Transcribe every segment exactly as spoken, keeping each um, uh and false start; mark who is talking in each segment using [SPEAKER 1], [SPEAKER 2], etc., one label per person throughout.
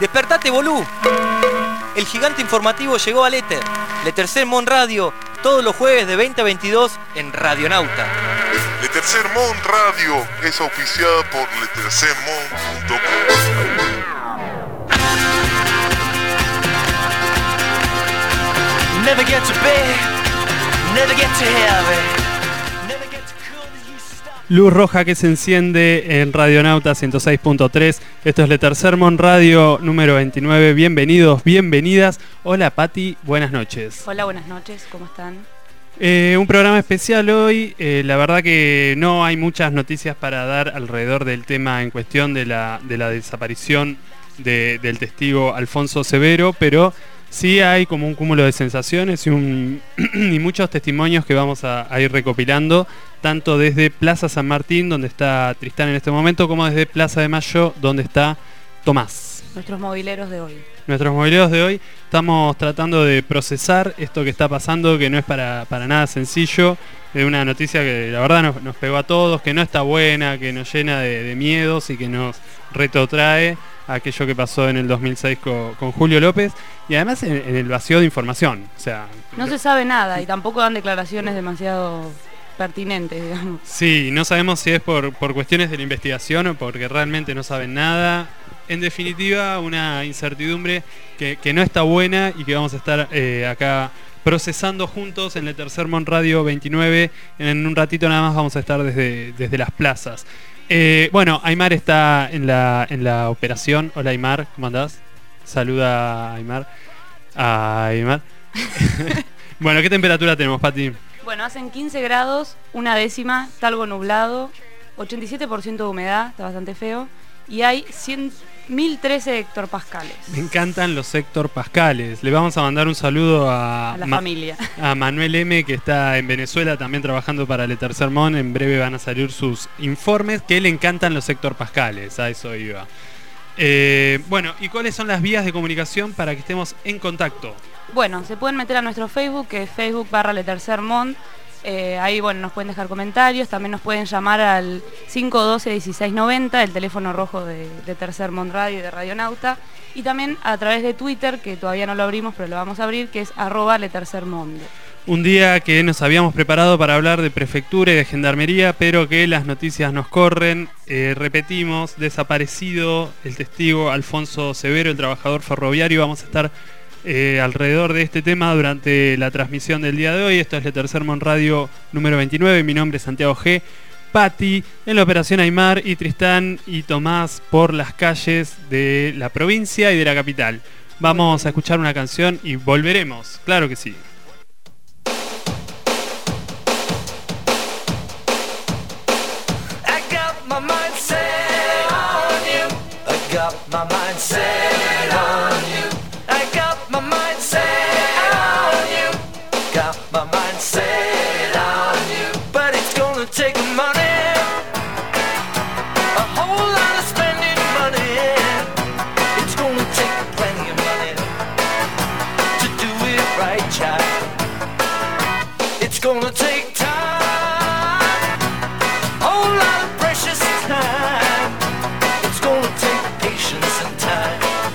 [SPEAKER 1] Despertate, bolú. El gigante informativo llegó al éter. Le Tercer Mon Radio, todos los jueves de veinte a veintidós en Radionauta.
[SPEAKER 2] Le Tercer Mon Radio es auspiciada por le tercer mon punto com.
[SPEAKER 1] Never get to bed, never get to heaven.
[SPEAKER 3] Luz roja que se enciende en Radionauta ciento seis punto tres. Esto es Le Tercer Mon Radio número veintinueve. Bienvenidos, bienvenidas. Hola Pati, buenas noches.
[SPEAKER 4] Hola, buenas noches, ¿cómo están?
[SPEAKER 3] Eh, un programa especial hoy. Eh, la verdad que no hay muchas noticias para dar alrededor del tema en cuestión de la, de la desaparición de, del testigo Alfonso Severo, pero sí hay como un cúmulo de sensaciones y, un, y muchos testimonios que vamos a, a ir recopilando, tanto desde Plaza San Martín, donde está Tristán en este momento, como desde Plaza de Mayo, donde está Tomás.
[SPEAKER 4] Nuestros mobileros de hoy.
[SPEAKER 3] Nuestros mobileros de hoy. Estamos tratando de procesar esto que está pasando, que no es para, para nada sencillo. Es una noticia que la verdad nos, nos pegó a todos, que no está buena, que nos llena de, de miedos y que nos retrotrae a aquello que pasó en el dos mil seis con, con Julio López. Y además en, en el vacío de información. O sea,
[SPEAKER 4] no se sabe nada y tampoco dan declaraciones demasiado pertinentes, digamos.
[SPEAKER 3] Sí, no sabemos si es por, por cuestiones de la investigación o porque realmente no saben nada. En definitiva, una incertidumbre que, que no está buena y que vamos a estar eh, acá procesando juntos en el Tercer Mon Radio veintinueve. En un ratito nada más vamos a estar desde, desde las plazas. Eh, bueno, Aymar está en la, en la operación. Hola Aymar, ¿cómo andás? Saluda a Aymar. A Aymar. Bueno, ¿qué temperatura tenemos, Pati?
[SPEAKER 4] Bueno, hacen quince grados, una décima, está algo nublado, ochenta y siete por ciento de humedad, está bastante feo, y hay mil trece hectopascales.
[SPEAKER 3] Me encantan los hectopascales. Le vamos a mandar un saludo a,
[SPEAKER 4] a la
[SPEAKER 3] Ma-
[SPEAKER 4] familia.
[SPEAKER 3] A Manuel M, que está en Venezuela también trabajando para Le Tercer Mon. En breve van a salir sus informes, que le encantan los hectopascales, a eso iba. Eh, bueno, ¿y cuáles son las vías de comunicación para que estemos en contacto?
[SPEAKER 4] Bueno, se pueden meter a nuestro Facebook, que es Facebook barra Le Tercer Mon. Eh, ahí, bueno, nos pueden dejar comentarios. También nos pueden llamar al cinco uno dos, uno seis nueve cero, el teléfono rojo de, de Tercer Mon Radio y de Radionauta. Y también a través de Twitter, que todavía no lo abrimos, pero lo vamos a abrir, que es arroba Le Tercer Mon.
[SPEAKER 3] Un día que nos habíamos preparado para hablar de prefectura y de gendarmería, pero que las noticias nos corren. Eh, repetimos, desaparecido el testigo Alfonso Severo, el trabajador ferroviario. Vamos a estar Eh, alrededor de este tema durante la transmisión del día de hoy. Esto es Le Tercer Mon Radio número veintinueve. Mi nombre es Santiago G. Pati en la operación Aymar y Tristán y Tomás por las calles de la provincia y de la capital. Vamos a escuchar una canción y volveremos, claro que sí.
[SPEAKER 5] I got my mind set on you. I got my mind set on you. I got my mind set on you. Got my mind set on you. But it's gonna take money, a whole lot of spending money. It's gonna take plenty of money to do it right, child. It's gonna take time, a whole lot of precious time. It's gonna take patience and time.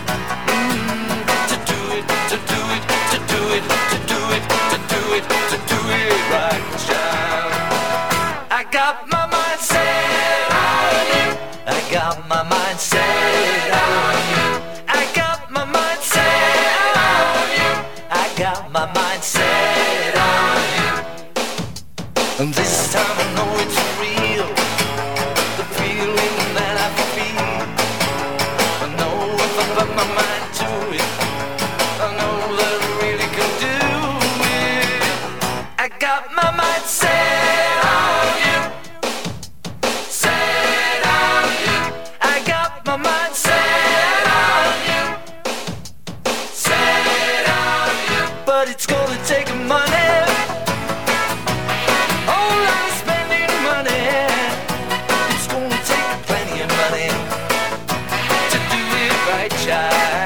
[SPEAKER 5] I got my mind set on you. I got my mind set on you. I got my mind set on you. I got my mind set on you. And this time I know it's real, the feeling that I feel. I know if I put my mind to it, I know that I really can do it. I got my mind set on you. Set on you. I got my mind set on you. Set on you. But it's gonna take money, whole lot of spending money. It's gonna take plenty of money to do it right, child.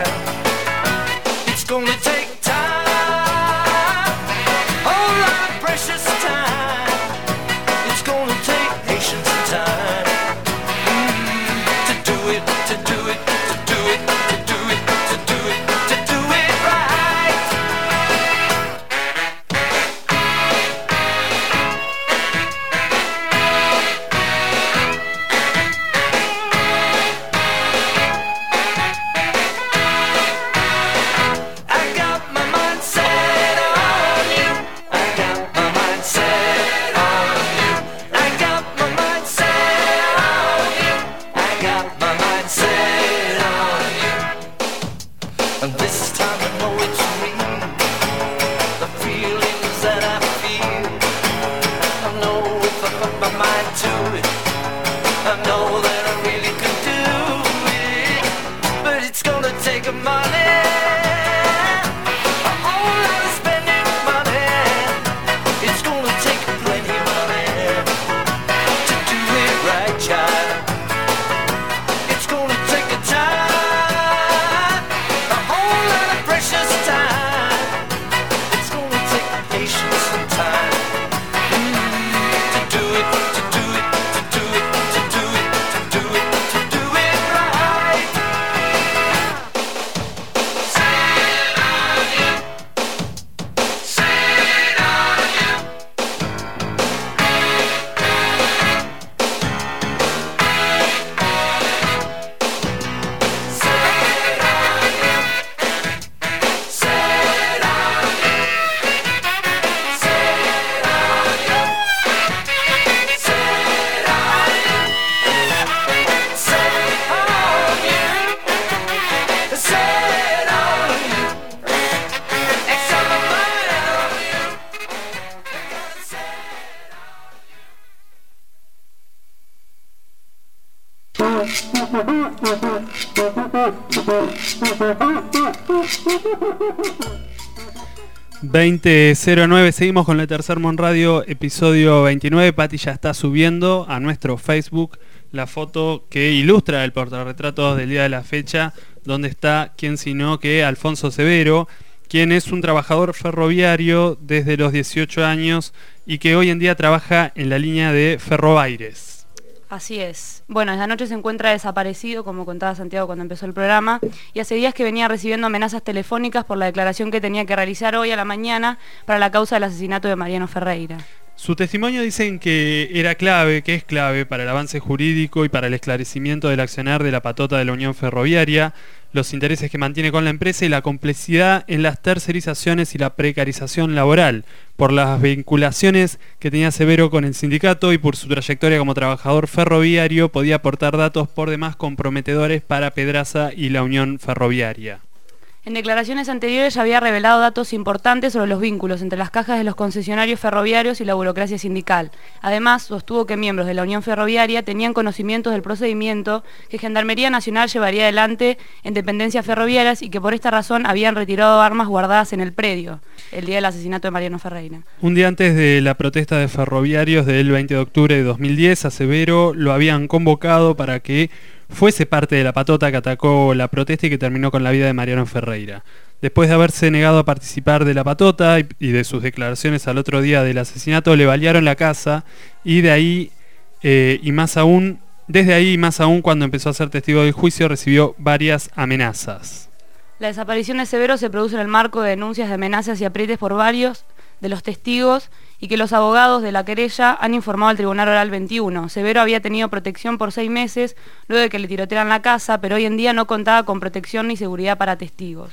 [SPEAKER 3] veinte cero nueve, seguimos con la Tercer Mon Radio, episodio veintinueve. Pati ya está subiendo a nuestro Facebook la foto que ilustra el portarretrato del día de la fecha, donde está quién sino que Alfonso Severo, quien es un trabajador ferroviario desde los dieciocho años y que hoy en día trabaja en la línea de Ferrobaires.
[SPEAKER 4] Así es. Bueno, esta noche se encuentra desaparecido, como contaba Santiago cuando empezó el programa, y hace días que venía recibiendo amenazas telefónicas por la declaración que tenía que realizar hoy a la mañana para la causa del asesinato de Mariano Ferreira.
[SPEAKER 3] Su testimonio dicen que era clave, que es clave para el avance jurídico y para el esclarecimiento del accionar de la patota de la Unión Ferroviaria, los intereses que mantiene con la empresa y la complejidad en las tercerizaciones y la precarización laboral, por las vinculaciones que tenía Severo con el sindicato y por su trayectoria como trabajador ferroviario, podía aportar datos por demás comprometedores para Pedraza y la Unión Ferroviaria.
[SPEAKER 4] En declaraciones anteriores ya había revelado datos importantes sobre los vínculos entre las cajas de los concesionarios ferroviarios y la burocracia sindical. Además, sostuvo que miembros de la Unión Ferroviaria tenían conocimientos del procedimiento que Gendarmería Nacional llevaría adelante en dependencias ferroviarias y que por esta razón habían retirado armas guardadas en el predio el día del asesinato de Mariano Ferreira.
[SPEAKER 3] Un día antes de la protesta de ferroviarios del veinte de octubre de dos mil diez, a Severo lo habían convocado para que fuese parte de la patota que atacó la protesta y que terminó con la vida de Mariano Ferreira. Después de haberse negado a participar de la patota y, y de sus declaraciones al otro día del asesinato, le balearon la casa y de ahí eh, y más aún, desde ahí y más aún cuando empezó a ser testigo del juicio, recibió varias amenazas.
[SPEAKER 4] La desaparición de Severo se produce en el marco de denuncias de amenazas y aprietes por varios de los testigos y que los abogados de la querella han informado al Tribunal Oral veintiuno. Severo había tenido protección por seis meses luego de que le tirotearan la casa, pero hoy en día no contaba con protección ni seguridad para testigos.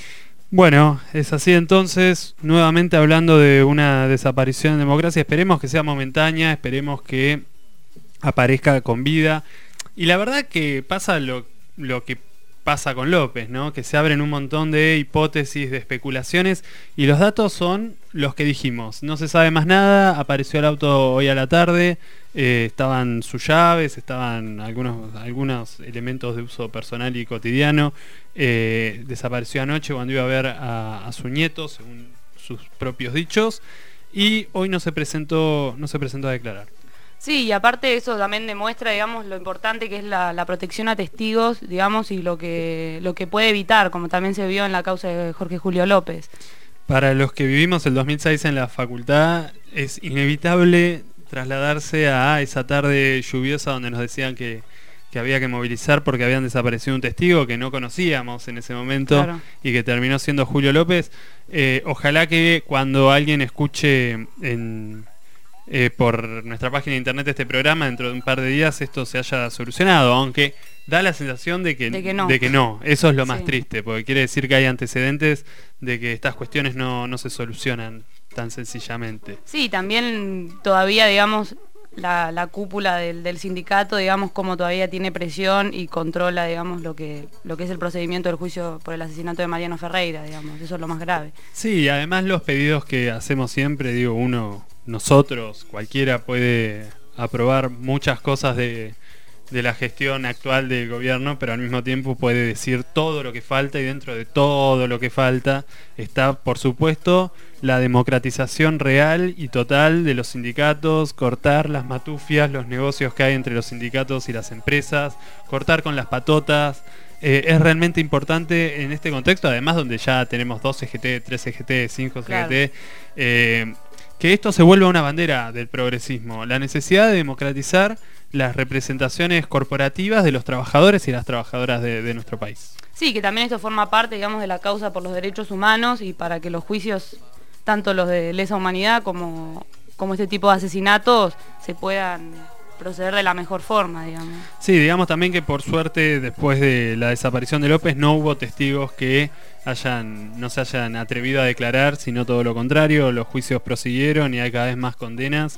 [SPEAKER 3] Bueno, es así entonces, nuevamente hablando de una desaparición en democracia, esperemos que sea momentánea, esperemos que aparezca con vida. Y la verdad que pasa lo, lo que pasa con López, ¿no? Que se abren un montón de hipótesis, de especulaciones, y los datos son los que dijimos. No se sabe más nada, apareció el auto hoy a la tarde, eh, estaban sus llaves, estaban algunos, algunos elementos de uso personal y cotidiano, eh, desapareció anoche cuando iba a ver a, a su nieto, según sus propios dichos, y hoy no se presentó, no se presentó a declarar.
[SPEAKER 4] Sí, y aparte eso también demuestra, digamos, lo importante que es la, la protección a testigos, digamos, y lo que, lo que puede evitar, como también se vio en la causa de Jorge Julio López.
[SPEAKER 3] Para los que vivimos el dos mil seis en la facultad, es inevitable trasladarse a esa tarde lluviosa donde nos decían que, que había que movilizar porque habían desaparecido un testigo que no conocíamos en ese momento, claro, y que terminó siendo Julio López. Eh, ojalá que cuando alguien escuche en... Eh, por nuestra página de internet este programa, dentro de un par de días esto se haya solucionado, aunque da la sensación de que,
[SPEAKER 4] de que no,
[SPEAKER 3] de que no. Eso es lo más
[SPEAKER 4] sí.
[SPEAKER 3] triste, porque quiere decir que hay antecedentes de que estas cuestiones no, no se solucionan tan sencillamente.
[SPEAKER 4] Sí, también todavía, digamos, la, la cúpula del, del sindicato, digamos, como todavía tiene presión y controla, digamos, lo que, lo que es el procedimiento del juicio por el asesinato de Mariano Ferreira, digamos, eso es lo más grave.
[SPEAKER 3] Sí, además los pedidos que hacemos siempre, digo, uno... Nosotros, cualquiera puede aprobar muchas cosas de, de la gestión actual del gobierno, pero al mismo tiempo puede decir todo lo que falta, y dentro de todo lo que falta está, por supuesto, la democratización real y total de los sindicatos, cortar las matufias, los negocios que hay entre los sindicatos y las empresas, cortar con las patotas. Eh, es realmente importante en este contexto, además donde ya tenemos dos C G T, tres C G T, cinco C G T, claro. eh, que esto se vuelva una bandera del progresismo, la necesidad de democratizar las representaciones corporativas de los trabajadores y las trabajadoras de, de nuestro país.
[SPEAKER 4] Sí, que también esto forma parte, digamos, de la causa por los derechos humanos y para que los juicios, tanto los de lesa humanidad como, como este tipo de asesinatos, se puedan proceder de la mejor forma, digamos.
[SPEAKER 3] Sí, digamos también que por suerte después de la desaparición de López no hubo testigos que hayan no se hayan atrevido a declarar, sino todo lo contrario, los juicios prosiguieron y hay cada vez más condenas.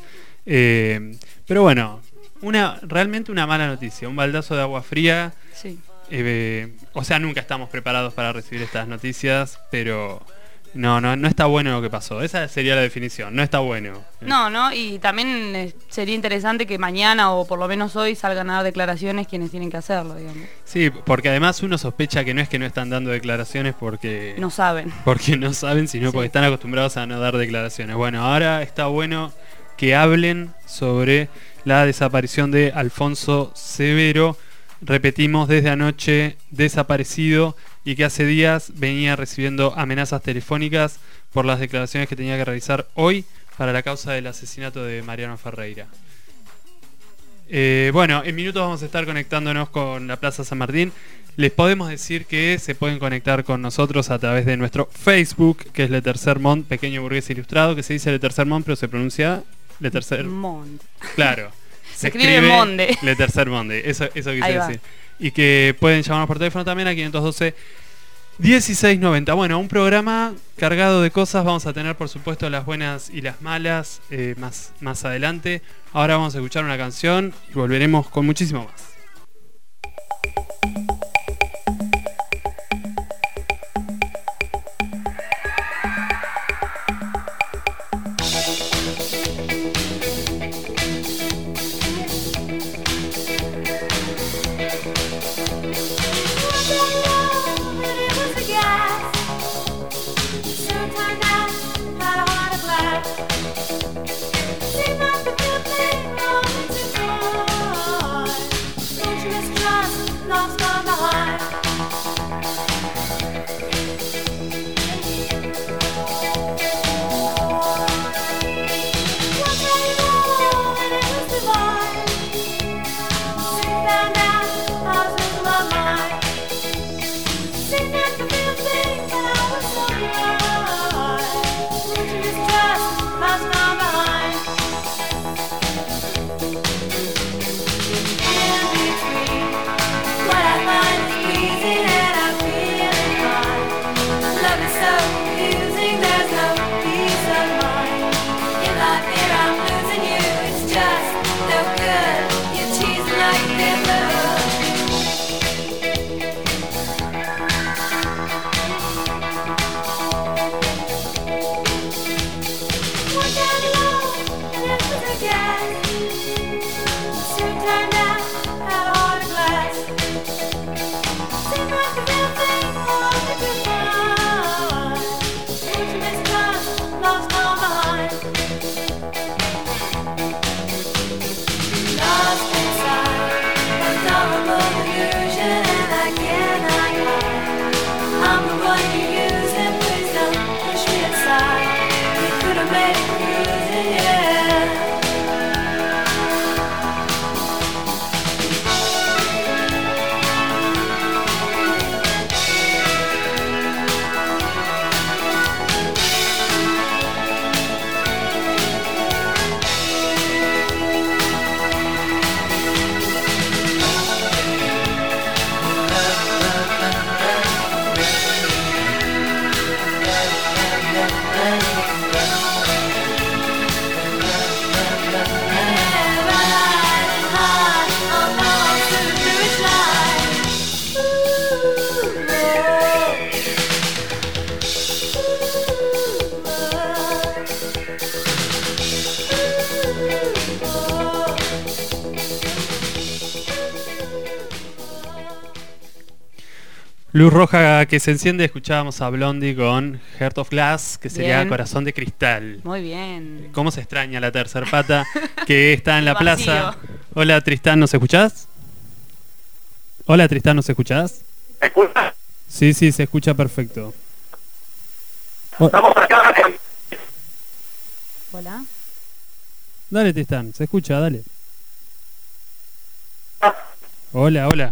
[SPEAKER 3] Eh, pero bueno, una realmente una mala noticia, un baldazo de agua fría.
[SPEAKER 4] Sí.
[SPEAKER 3] Eh, o sea, nunca estamos preparados para recibir estas noticias, pero No, no, no está bueno lo que pasó. Esa sería la definición. No está bueno.
[SPEAKER 4] No, no, y también eh, sería interesante que mañana o por lo menos hoy salgan a dar declaraciones quienes tienen que hacerlo, digamos.
[SPEAKER 3] Sí, porque además uno sospecha que no es que no están dando declaraciones porque
[SPEAKER 4] No saben.
[SPEAKER 3] porque no saben, sino
[SPEAKER 4] Sí.
[SPEAKER 3] porque están acostumbrados a no dar declaraciones. Bueno, ahora está bueno que hablen sobre la desaparición de Alfonso Severo. Repetimos, desde anoche desaparecido y que hace días venía recibiendo amenazas telefónicas por las declaraciones que tenía que realizar hoy para la causa del asesinato de Mariano Ferreira. Eh, bueno, en minutos vamos a estar conectándonos con la Plaza San Martín. Les podemos decir que se pueden conectar con nosotros a través de nuestro Facebook, que es Le Tercer Mont, Pequeño Burgués Ilustrado, que se dice Le Tercer Mont, pero se pronuncia Le Tercer...
[SPEAKER 4] Mond.
[SPEAKER 3] Claro.
[SPEAKER 4] Se escribe Monde.
[SPEAKER 3] Le Tercer Monde, eso, eso quise
[SPEAKER 4] Ahí va.
[SPEAKER 3] decir. Y que pueden llamarnos por teléfono también a quinientos doce dieciséis noventa. Bueno, un programa cargado de cosas. Vamos a tener, por supuesto, las buenas y las malas eh, más, más adelante. Ahora vamos a escuchar una canción y volveremos con muchísimo más. Luz roja que se enciende, escuchábamos a Blondie con Heart of Glass, que sería
[SPEAKER 4] Bien.
[SPEAKER 3] Corazón de Cristal.
[SPEAKER 4] Muy bien.
[SPEAKER 3] ¿Cómo se extraña la tercer pata que está en la
[SPEAKER 4] Vacío.
[SPEAKER 3] plaza? Hola Tristán, ¿nos escuchás? Hola Tristán, ¿nos escuchás?
[SPEAKER 6] ¿Me escuchas?
[SPEAKER 3] Sí, sí, se escucha perfecto. O-
[SPEAKER 6] Estamos acá en...
[SPEAKER 4] Hola.
[SPEAKER 3] Dale Tristán, se escucha, dale. Hola, hola.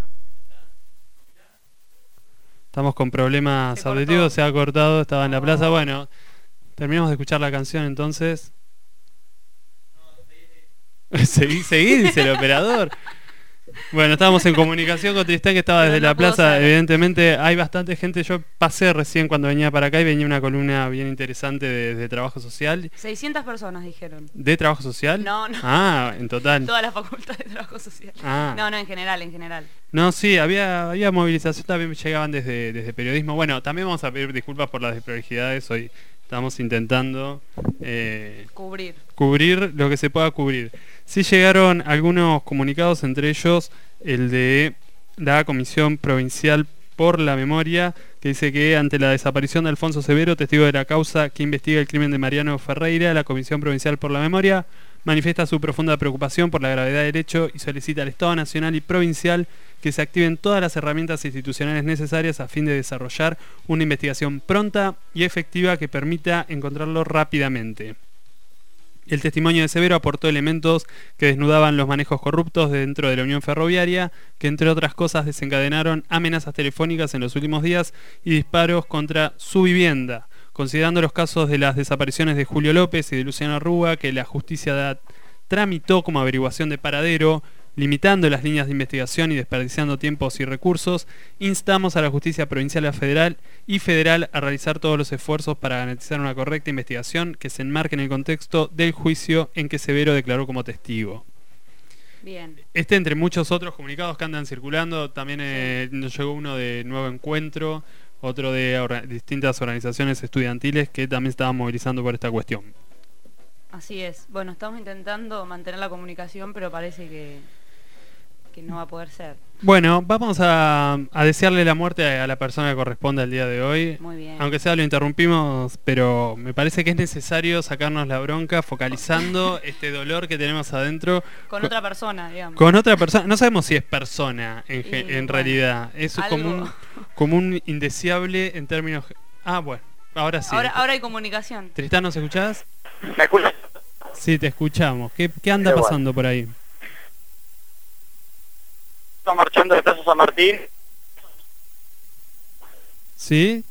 [SPEAKER 3] Estamos con problemas
[SPEAKER 4] Se cortó.
[SPEAKER 3] auditivos, se ha cortado, estaba en la plaza. Bueno, terminamos de escuchar la canción entonces. Seguí, seguí, dice el operador. Bueno, estábamos en comunicación con Tristán, que estaba
[SPEAKER 4] Pero
[SPEAKER 3] desde
[SPEAKER 4] no
[SPEAKER 3] la
[SPEAKER 4] puedo
[SPEAKER 3] plaza.
[SPEAKER 4] ser.
[SPEAKER 3] Evidentemente hay bastante gente. Yo pasé recién cuando venía para acá y venía una columna bien interesante de, de trabajo social.
[SPEAKER 4] seiscientas personas dijeron.
[SPEAKER 3] ¿De trabajo social?
[SPEAKER 4] No, no.
[SPEAKER 3] Ah, en total.
[SPEAKER 4] Toda la facultad de trabajo social.
[SPEAKER 3] Ah.
[SPEAKER 4] No, no, en general, en general.
[SPEAKER 3] No, sí, había, había movilización, también llegaban desde, desde periodismo. Bueno, también vamos a pedir disculpas por las desprolijidades. Hoy estamos intentando eh,
[SPEAKER 4] Cubrir.
[SPEAKER 3] cubrir lo que se pueda cubrir. Sí llegaron algunos comunicados, entre ellos el de la Comisión Provincial por la Memoria, que dice que ante la desaparición de Alfonso Severo, testigo de la causa que investiga el crimen de Mariano Ferreira, la Comisión Provincial por la Memoria manifiesta su profunda preocupación por la gravedad del hecho y solicita al Estado Nacional y Provincial que se activen todas las herramientas institucionales necesarias a fin de desarrollar una investigación pronta y efectiva que permita encontrarlo rápidamente. El testimonio de Severo aportó elementos que desnudaban los manejos corruptos dentro de la Unión Ferroviaria, que entre otras cosas desencadenaron amenazas telefónicas en los últimos días y disparos contra su vivienda. Considerando los casos de las desapariciones de Julio López y de Luciano Arruga, que la justicia da- tramitó como averiguación de paradero, limitando las líneas de investigación y desperdiciando tiempos y recursos, instamos a la justicia provincial, a federal y federal a realizar todos los esfuerzos para garantizar una correcta investigación que se enmarque en el contexto del juicio en que Severo declaró como testigo.
[SPEAKER 4] Bien.
[SPEAKER 3] Este, entre muchos otros comunicados que andan circulando, también eh, nos llegó uno de Nuevo Encuentro, otro de orga- distintas organizaciones estudiantiles que también estaban movilizando por esta cuestión.
[SPEAKER 4] Así es. Bueno, estamos intentando mantener la comunicación, pero parece que, que no va a poder ser.
[SPEAKER 3] Bueno, vamos a, a desearle la muerte a, a la persona que corresponde al día de hoy.
[SPEAKER 4] Muy bien.
[SPEAKER 3] Aunque sea lo interrumpimos, pero me parece que es necesario sacarnos la bronca focalizando este dolor que tenemos adentro
[SPEAKER 4] Con
[SPEAKER 3] co-
[SPEAKER 4] otra persona, digamos.
[SPEAKER 3] con otra persona. No sabemos si es persona en, ge-
[SPEAKER 4] Y,
[SPEAKER 3] en
[SPEAKER 4] bueno,
[SPEAKER 3] realidad. Es
[SPEAKER 4] algo.
[SPEAKER 3] como un, como un indeseable en términos... ge- Ah, bueno, ahora sí.
[SPEAKER 4] Ahora, ahora hay comunicación.
[SPEAKER 3] Tristán, ¿nos escuchás?
[SPEAKER 6] ¿Me escuchas?
[SPEAKER 3] Sí, te escuchamos. ¿Qué, qué anda
[SPEAKER 6] Qué bueno.
[SPEAKER 3] pasando por ahí?
[SPEAKER 6] Estamos marchando de Plaza San Martín.
[SPEAKER 3] ¿Sí?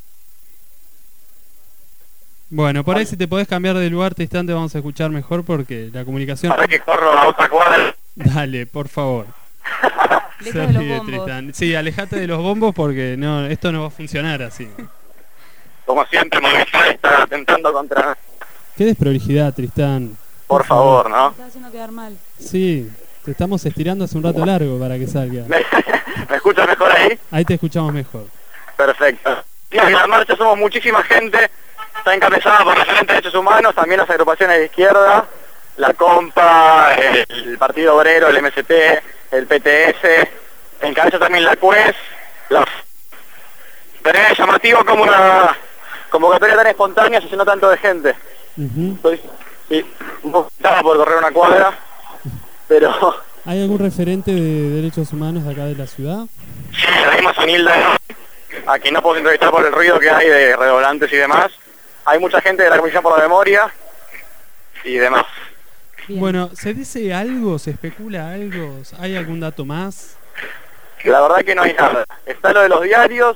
[SPEAKER 3] Bueno, por ahí si te podés cambiar de lugar, Tristán, te vamos a escuchar mejor porque la comunicación...
[SPEAKER 6] Para que corro a otra cuadra.
[SPEAKER 3] Dale, por favor.
[SPEAKER 4] Lejos
[SPEAKER 3] Se
[SPEAKER 4] de los
[SPEAKER 3] ríe
[SPEAKER 4] bombos.
[SPEAKER 3] Tristán. Sí, alejate de los bombos porque no, esto no va a funcionar así.
[SPEAKER 6] Como siempre, Movistar está atentando contra...
[SPEAKER 3] Qué desprolijidad, Tristán.
[SPEAKER 6] Por favor,
[SPEAKER 4] Me
[SPEAKER 6] ¿no?
[SPEAKER 4] está haciendo quedar mal.
[SPEAKER 3] Sí, te estamos estirando hace un rato largo para que salga.
[SPEAKER 6] ¿Me, ¿Me escuchas mejor ahí?
[SPEAKER 3] Ahí te escuchamos mejor.
[SPEAKER 6] Perfecto. Y en la marcha somos muchísima gente. Está encabezada por referentes de derechos humanos, también las agrupaciones de izquierda, la COMPA, el Partido Obrero, el M S T, el P T S, encabeza también la C U E S. La... Pero es llamativo como una convocatoria tan espontánea se llenó tanto de gente.
[SPEAKER 3] Ujú.
[SPEAKER 6] Estoy sí, un poco estaba por correr una cuadra, pero
[SPEAKER 3] ¿Hay algún referente de derechos humanos de acá de la ciudad?
[SPEAKER 6] sí, la misma Sonilda, a quien no puedo entrevistar por el ruido que hay de redoblantes y demás. Hay mucha gente de la Comisión por la Memoria y demás.
[SPEAKER 4] Bien.
[SPEAKER 3] Bueno, ¿se dice algo? ¿Se especula algo? ¿Hay algún dato más?
[SPEAKER 6] La verdad que no hay nada. Está lo de los diarios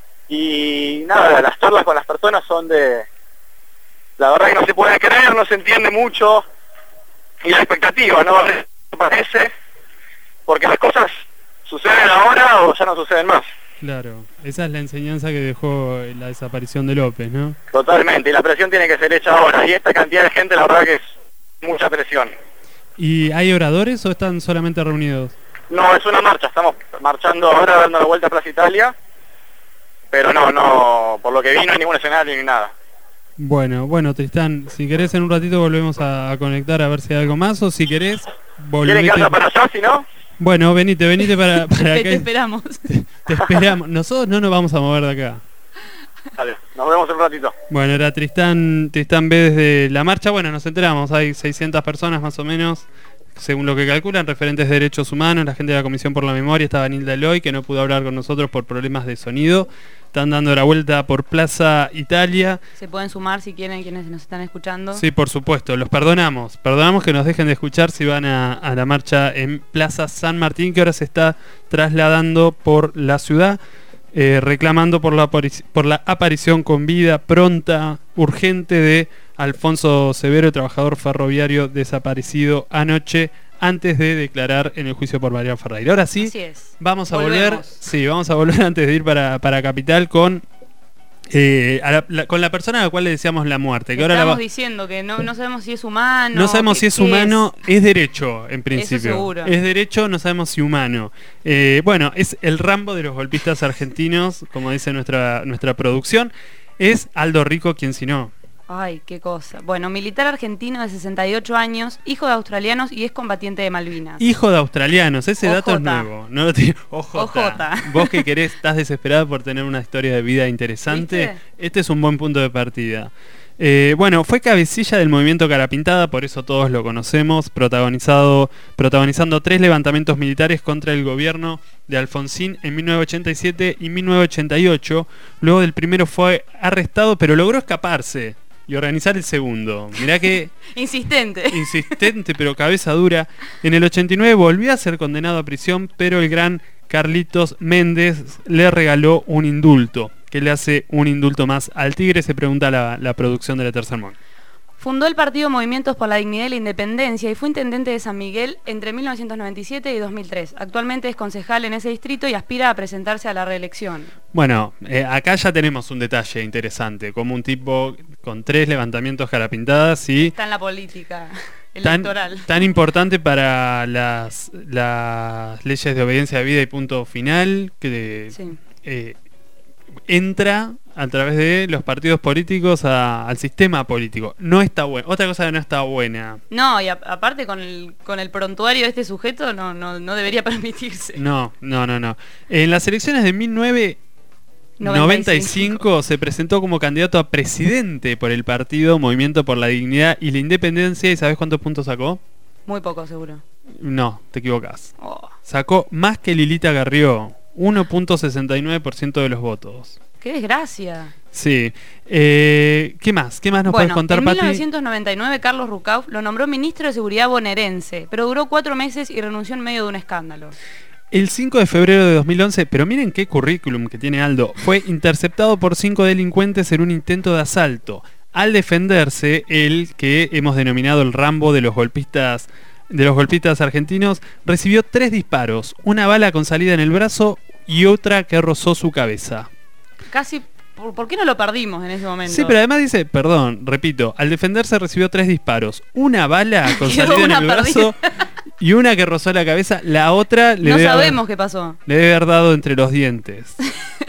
[SPEAKER 6] y nada, las charlas con las personas son de... La verdad que no se puede creer, no se entiende mucho y la expectativa, ¿no? Parece, porque las cosas suceden ahora o ya no suceden más.
[SPEAKER 3] Claro, esa es la enseñanza que dejó la desaparición de López, ¿no?
[SPEAKER 6] Totalmente, y la presión tiene que ser hecha ahora y esta cantidad de gente la verdad que es mucha presión.
[SPEAKER 3] ¿Y hay oradores o están solamente reunidos?
[SPEAKER 6] No, es una marcha, estamos marchando ahora dando la vuelta a Plaza Italia, pero no, no, por lo que vi no hay ningún escenario ni nada.
[SPEAKER 3] Bueno, bueno, Tristán, si querés en un ratito volvemos a, a conectar a ver si hay algo más, o si querés,
[SPEAKER 6] ¿Quieren
[SPEAKER 3] volvete...
[SPEAKER 6] que vaya para allá si no?
[SPEAKER 3] Bueno, venite, venite para, para
[SPEAKER 4] Te,
[SPEAKER 3] acá.
[SPEAKER 4] te esperamos.
[SPEAKER 3] Te, te esperamos. Nosotros no nos vamos a mover de acá.
[SPEAKER 6] Dale, nos vemos en un ratito.
[SPEAKER 3] Bueno, era Tristán, Tristán B desde la marcha. Bueno, nos enteramos, hay seiscientas personas más o menos, según lo que calculan, referentes de derechos humanos, la gente de la Comisión por la Memoria, estaba Nilda Eloy, que no pudo hablar con nosotros por problemas de sonido. Están dando la vuelta por Plaza Italia.
[SPEAKER 4] Se pueden sumar si quieren quienes nos están escuchando.
[SPEAKER 3] Sí, por supuesto, los perdonamos. Perdonamos que nos dejen de escuchar si van a, a la marcha en Plaza San Martín, que ahora se está trasladando por la ciudad, eh, reclamando por la, aparici- por la aparición con vida pronta, urgente de Alfonso Severo, trabajador ferroviario desaparecido anoche antes de declarar en el juicio por Mariano Ferreira. Ahora sí,
[SPEAKER 4] Así es.
[SPEAKER 3] vamos a
[SPEAKER 4] Volvemos.
[SPEAKER 3] volver, sí, vamos a volver antes de ir para, para Capital con eh, a la, la- con la persona a la cual le deseamos la muerte. Que ahora la
[SPEAKER 4] Estamos
[SPEAKER 3] va-
[SPEAKER 4] diciendo que no, no sabemos si es humano.
[SPEAKER 3] no sabemos
[SPEAKER 4] qué-
[SPEAKER 3] si es
[SPEAKER 4] qué
[SPEAKER 3] humano, es, derecho en principio.
[SPEAKER 4] seguro.
[SPEAKER 3] Es derecho, no sabemos si humano. Eh, bueno, es el Rambo de los golpistas argentinos, como dice nuestra, nuestra producción. Es Aldo Rico, quien si no.
[SPEAKER 4] Ay, qué cosa. Bueno, militar argentino de sesenta y ocho años, hijo de australianos y es combatiente de Malvinas.
[SPEAKER 3] Hijo de australianos, ese dato es
[SPEAKER 4] Ojota.
[SPEAKER 3] nuevo. No lo te- Ojota.
[SPEAKER 4] Ojota.
[SPEAKER 3] Vos que querés, estás desesperado por tener una historia de vida interesante.
[SPEAKER 4] ¿Viste?
[SPEAKER 3] Este es un buen punto de partida. Eh, bueno, fue cabecilla del movimiento Cara Pintada, por eso todos lo conocemos, protagonizado, protagonizando tres levantamientos militares contra el gobierno de Alfonsín en mil novecientos ochenta y siete y mil novecientos ochenta y ocho. Luego del primero fue arrestado, pero logró escaparse y organizar el segundo. Mirá que
[SPEAKER 4] Insistente.
[SPEAKER 3] insistente pero cabeza dura. En el ochenta y nueve volvió a ser condenado a prisión, pero el gran Carlitos Méndez le regaló un indulto. ¿Qué le hace un indulto más al tigre? Se pregunta la, la producción de la Tercer Mon.
[SPEAKER 4] Fundó el partido Movimientos por la Dignidad y la Independencia y fue intendente de San Miguel entre mil novecientos noventa y siete y dos mil tres. Actualmente es concejal en ese distrito y aspira a presentarse a la reelección.
[SPEAKER 3] Bueno, eh, acá ya tenemos un detalle interesante, como un tipo con tres levantamientos carapintadas y
[SPEAKER 4] Está en la política
[SPEAKER 3] tan,
[SPEAKER 4] electoral.
[SPEAKER 3] tan importante para las, las leyes de obediencia de vida y punto final, que
[SPEAKER 4] Sí.
[SPEAKER 3] eh, entra a través de los partidos políticos a- al sistema político. No está bueno. Otra cosa que no está buena.
[SPEAKER 4] No, y a- aparte con el, con el prontuario de este sujeto no, no, no debería permitirse.
[SPEAKER 3] No, no, no, no. En las elecciones de mil novecientos noventa y cinco se presentó como candidato a presidente por el partido Movimiento por la Dignidad y la Independencia. ¿Y sabes cuántos puntos sacó?
[SPEAKER 4] Muy poco, seguro.
[SPEAKER 3] No, te equivocas.
[SPEAKER 4] Oh,
[SPEAKER 3] Sacó más que Lilita Carrió, uno punto sesenta y nueve por ciento de los votos.
[SPEAKER 4] ¡qué desgracia!
[SPEAKER 3] Sí. Eh, ¿Qué más? ¿Qué más nos puedes
[SPEAKER 4] Bueno,
[SPEAKER 3] contar,
[SPEAKER 4] en
[SPEAKER 3] Pati?
[SPEAKER 4] mil novecientos noventa y nueve Carlos Rucauf lo nombró ministro de Seguridad bonaerense, pero duró cuatro meses y renunció en medio de un escándalo.
[SPEAKER 3] El cinco de febrero de dos mil once, pero miren qué currículum que tiene Aldo, fue interceptado por cinco delincuentes en un intento de asalto. Al defenderse, el que hemos denominado el Rambo de los golpistas de los golpistas argentinos, recibió tres disparos, una bala con salida en el brazo y otra que rozó su cabeza.
[SPEAKER 4] Casi, ¿por, por qué no lo perdimos en ese momento?
[SPEAKER 3] Sí, pero además dice, perdón, repito, al defenderse recibió tres disparos, una bala con
[SPEAKER 4] Quedó
[SPEAKER 3] salida en
[SPEAKER 4] una
[SPEAKER 3] el brazo y una que rozó la cabeza, la otra le
[SPEAKER 4] no
[SPEAKER 3] debe haber-
[SPEAKER 4] sabemos qué pasó.
[SPEAKER 3] le debe haber dado entre los dientes.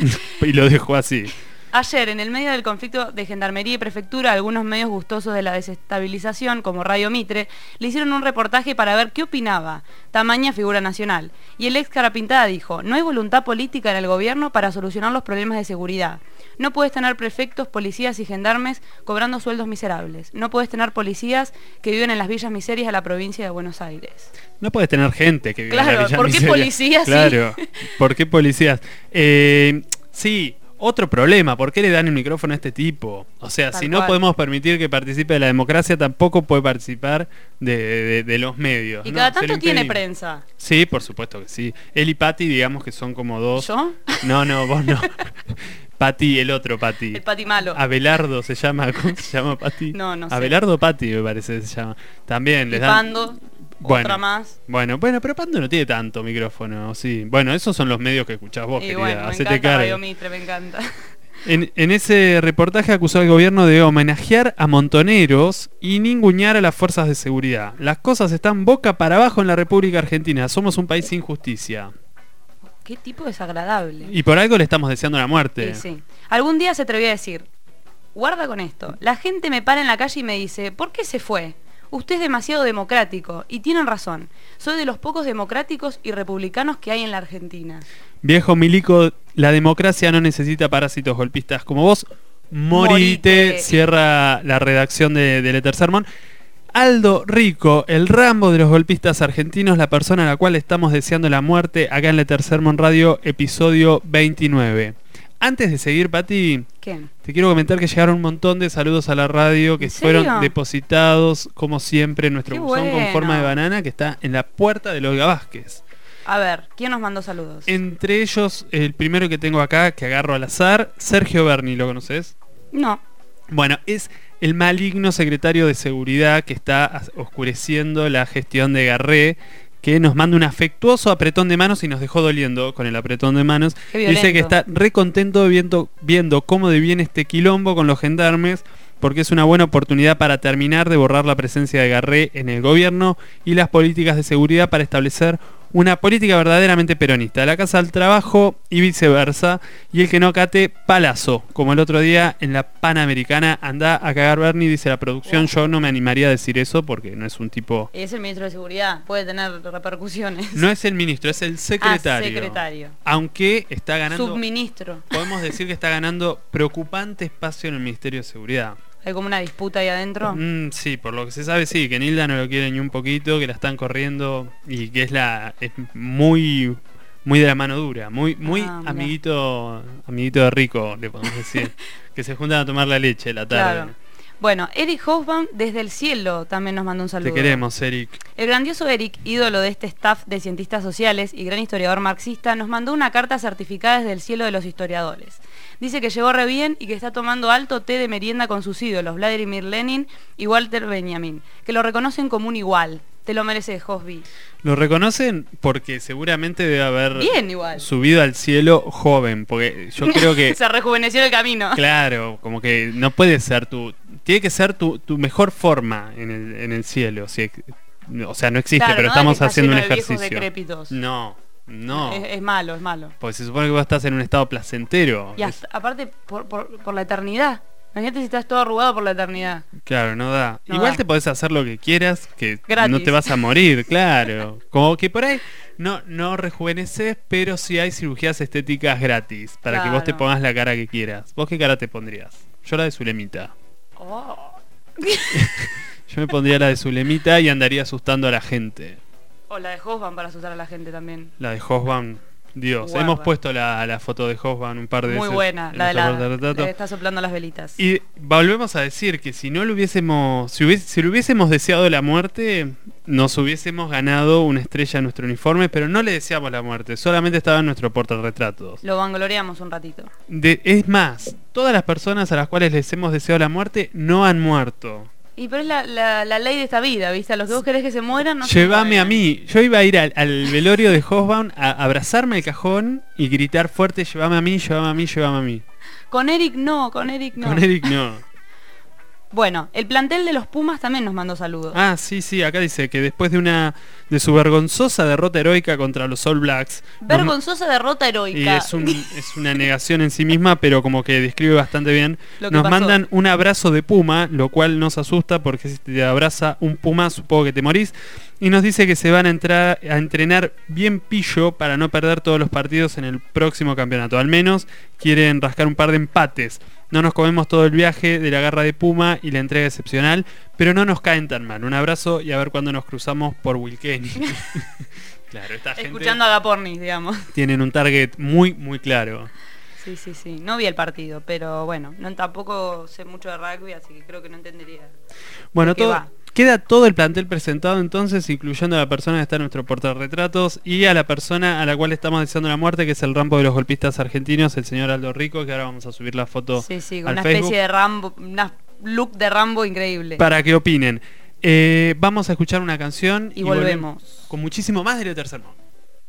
[SPEAKER 3] Y lo dejó así.
[SPEAKER 4] Ayer, en el medio del conflicto de Gendarmería y Prefectura, algunos medios gustosos de la desestabilización, como Radio Mitre, le hicieron un reportaje para ver qué opinaba, tamaña figura nacional. Y el ex Carapintada dijo, no hay voluntad política en el gobierno para solucionar los problemas de seguridad. No puedes tener prefectos, policías y gendarmes cobrando sueldos miserables. No puedes tener policías que viven en las villas miserias de la provincia de Buenos Aires.
[SPEAKER 3] No puedes tener gente que vive en
[SPEAKER 4] Claro,
[SPEAKER 3] la Villa
[SPEAKER 4] ¿por qué
[SPEAKER 3] Miseria.
[SPEAKER 4] policías, sí?
[SPEAKER 3] Claro, ¿por qué policías? Eh, sí, otro problema, ¿por qué le dan el micrófono a este tipo? O sea,
[SPEAKER 4] Tal
[SPEAKER 3] si no
[SPEAKER 4] cual.
[SPEAKER 3] podemos permitir que participe de la democracia, tampoco puede participar de, de- de los medios.
[SPEAKER 4] Y
[SPEAKER 3] ¿no?
[SPEAKER 4] cada
[SPEAKER 3] Se lo
[SPEAKER 4] tanto tiene
[SPEAKER 3] impedimos.
[SPEAKER 4] prensa.
[SPEAKER 3] Sí, por supuesto que sí. Él y Pati, digamos que son como dos.
[SPEAKER 4] ¿Yo?
[SPEAKER 3] No, no, vos no. Pati, el otro Pati.
[SPEAKER 4] El Pati malo.
[SPEAKER 3] Abelardo se llama, ¿cómo se llama Pati?
[SPEAKER 4] No, no sé.
[SPEAKER 3] Abelardo Pati me parece que se llama. También
[SPEAKER 4] Y
[SPEAKER 3] les dan.
[SPEAKER 4] Pando,
[SPEAKER 3] Bueno,
[SPEAKER 4] otra más.
[SPEAKER 3] Bueno, bueno, pero Pando no tiene tanto micrófono, sí. Bueno, esos son los medios que escuchás vos,
[SPEAKER 4] Y
[SPEAKER 3] querida.
[SPEAKER 4] bueno, me
[SPEAKER 3] Hacete
[SPEAKER 4] encanta
[SPEAKER 3] cargo.
[SPEAKER 4] Radio Mitre, me encanta.
[SPEAKER 3] En, en ese reportaje acusó al gobierno de homenajear a montoneros y ningunear a las fuerzas de seguridad. Las cosas están boca para abajo en la República Argentina. Somos un país sin justicia.
[SPEAKER 4] Qué tipo desagradable.
[SPEAKER 3] Y por algo le estamos deseando la muerte.
[SPEAKER 4] Sí, sí. Algún día se atrevió a decir, guarda con esto, la gente me para en la calle y me dice, ¿por qué se fue? Usted es demasiado democrático, y tienen razón. Soy de los pocos democráticos y republicanos que hay en la Argentina.
[SPEAKER 3] Viejo milico, la democracia no necesita parásitos golpistas como vos. Morite,
[SPEAKER 4] Morite.
[SPEAKER 3] cierra la redacción de, de Letter Sermon. Aldo Rico, el Rambo de los golpistas argentinos, la persona a la cual estamos deseando la muerte, acá en Letter Sermon Radio, episodio veintinueve. Antes de seguir, Pati,
[SPEAKER 4] ¿Qué?
[SPEAKER 3] te quiero comentar que llegaron un montón de saludos a la radio que
[SPEAKER 4] ¿En serio?
[SPEAKER 3] fueron depositados, como siempre, en nuestro
[SPEAKER 4] Qué
[SPEAKER 3] buzón con
[SPEAKER 4] bueno.
[SPEAKER 3] forma de banana que está en la puerta de Olga Vázquez.
[SPEAKER 4] A ver, ¿quién nos mandó saludos?
[SPEAKER 3] Entre ellos, el primero que tengo acá, que agarro al azar, Sergio Berni, ¿lo conoces?
[SPEAKER 4] No.
[SPEAKER 3] Bueno, es el maligno secretario de Seguridad que está oscureciendo la gestión de Garré, que nos manda un afectuoso apretón de manos y nos dejó doliendo con el apretón de manos. Dice que está re contento viendo, viendo cómo deviene este quilombo con los gendarmes, porque es una buena oportunidad para terminar de borrar la presencia de Garré en el gobierno y las políticas de seguridad para establecer una política verdaderamente peronista, la casa al trabajo y viceversa, y el que no acate, palazo, como el otro día en la Panamericana. Anda a cagar Bernie, dice la producción. Oh. Yo no me animaría a decir eso porque no es un tipo...
[SPEAKER 4] Es el ministro de Seguridad, puede tener repercusiones.
[SPEAKER 3] No es el ministro, es el secretario.
[SPEAKER 4] Ah, secretario.
[SPEAKER 3] Aunque está ganando...
[SPEAKER 4] Subministro.
[SPEAKER 3] Podemos decir que está ganando preocupante espacio en el Ministerio de Seguridad.
[SPEAKER 4] ¿Hay como una disputa ahí adentro?
[SPEAKER 3] Mm, sí, por lo que se sabe, sí, que Nilda no lo quiere ni un poquito, que la están corriendo y que es la es muy muy de la mano dura, muy muy ah, amiguito amiguito de rico, le podemos decir, que se juntan a tomar la leche la tarde.
[SPEAKER 4] Claro. Bueno, Eric Hobsbawm desde el cielo también nos mandó un saludo.
[SPEAKER 3] Te queremos, Eric.
[SPEAKER 4] El grandioso Eric, ídolo de este staff de cientistas sociales y gran historiador marxista, nos mandó una carta certificada desde el cielo de los historiadores. Dice que llegó re bien y que está tomando alto té de merienda con sus ídolos, Vladimir Lenin y Walter Benjamin, que lo reconocen como un igual. Te lo mereces, Hosby.
[SPEAKER 3] Lo reconocen porque seguramente debe haber
[SPEAKER 4] bien, igual.
[SPEAKER 3] Subido al cielo joven, porque yo creo que...
[SPEAKER 4] Se rejuveneció el camino.
[SPEAKER 3] Claro, como que no puede ser tu... Tiene que ser tu, tu mejor forma en el, en el cielo. Si, o sea, no existe,
[SPEAKER 4] claro,
[SPEAKER 3] pero
[SPEAKER 4] no
[SPEAKER 3] estamos
[SPEAKER 4] está
[SPEAKER 3] haciendo un
[SPEAKER 4] de
[SPEAKER 3] ejercicio. No, no.
[SPEAKER 4] Es, es malo, es malo.
[SPEAKER 3] Porque se supone que vos estás en un estado placentero.
[SPEAKER 4] Y hasta, aparte, por, por, por la eternidad. Imagínate si estás todo arrugado por la eternidad.
[SPEAKER 3] Claro, no da.
[SPEAKER 4] No
[SPEAKER 3] Igual
[SPEAKER 4] da.
[SPEAKER 3] te podés hacer lo que quieras, que
[SPEAKER 4] gratis.
[SPEAKER 3] No te vas a morir, claro. Como que por ahí no, no rejuveneces, pero sí hay cirugías estéticas gratis para
[SPEAKER 4] claro.
[SPEAKER 3] que vos te pongas la cara que quieras. ¿Vos qué cara te pondrías? Yo la de Zulemita.
[SPEAKER 4] Oh.
[SPEAKER 3] Yo me pondría la de Zulemita y andaría asustando a la gente.
[SPEAKER 4] O la de Hobsbawm para asustar a la gente también.
[SPEAKER 3] La de Hobsbawm. Dios,
[SPEAKER 4] Guarda.
[SPEAKER 3] Hemos puesto la, la foto de Hobsbawm un par de
[SPEAKER 4] Muy
[SPEAKER 3] veces.
[SPEAKER 4] Muy buena, la de la, la que está soplando las velitas.
[SPEAKER 3] Y volvemos a decir que si no lo hubiésemos, si, hubiese, si le hubiésemos deseado la muerte, nos hubiésemos ganado una estrella en nuestro uniforme, pero no le deseamos la muerte, solamente estaba en nuestro portarretratos.
[SPEAKER 4] Lo vangloriamos un ratito.
[SPEAKER 3] De, es más, todas las personas a las cuales les hemos deseado la muerte no han muerto.
[SPEAKER 4] Y pero es la, la, la ley de esta vida, ¿viste? A los que vos querés que se mueran, no
[SPEAKER 3] Llévame
[SPEAKER 4] se
[SPEAKER 3] a mí. Yo iba a ir al, al velorio de Hobsbawm a abrazarme el cajón y gritar fuerte, llévame a mí, llévame a mí, llévame a mí.
[SPEAKER 4] Con Eric no, con Eric no.
[SPEAKER 3] Con Eric no.
[SPEAKER 4] Bueno, el plantel de los Pumas también nos mandó saludos.
[SPEAKER 3] Ah, sí, sí, acá dice que después de una de su vergonzosa derrota heroica contra los All Blacks.
[SPEAKER 4] Vergonzosa nos, derrota heroica.
[SPEAKER 3] Y es, un, es una negación en sí misma, pero como que describe bastante bien. Nos pasó. Mandan un abrazo de puma, lo cual nos asusta porque si te abraza un puma supongo que te morís. Y nos dice que se van a entrar a entrenar bien pillo para no perder todos los partidos en el próximo campeonato. Al menos quieren rascar un par de empates. No nos comemos todo el viaje de la garra de puma y la entrega excepcional, pero no nos caen tan mal. Un abrazo y a ver cuándo nos cruzamos por Wilkenny. Claro, esta gente
[SPEAKER 4] escuchando a Gapornis, digamos.
[SPEAKER 3] Tienen un target muy, muy claro.
[SPEAKER 4] Sí, sí, sí. No vi el partido, pero bueno, no tampoco sé mucho de rugby, así que creo que no entendería.
[SPEAKER 3] Bueno, todo, queda todo el plantel presentado entonces, incluyendo a la persona que está en nuestro portarretratos y a la persona a la cual estamos deseando la muerte, que es el Rambo de los golpistas argentinos, el señor Aldo Rico, que ahora vamos a subir la foto.
[SPEAKER 4] Sí, sí, con
[SPEAKER 3] al
[SPEAKER 4] una
[SPEAKER 3] Facebook,
[SPEAKER 4] especie de Rambo, una look de Rambo increíble.
[SPEAKER 3] Para que opinen. Eh, vamos a escuchar una canción
[SPEAKER 4] y, y volvemos. volvemos
[SPEAKER 3] con muchísimo más de Le Tercer Monde.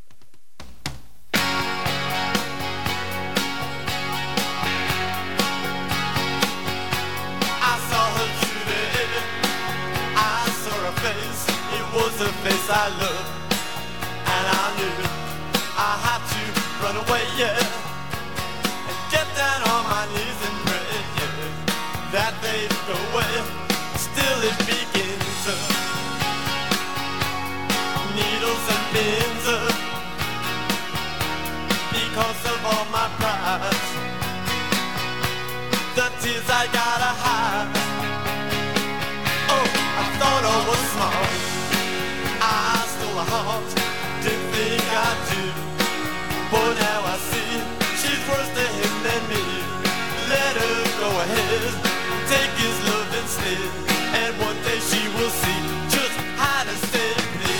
[SPEAKER 5] I love, and I knew I had to run away, yeah, and get down on my knees and pray, yeah, that they'd go away. Still it begins, uh, needles and pins, uh, because of all my pride, the tears I gotta hide. Oh, I thought I was smart, I stole a heart, didn't think I do, but now I see she's worse to him than me. Let her go ahead, take his love instead, and one day she will see just how to save me,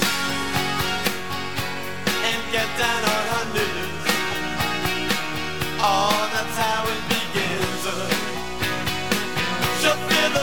[SPEAKER 5] and get down on her knees. Oh, that's how it begins. She'll feel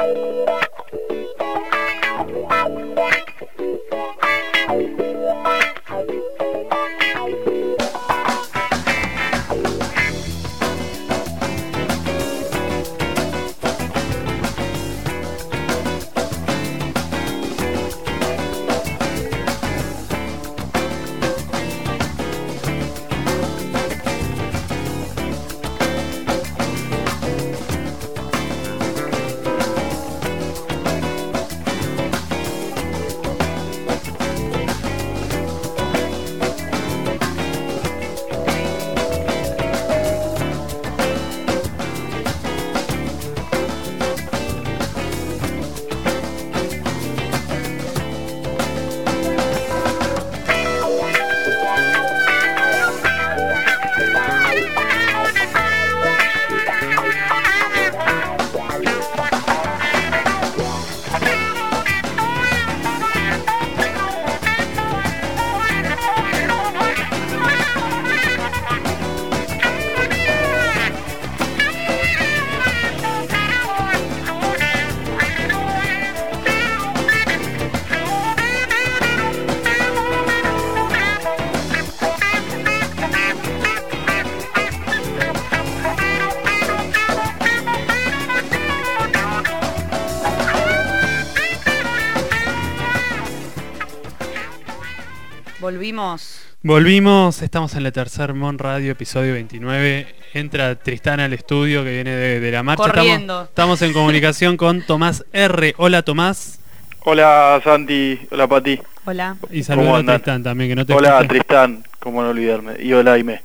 [SPEAKER 4] Volvimos.
[SPEAKER 3] Volvimos, estamos en la Tercer Mon Radio, episodio veintinueve. Entra Tristán al estudio que viene de, de la marcha.
[SPEAKER 4] Corriendo.
[SPEAKER 3] Estamos, estamos en comunicación con Tomás R. Hola, Tomás.
[SPEAKER 7] Hola, Santi. Hola, Pati.
[SPEAKER 4] Hola.
[SPEAKER 3] Y saludos a Tristán también, que no te
[SPEAKER 7] Hola,
[SPEAKER 3] escucha.
[SPEAKER 7] Tristán, cómo no olvidarme. Y hola, Aime.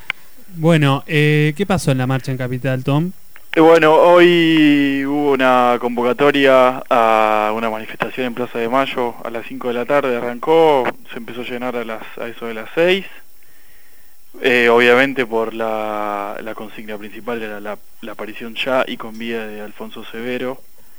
[SPEAKER 3] Bueno, eh, ¿qué pasó en la marcha en Capital, Tom?
[SPEAKER 7] Eh, bueno, hoy hubo una convocatoria a una manifestación en Plaza de Mayo a las cinco de la tarde. Arrancó, se empezó a llenar a, las, a eso de las seis. Eh, obviamente por la, la consigna principal era la, la aparición ya y con vida de Alfonso Severo.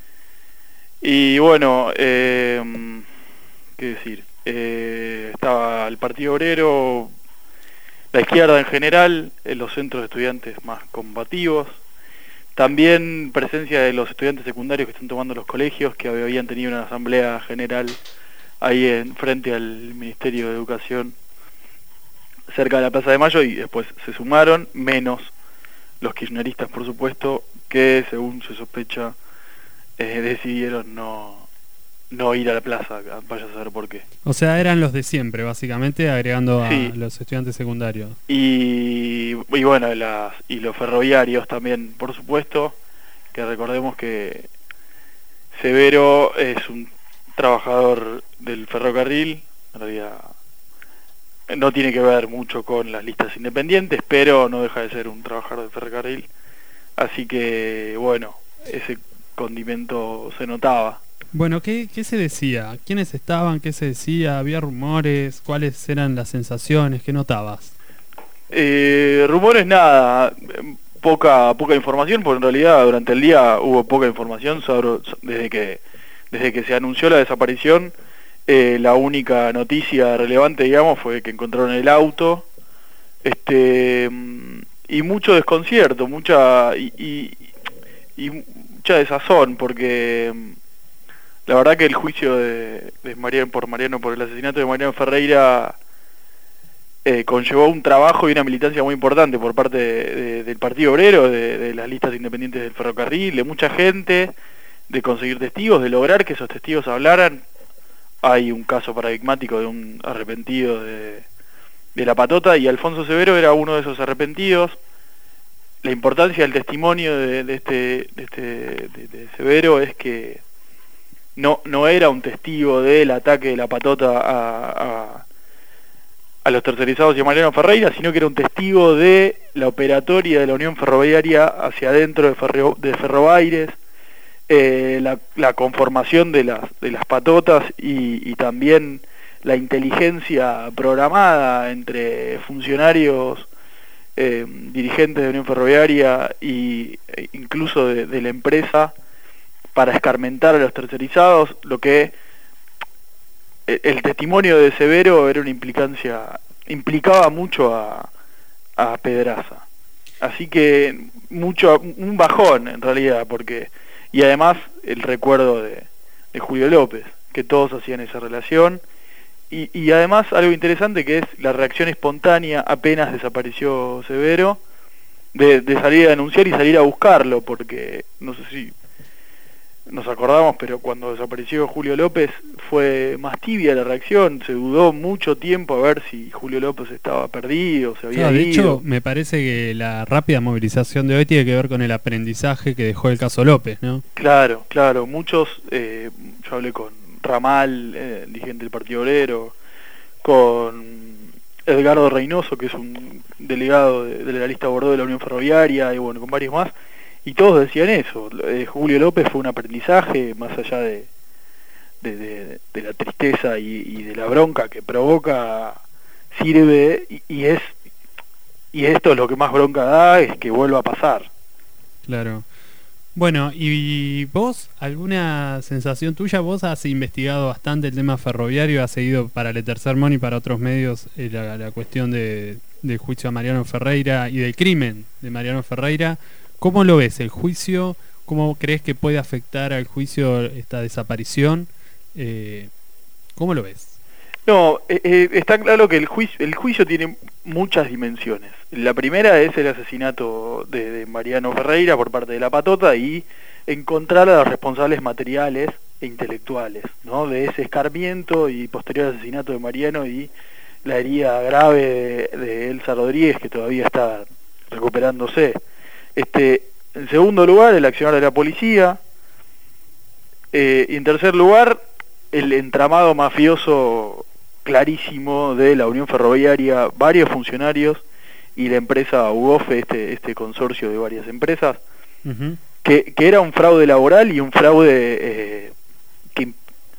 [SPEAKER 7] Y bueno, eh, ¿qué decir? Eh, estaba el Partido Obrero, la izquierda en general, en los centros de estudiantes más combativos. También presencia de los estudiantes secundarios que están tomando los colegios, que habían tenido una asamblea general ahí en frente al Ministerio de Educación, cerca de la Plaza de Mayo, y después se sumaron, menos los kirchneristas, por supuesto, que según se sospecha, eh, decidieron no, no ir a la plaza, vaya a saber por qué.
[SPEAKER 3] O sea, eran los de siempre, básicamente, agregando a
[SPEAKER 7] Sí.
[SPEAKER 3] los estudiantes secundarios.
[SPEAKER 7] Y, y bueno, las, y los ferroviarios también, por supuesto, que recordemos que Severo es un trabajador del ferrocarril, en realidad no tiene que ver mucho con las listas independientes, pero no deja de ser un trabajador del ferrocarril, así que bueno, ese condimento se notaba.
[SPEAKER 3] Bueno, ¿qué, ¿qué se decía? ¿Quiénes estaban? ¿Qué se decía? ¿Había rumores? ¿Cuáles eran las sensaciones? ¿Qué notabas?
[SPEAKER 7] Eh, rumores nada, poca poca información, porque en realidad durante el día hubo poca información sobre, desde que desde que se anunció la desaparición. Eh, la única noticia relevante, digamos, fue que encontraron el auto, este y mucho desconcierto, mucha y, y, y mucha desazón, porque la verdad que el juicio de, de Mariano, por Mariano por el asesinato de Mariano Ferreira eh, conllevó un trabajo y una militancia muy importante por parte de, de, del Partido Obrero, de, de las listas independientes del ferrocarril, de mucha gente, de conseguir testigos, de lograr que esos testigos hablaran. Hay un caso paradigmático de un arrepentido de, de la patota, y Alfonso Severo era uno de esos arrepentidos. La importancia del testimonio de, de este, de, este de, de Severo es que no, no era un testigo del ataque de la patota a, a, a los tercerizados y a Mariano Ferreira, sino que era un testigo de la operatoria de la Unión Ferroviaria hacia adentro de, Ferro, de Ferrobaires, eh, la, la conformación de las, de las patotas y, y también la inteligencia programada entre funcionarios, eh, dirigentes de la Unión Ferroviaria y e incluso de, de la empresa, para escarmentar a los tercerizados. Lo que el testimonio de Severo era una implicancia, implicaba mucho a, a Pedraza. Así que mucho, un bajón en realidad, porque y además el recuerdo de, de Julio López, que todos hacían esa relación, y, y además algo interesante que es la reacción espontánea apenas desapareció Severo, de, de salir a denunciar y salir a buscarlo, porque no sé si nos acordamos, pero cuando desapareció Julio López fue más tibia la reacción, se dudó mucho tiempo a ver si Julio López estaba perdido, se había
[SPEAKER 3] Claro, de
[SPEAKER 7] ido.
[SPEAKER 3] hecho, me parece que la rápida movilización de hoy tiene que ver con el aprendizaje que dejó el caso López, ¿no?
[SPEAKER 7] Claro, claro, muchos, eh, yo hablé con Ramal, eh, dirigente del Partido Obrero, con Edgardo Reynoso, que es un delegado de, de la lista Bordeaux de la Unión Ferroviaria, y bueno, con varios más, y todos decían eso. eh, Julio López fue un aprendizaje, más allá de, de, de, de la tristeza y, y de la bronca que provoca, sirve, y, y es y esto es lo que más bronca da, es que vuelva a pasar.
[SPEAKER 3] Claro. Bueno, ¿y vos, alguna sensación tuya? Vos has investigado bastante el tema ferroviario, has seguido para Le Tercer Mon y para otros medios eh, la, la cuestión de, del juicio a Mariano Ferreira y del crimen de Mariano Ferreira. ¿Cómo lo ves el juicio? ¿Cómo crees que puede afectar al juicio esta desaparición? Eh, ¿Cómo lo ves?
[SPEAKER 7] No, eh, eh, está claro que el juicio, el juicio tiene muchas dimensiones. La primera es el asesinato de, de Mariano Ferreira por parte de la Patota y encontrar a los responsables materiales e intelectuales, ¿no? De ese escarmiento y posterior asesinato de Mariano y la herida grave de, de Elsa Rodríguez, que todavía está recuperándose. Este, en segundo lugar, el accionar de la policía. Eh, y en tercer lugar, el entramado mafioso clarísimo de la Unión Ferroviaria, varios funcionarios y la empresa UOFE, este, este consorcio de varias empresas, uh-huh. que, que era un fraude laboral y un fraude eh, que,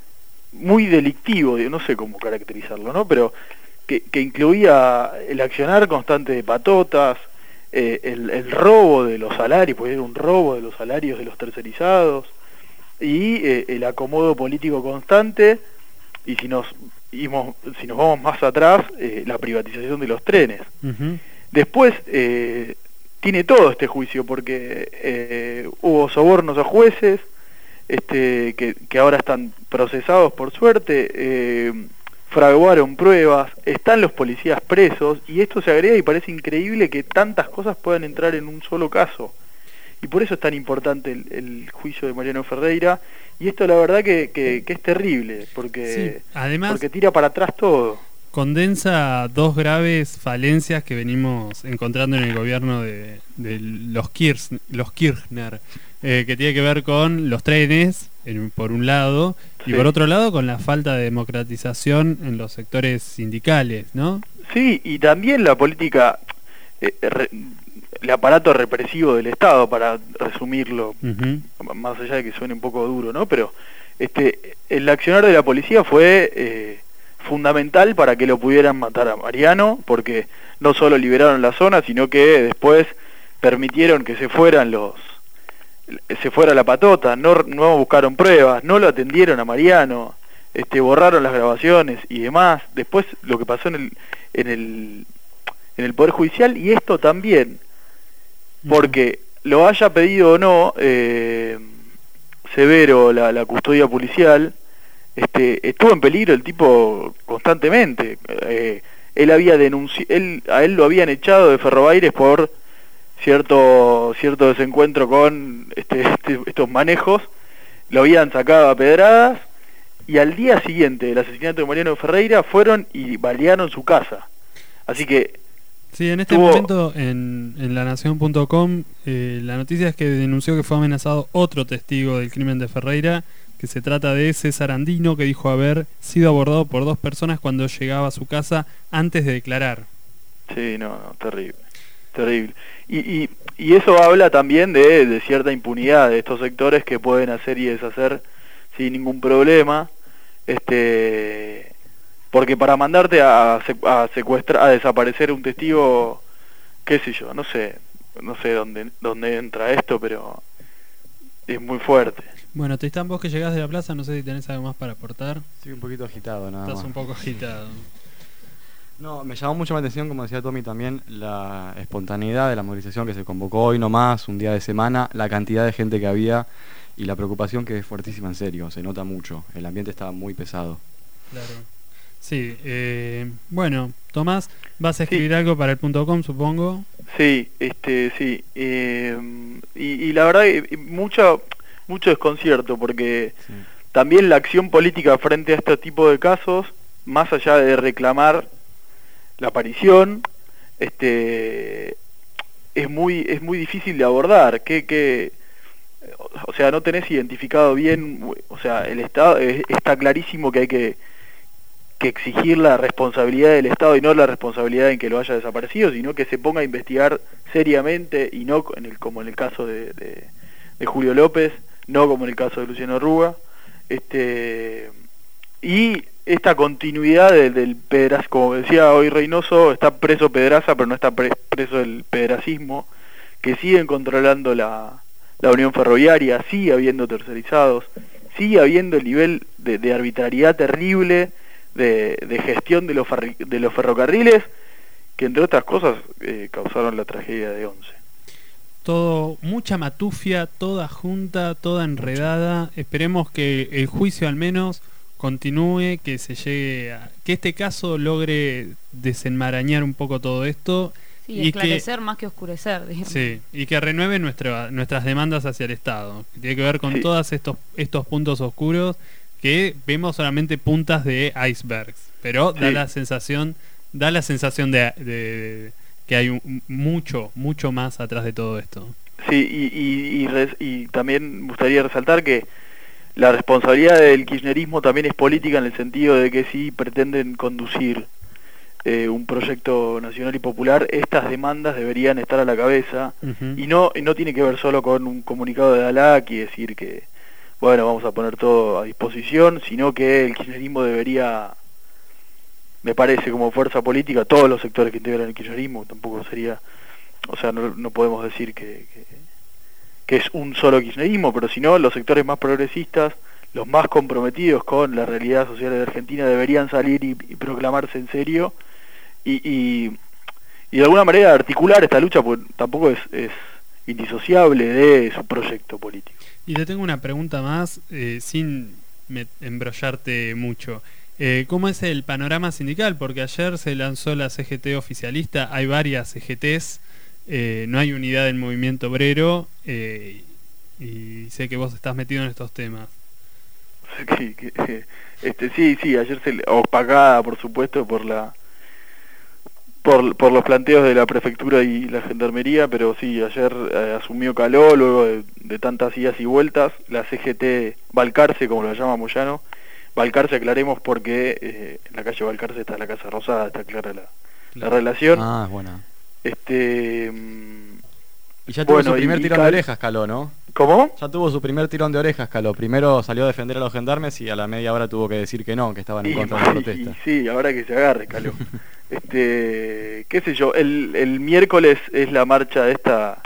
[SPEAKER 7] muy delictivo, no sé cómo caracterizarlo, ¿no? Pero que, que incluía el accionar constante de patotas, eh, el, el robo de los salarios, porque era un robo de los salarios de los tercerizados, y eh, el acomodo político constante, y si nos íbamos, si nos vamos más atrás, eh, la privatización de los trenes. Uh-huh. Después eh, tiene todo este juicio, porque eh, hubo sobornos a jueces, este, que, que ahora están procesados por suerte, eh, fraguaron pruebas, están los policías presos, y esto se agrega y parece increíble que tantas cosas puedan entrar en un solo caso. Y por eso es tan importante el, el juicio de Mariano Ferreira, y esto la verdad que, que, que es terrible, porque,
[SPEAKER 3] sí, además,
[SPEAKER 7] porque tira para atrás todo.
[SPEAKER 3] Condensa dos graves falencias que venimos encontrando en el gobierno de, de los, Kirch, los Kirchner, eh, que tiene que ver con los trenes, en, por un lado, y sí. por otro lado con la falta de democratización en los sectores sindicales, ¿no?
[SPEAKER 7] Sí, y también la política... Eh, re, el aparato represivo del Estado, para resumirlo, uh-huh. más allá de que suene un poco duro, ¿no? Pero este, el accionar de la policía fue eh, fundamental para que lo pudieran matar a Mariano, porque no solo liberaron la zona, sino que después permitieron que se fueran los se fuera la Patota, no, no buscaron pruebas, no lo atendieron a Mariano, este, borraron las grabaciones y demás. Después lo que pasó en el en el en el Poder Judicial, y esto también, porque lo haya pedido o no eh, Severo, la, la custodia policial, este, estuvo en peligro el tipo constantemente. Eh, él había denunci- él, a él lo habían echado de Ferrobaires por cierto cierto desencuentro con este, este, estos manejos, lo habían sacado a pedradas, y al día siguiente del asesinato de Mariano Ferreira fueron y balearon su casa. Así que
[SPEAKER 3] sí, en este
[SPEAKER 7] tuvo...
[SPEAKER 3] momento en, en la nación punto com eh, la noticia es que denunció que fue amenazado otro testigo del crimen de Ferreira, que se trata de César Andino, que dijo haber sido abordado por dos personas cuando llegaba a su casa antes de declarar.
[SPEAKER 7] Sí, no, no, terrible, terrible. Y, y, y eso habla también de, de cierta impunidad de estos sectores que pueden hacer y deshacer sin ningún problema, este... porque para mandarte a, a secuestrar, a desaparecer un testigo, qué sé yo, no sé, no sé dónde, dónde entra esto, pero es muy fuerte.
[SPEAKER 3] Bueno, Tristán, vos que llegás de la plaza, no sé si tenés algo más para aportar.
[SPEAKER 8] Estoy un poquito agitado, nada
[SPEAKER 3] Estás
[SPEAKER 8] más.
[SPEAKER 3] un poco agitado.
[SPEAKER 8] No, me llamó mucho la atención, como decía Tommy también, la espontaneidad de la movilización que se convocó hoy nomás, un día de semana, la cantidad de gente que había y la preocupación que es fuertísima, en serio, se nota mucho, el ambiente está muy pesado.
[SPEAKER 3] Claro. Sí, eh, bueno, Tomás, vas a escribir
[SPEAKER 7] Sí.
[SPEAKER 3] algo para el punto com, supongo.
[SPEAKER 7] Sí, este, sí. eh, y, y la verdad, eh, mucho, mucho desconcierto, porque
[SPEAKER 8] Sí.
[SPEAKER 7] también la acción política frente a este tipo de casos, más allá de reclamar la aparición, este, es muy, es muy difícil de abordar. Que, que, o sea, no tenés identificado bien, o sea, el Estado, es- está clarísimo que hay que que exigir la responsabilidad del Estado y no la responsabilidad en que lo haya desaparecido, sino que se ponga a investigar seriamente y no en el, como en el caso de, de, de Julio López, no como en el caso de Luciano Rúa, este, y esta continuidad de, del Pedraza, como decía hoy Reynoso, está preso Pedraza, pero no está pre, preso el pedracismo, que siguen controlando la, la Unión Ferroviaria, sigue habiendo tercerizados, sigue habiendo el nivel de, de arbitrariedad terrible, De, de gestión de los, ferri, de los ferrocarriles, que entre otras cosas eh, causaron la tragedia de Once.
[SPEAKER 3] Todo, mucha matufia, toda junta, toda enredada. Esperemos que el juicio al menos continúe, que se llegue a, que este caso logre desenmarañar un poco todo esto.
[SPEAKER 4] Sí,
[SPEAKER 3] y
[SPEAKER 4] esclarecer
[SPEAKER 3] que,
[SPEAKER 4] más que oscurecer, digamos.
[SPEAKER 3] sí, y que renueve nuestra, nuestras demandas hacia el Estado, que tiene que ver con
[SPEAKER 7] Sí.
[SPEAKER 3] todos estos, estos puntos oscuros que vemos solamente puntas de icebergs, pero da
[SPEAKER 7] Sí.
[SPEAKER 3] la sensación, da la sensación de, de que hay un, mucho, mucho más atrás de todo esto.
[SPEAKER 7] Sí, y, y, y, res, y también me gustaría resaltar que la responsabilidad del kirchnerismo también es política, en el sentido de que si pretenden conducir eh, un proyecto nacional y popular, estas demandas deberían estar a la cabeza,
[SPEAKER 3] Uh-huh.
[SPEAKER 7] y no y no tiene que ver solo con un comunicado de ALAC y decir que bueno, vamos a poner todo a disposición, sino que el kirchnerismo debería, me parece, como fuerza política, todos los sectores que integran el kirchnerismo, tampoco sería, o sea, no, no podemos decir que, que, que es un solo kirchnerismo, pero sino los sectores más progresistas, los más comprometidos con la realidad social de Argentina, deberían salir y, y proclamarse en serio, y, y, y de alguna manera articular esta lucha, porque tampoco es, es indisociable de su proyecto político.
[SPEAKER 3] Y te tengo una pregunta más, eh, sin me- embrollarte mucho. Eh, ¿Cómo es el panorama sindical? Porque ayer se lanzó la C G T oficialista, hay varias C G Ts, eh, no hay unidad del movimiento obrero, eh, y sé que vos estás metido en estos temas.
[SPEAKER 7] Sí, que, este, sí, sí, ayer se le, opacada, por supuesto, por la por, por los planteos de la prefectura y la gendarmería, pero sí, ayer eh, asumió Caló, luego de, de tantas idas y vueltas, la C G T Balcarce, como lo llama Moyano. Balcarce, aclaremos, porque eh, en la calle Balcarce está la Casa Rosada, está clara la, la relación.
[SPEAKER 8] Ah, es buena.
[SPEAKER 7] Este, mm,
[SPEAKER 8] Y ya tuvo
[SPEAKER 7] bueno,
[SPEAKER 8] su primer
[SPEAKER 7] y- y
[SPEAKER 8] tirón
[SPEAKER 7] Cal-
[SPEAKER 8] de orejas, Caló, ¿no?
[SPEAKER 7] ¿Cómo?
[SPEAKER 8] Ya tuvo su primer tirón de orejas, Caló. Primero salió a defender a los gendarmes y a la media hora tuvo que decir que no, que estaban en
[SPEAKER 7] Y,
[SPEAKER 8] contra de la
[SPEAKER 7] y-
[SPEAKER 8] protesta.
[SPEAKER 7] y sí, ahora que se agarre, Caló. este, qué sé yo, el, el miércoles es la marcha esta,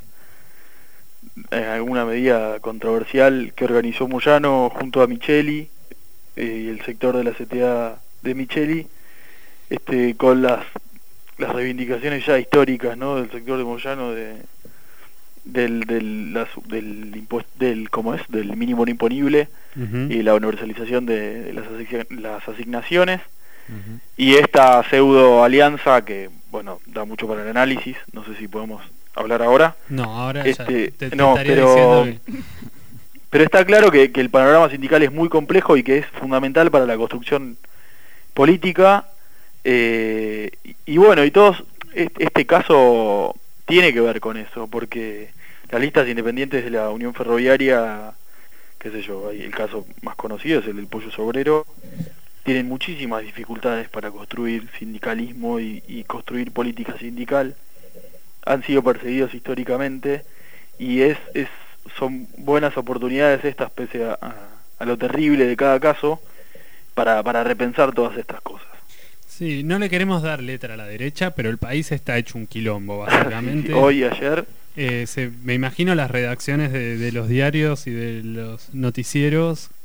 [SPEAKER 7] en alguna medida controversial, que organizó Moyano junto a Micheli eh, y el sector de la C T A de Micheli, este, con las las reivindicaciones ya históricas, ¿no?, del sector de Moyano, de del del la su- del impuesto, del ¿cómo es?, del mínimo no imponible
[SPEAKER 3] Uh-huh.
[SPEAKER 7] y la universalización de, de las, asign- las asignaciones,
[SPEAKER 8] Ujú.
[SPEAKER 7] y esta pseudo alianza que, bueno, da mucho para el análisis, no sé si podemos hablar ahora,
[SPEAKER 3] No, ahora
[SPEAKER 7] Este,
[SPEAKER 3] ya te, te
[SPEAKER 7] no,
[SPEAKER 3] estaría
[SPEAKER 7] pero-
[SPEAKER 3] diciendo que...
[SPEAKER 7] pero está claro que, que el panorama sindical es muy complejo y que es fundamental para la construcción política, eh, y, y bueno, y todos, est- este caso tiene que ver con eso, porque las listas independientes de la Unión Ferroviaria, qué sé yo, hay el caso más conocido es el del Pollo Sobrero, tienen muchísimas dificultades para construir sindicalismo y, y construir política sindical, han sido perseguidos históricamente, y es, es son buenas oportunidades estas, pese a, a, a lo terrible de cada caso, para, para repensar todas estas cosas.
[SPEAKER 3] Sí, no le queremos dar letra a la derecha, pero el país está hecho un quilombo, básicamente.
[SPEAKER 7] Hoy, ayer,
[SPEAKER 3] Eh, se, me imagino las redacciones de, de los diarios y de los noticieros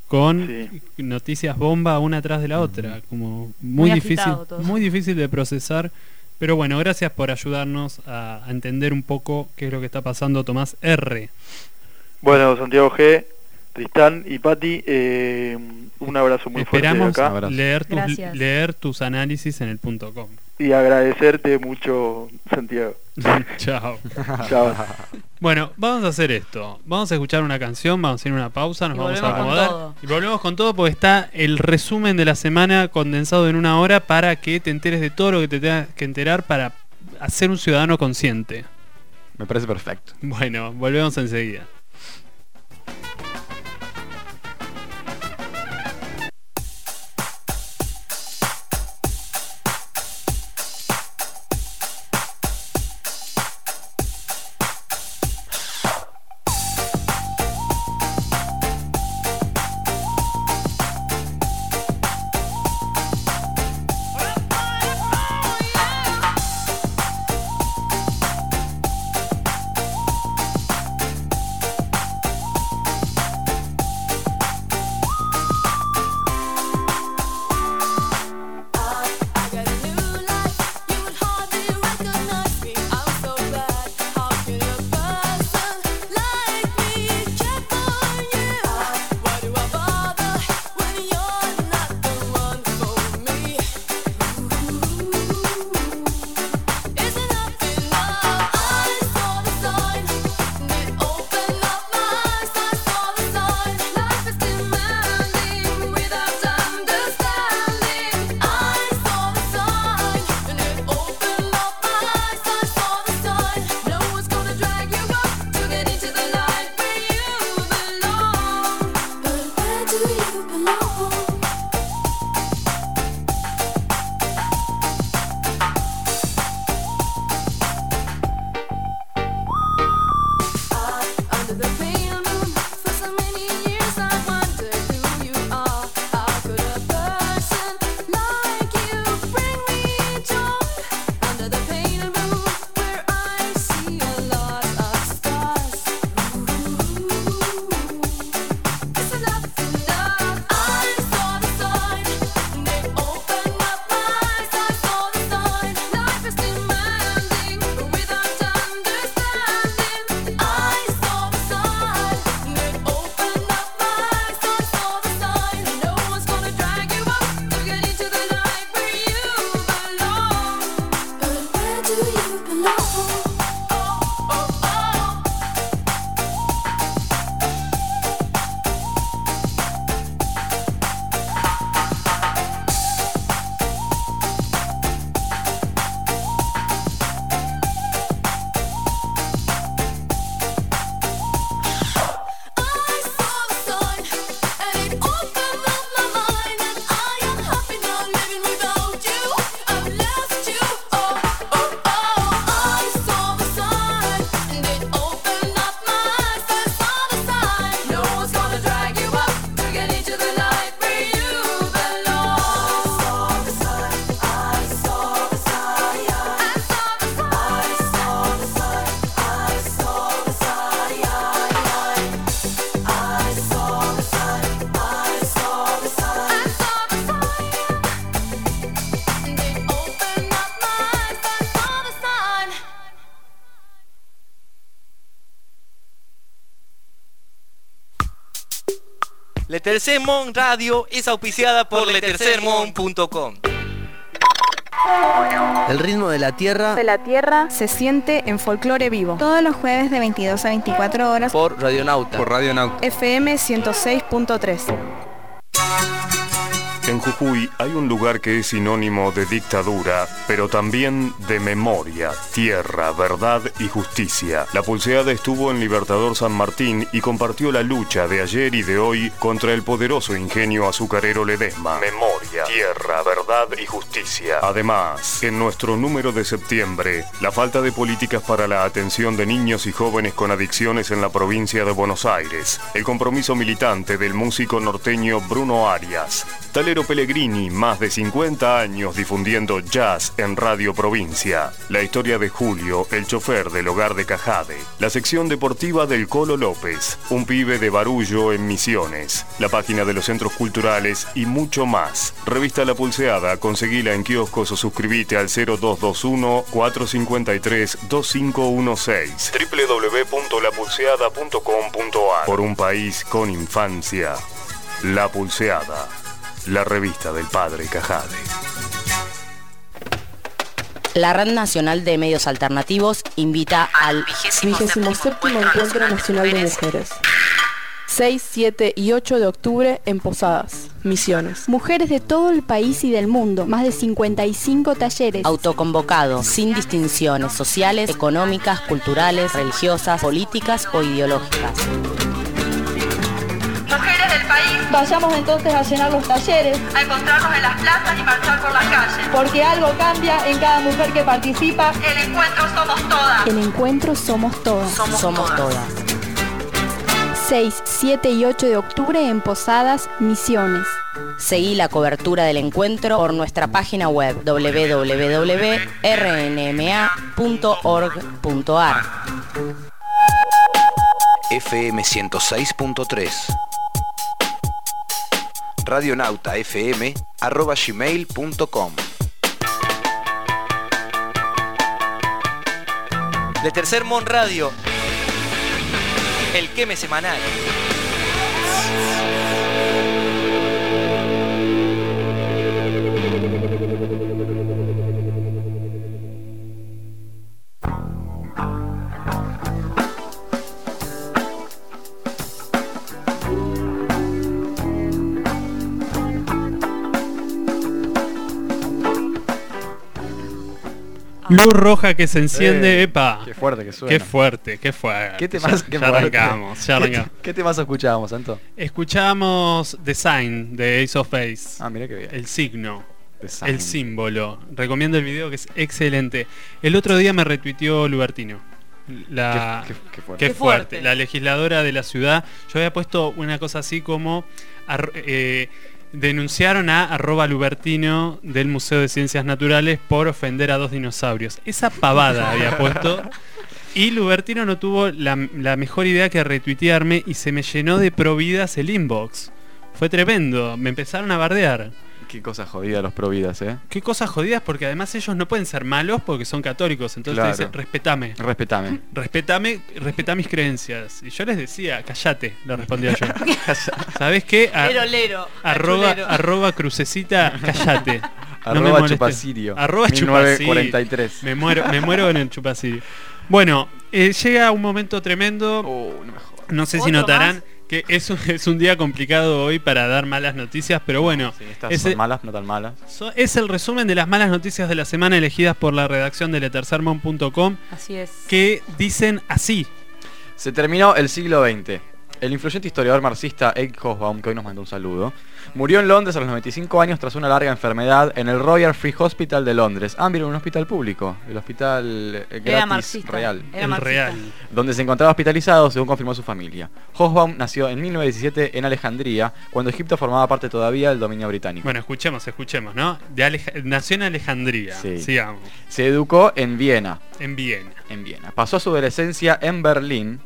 [SPEAKER 3] con
[SPEAKER 7] Sí.
[SPEAKER 3] noticias bomba una tras de la otra, como muy,
[SPEAKER 4] Muy
[SPEAKER 3] difícil,
[SPEAKER 4] agitado todo.
[SPEAKER 3] muy difícil de procesar. Pero bueno, gracias por ayudarnos a, a entender un poco qué es lo que está pasando, Tomás R.
[SPEAKER 7] Bueno, Santiago G, Tristán y Pati, eh, un abrazo muy
[SPEAKER 3] Esperamos
[SPEAKER 7] fuerte de acá.
[SPEAKER 8] Abrazo.
[SPEAKER 3] leer tus,
[SPEAKER 4] Gracias.
[SPEAKER 3] leer tus análisis en el punto com.
[SPEAKER 7] Y agradecerte mucho, Santiago.
[SPEAKER 3] Chao.
[SPEAKER 7] Chao.
[SPEAKER 3] Bueno, vamos a hacer esto. Vamos a escuchar una canción, vamos a hacer una pausa, nos
[SPEAKER 4] Y
[SPEAKER 3] vamos a
[SPEAKER 4] volvemos con
[SPEAKER 3] acomodar.
[SPEAKER 4] todo.
[SPEAKER 3] Y volvemos con todo porque está el resumen de la semana condensado en una hora para que te enteres de todo lo que te tengas que enterar para ser un ciudadano consciente.
[SPEAKER 8] Me parece perfecto.
[SPEAKER 3] Bueno, volvemos enseguida.
[SPEAKER 1] Le Tercer Monde Radio es auspiciada por le tercer monde punto com.
[SPEAKER 9] El ritmo de la tierra
[SPEAKER 10] de la tierra se siente en Folclore Vivo.
[SPEAKER 11] Todos los jueves de veintidós a veinticuatro horas
[SPEAKER 9] por Radionauta.
[SPEAKER 8] Por Radionauta.
[SPEAKER 10] F M ciento seis punto tres.
[SPEAKER 12] En Jujuy hay un lugar que es sinónimo de dictadura, pero también de memoria, tierra, verdad y justicia. La Pulseada estuvo en Libertador San Martín y compartió la lucha de ayer y de hoy contra el poderoso ingenio azucarero Ledesma. Memoria, tierra, verdad y justicia. Además, en nuestro número de septiembre, la falta de políticas para la atención de niños y jóvenes con adicciones en la provincia de Buenos Aires. El compromiso militante del músico norteño Bruno Arias. Costalero Pellegrini, más de cincuenta años difundiendo jazz en Radio Provincia. La historia de Julio, el chofer del hogar de Cajade. La sección deportiva del Colo López, un pibe de Barullo en Misiones. La página de los centros culturales y mucho más. Revista La Pulseada, conseguila en kioscos o suscribite al cero dos dos uno, cuatro cinco tres, dos cinco uno seis. doble u doble u doble u punto la pulseada punto com punto a r. Por un país con infancia. La Pulseada, la revista del padre Cajade.
[SPEAKER 13] La Red Nacional de Medios Alternativos invita al
[SPEAKER 14] vigésimo séptimo Encuentro Nacional de Mujeres. seis, siete y ocho de octubre en Posadas, Misiones.
[SPEAKER 15] Mujeres de todo el país y del mundo, más de cincuenta y cinco talleres.
[SPEAKER 13] Autoconvocados, sin distinciones sociales, económicas, culturales, religiosas, políticas o ideológicas.
[SPEAKER 16] Mujeres del país,
[SPEAKER 17] vayamos entonces a llenar los talleres,
[SPEAKER 16] a encontrarnos en las plazas y marchar por las calles.
[SPEAKER 17] Porque algo cambia en cada mujer que participa.
[SPEAKER 16] El encuentro somos todas.
[SPEAKER 15] El encuentro somos todas.
[SPEAKER 13] Somos, somos todas. todas.
[SPEAKER 15] seis, siete y ocho de octubre en Posadas, Misiones.
[SPEAKER 13] Seguí la cobertura del encuentro por nuestra página web doble u doble u doble u punto r n m a punto org punto a r.
[SPEAKER 18] F M ciento seis punto tres radionautafm arroba gmail punto com.
[SPEAKER 1] De Tercer Mon Radio, el queme semanal.
[SPEAKER 3] Luz roja que se enciende,
[SPEAKER 8] eh,
[SPEAKER 3] epa.
[SPEAKER 8] Qué fuerte que suena.
[SPEAKER 3] Qué fuerte, qué fuerte.
[SPEAKER 8] ¿Qué temas,
[SPEAKER 3] ya,
[SPEAKER 8] qué
[SPEAKER 3] ya arrancamos, ya arrancamos.
[SPEAKER 8] ¿Qué, qué temas escuchábamos, Santo?
[SPEAKER 3] Escuchamos The Sign de Ace of Base.
[SPEAKER 8] Ah, mira qué bien.
[SPEAKER 3] El signo. El símbolo. Recomiendo el video que es excelente. El otro día me retuiteó Lubertino. La,
[SPEAKER 8] qué, qué, qué, fuerte.
[SPEAKER 3] Qué fuerte. La legisladora de la ciudad. Yo había puesto una cosa así como... Eh, denunciaron a arroba Lubertino del Museo de Ciencias Naturales por ofender a dos dinosaurios. Esa pavada había puesto. Y Lubertino no tuvo la, la mejor idea que retuitearme y se me llenó de providas el inbox. Fue tremendo. Me empezaron a bardear.
[SPEAKER 8] Qué cosas jodidas los providas, ¿eh?
[SPEAKER 3] Qué cosas jodidas, porque además ellos no pueden ser malos porque son católicos. Entonces
[SPEAKER 8] claro.
[SPEAKER 3] te dicen, respetame.
[SPEAKER 8] Respetame.
[SPEAKER 3] Respetame, respetá mis creencias. Y yo les decía, callate, le respondía yo. ¿Sabés qué? A,
[SPEAKER 4] lero, lero,
[SPEAKER 3] arroba,
[SPEAKER 4] lero.
[SPEAKER 3] arroba crucecita, callate.
[SPEAKER 8] Arroba no chupacirio.
[SPEAKER 3] Arroba
[SPEAKER 8] mil novecientos cuarenta y tres.
[SPEAKER 3] Chupacirio. Me muero, me muero en el chupacirio. Bueno, eh, llega un momento tremendo.
[SPEAKER 8] Oh, no, me jodas.
[SPEAKER 3] No sé si notarán más? que es un, es un día complicado hoy para dar malas noticias, pero bueno.
[SPEAKER 8] Sí, estas
[SPEAKER 3] es,
[SPEAKER 8] son malas, no tan malas.
[SPEAKER 3] So, es el resumen de las malas noticias de la semana elegidas por la redacción de letercermon punto com.
[SPEAKER 4] Así es.
[SPEAKER 3] Que dicen así.
[SPEAKER 8] Se terminó el siglo veinte. El influyente historiador marxista Erik Hobsbawm, que hoy nos mandó un saludo, murió en Londres a los noventa y cinco años tras una larga enfermedad en el Royal Free Hospital de Londres. Ah, mira, un hospital público, el hospital eh, gratis real,
[SPEAKER 4] Era
[SPEAKER 3] el
[SPEAKER 4] marxista.
[SPEAKER 3] real,
[SPEAKER 8] donde se encontraba hospitalizado, según confirmó su familia. Hobsbawm nació en mil novecientos diecisiete en Alejandría, cuando Egipto formaba parte todavía del dominio británico.
[SPEAKER 3] Bueno, escuchemos, escuchemos, ¿no? De Alej- nació en Alejandría,
[SPEAKER 8] Sí.
[SPEAKER 3] sigamos.
[SPEAKER 8] Se educó en Viena.
[SPEAKER 3] En Viena.
[SPEAKER 8] En Viena. Pasó su adolescencia en Berlín.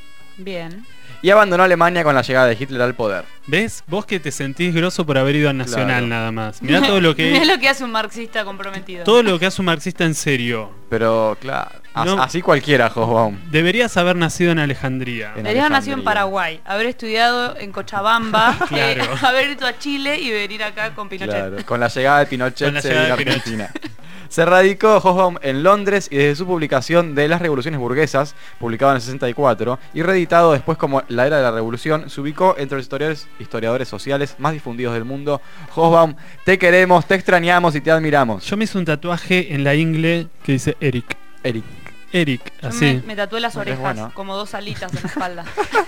[SPEAKER 4] Bien.
[SPEAKER 8] Y abandonó Alemania con la llegada de Hitler al poder.
[SPEAKER 3] ¿Ves? Vos que te sentís grosso por haber ido al Nacional
[SPEAKER 8] Claro.
[SPEAKER 3] nada más. Mirá todo lo que
[SPEAKER 4] Mirá lo que hace un marxista comprometido.
[SPEAKER 3] todo lo que hace un marxista en serio.
[SPEAKER 8] Pero, claro, as-
[SPEAKER 3] No.
[SPEAKER 8] así cualquiera, Hobsbawm.
[SPEAKER 3] Deberías haber nacido en Alejandría.
[SPEAKER 8] En
[SPEAKER 4] Deberías haber nacido en
[SPEAKER 8] Alejandría.
[SPEAKER 4] Paraguay, haber estudiado en Cochabamba,
[SPEAKER 3] Claro.
[SPEAKER 4] eh, haber ido a Chile y venir acá con Pinochet.
[SPEAKER 8] Claro, con la llegada de Pinochet
[SPEAKER 3] Con la
[SPEAKER 8] se
[SPEAKER 3] llegada
[SPEAKER 8] vino a
[SPEAKER 3] de
[SPEAKER 8] Argentina. Se radicó Hobsbawm en Londres y desde su publicación de Las Revoluciones Burguesas, publicado en el sesenta y cuatro, y reeditado después como La Era de la Revolución, se ubicó entre los historiadores, historiadores sociales más difundidos del mundo. Hobsbawm, te queremos, te extrañamos y te admiramos.
[SPEAKER 3] Yo me hice un tatuaje en la ingle que dice Eric.
[SPEAKER 8] Eric.
[SPEAKER 3] Eric,
[SPEAKER 4] Yo
[SPEAKER 3] así.
[SPEAKER 4] me, me tatué las
[SPEAKER 8] Es
[SPEAKER 4] orejas,
[SPEAKER 8] bueno.
[SPEAKER 4] como dos alitas en la espalda.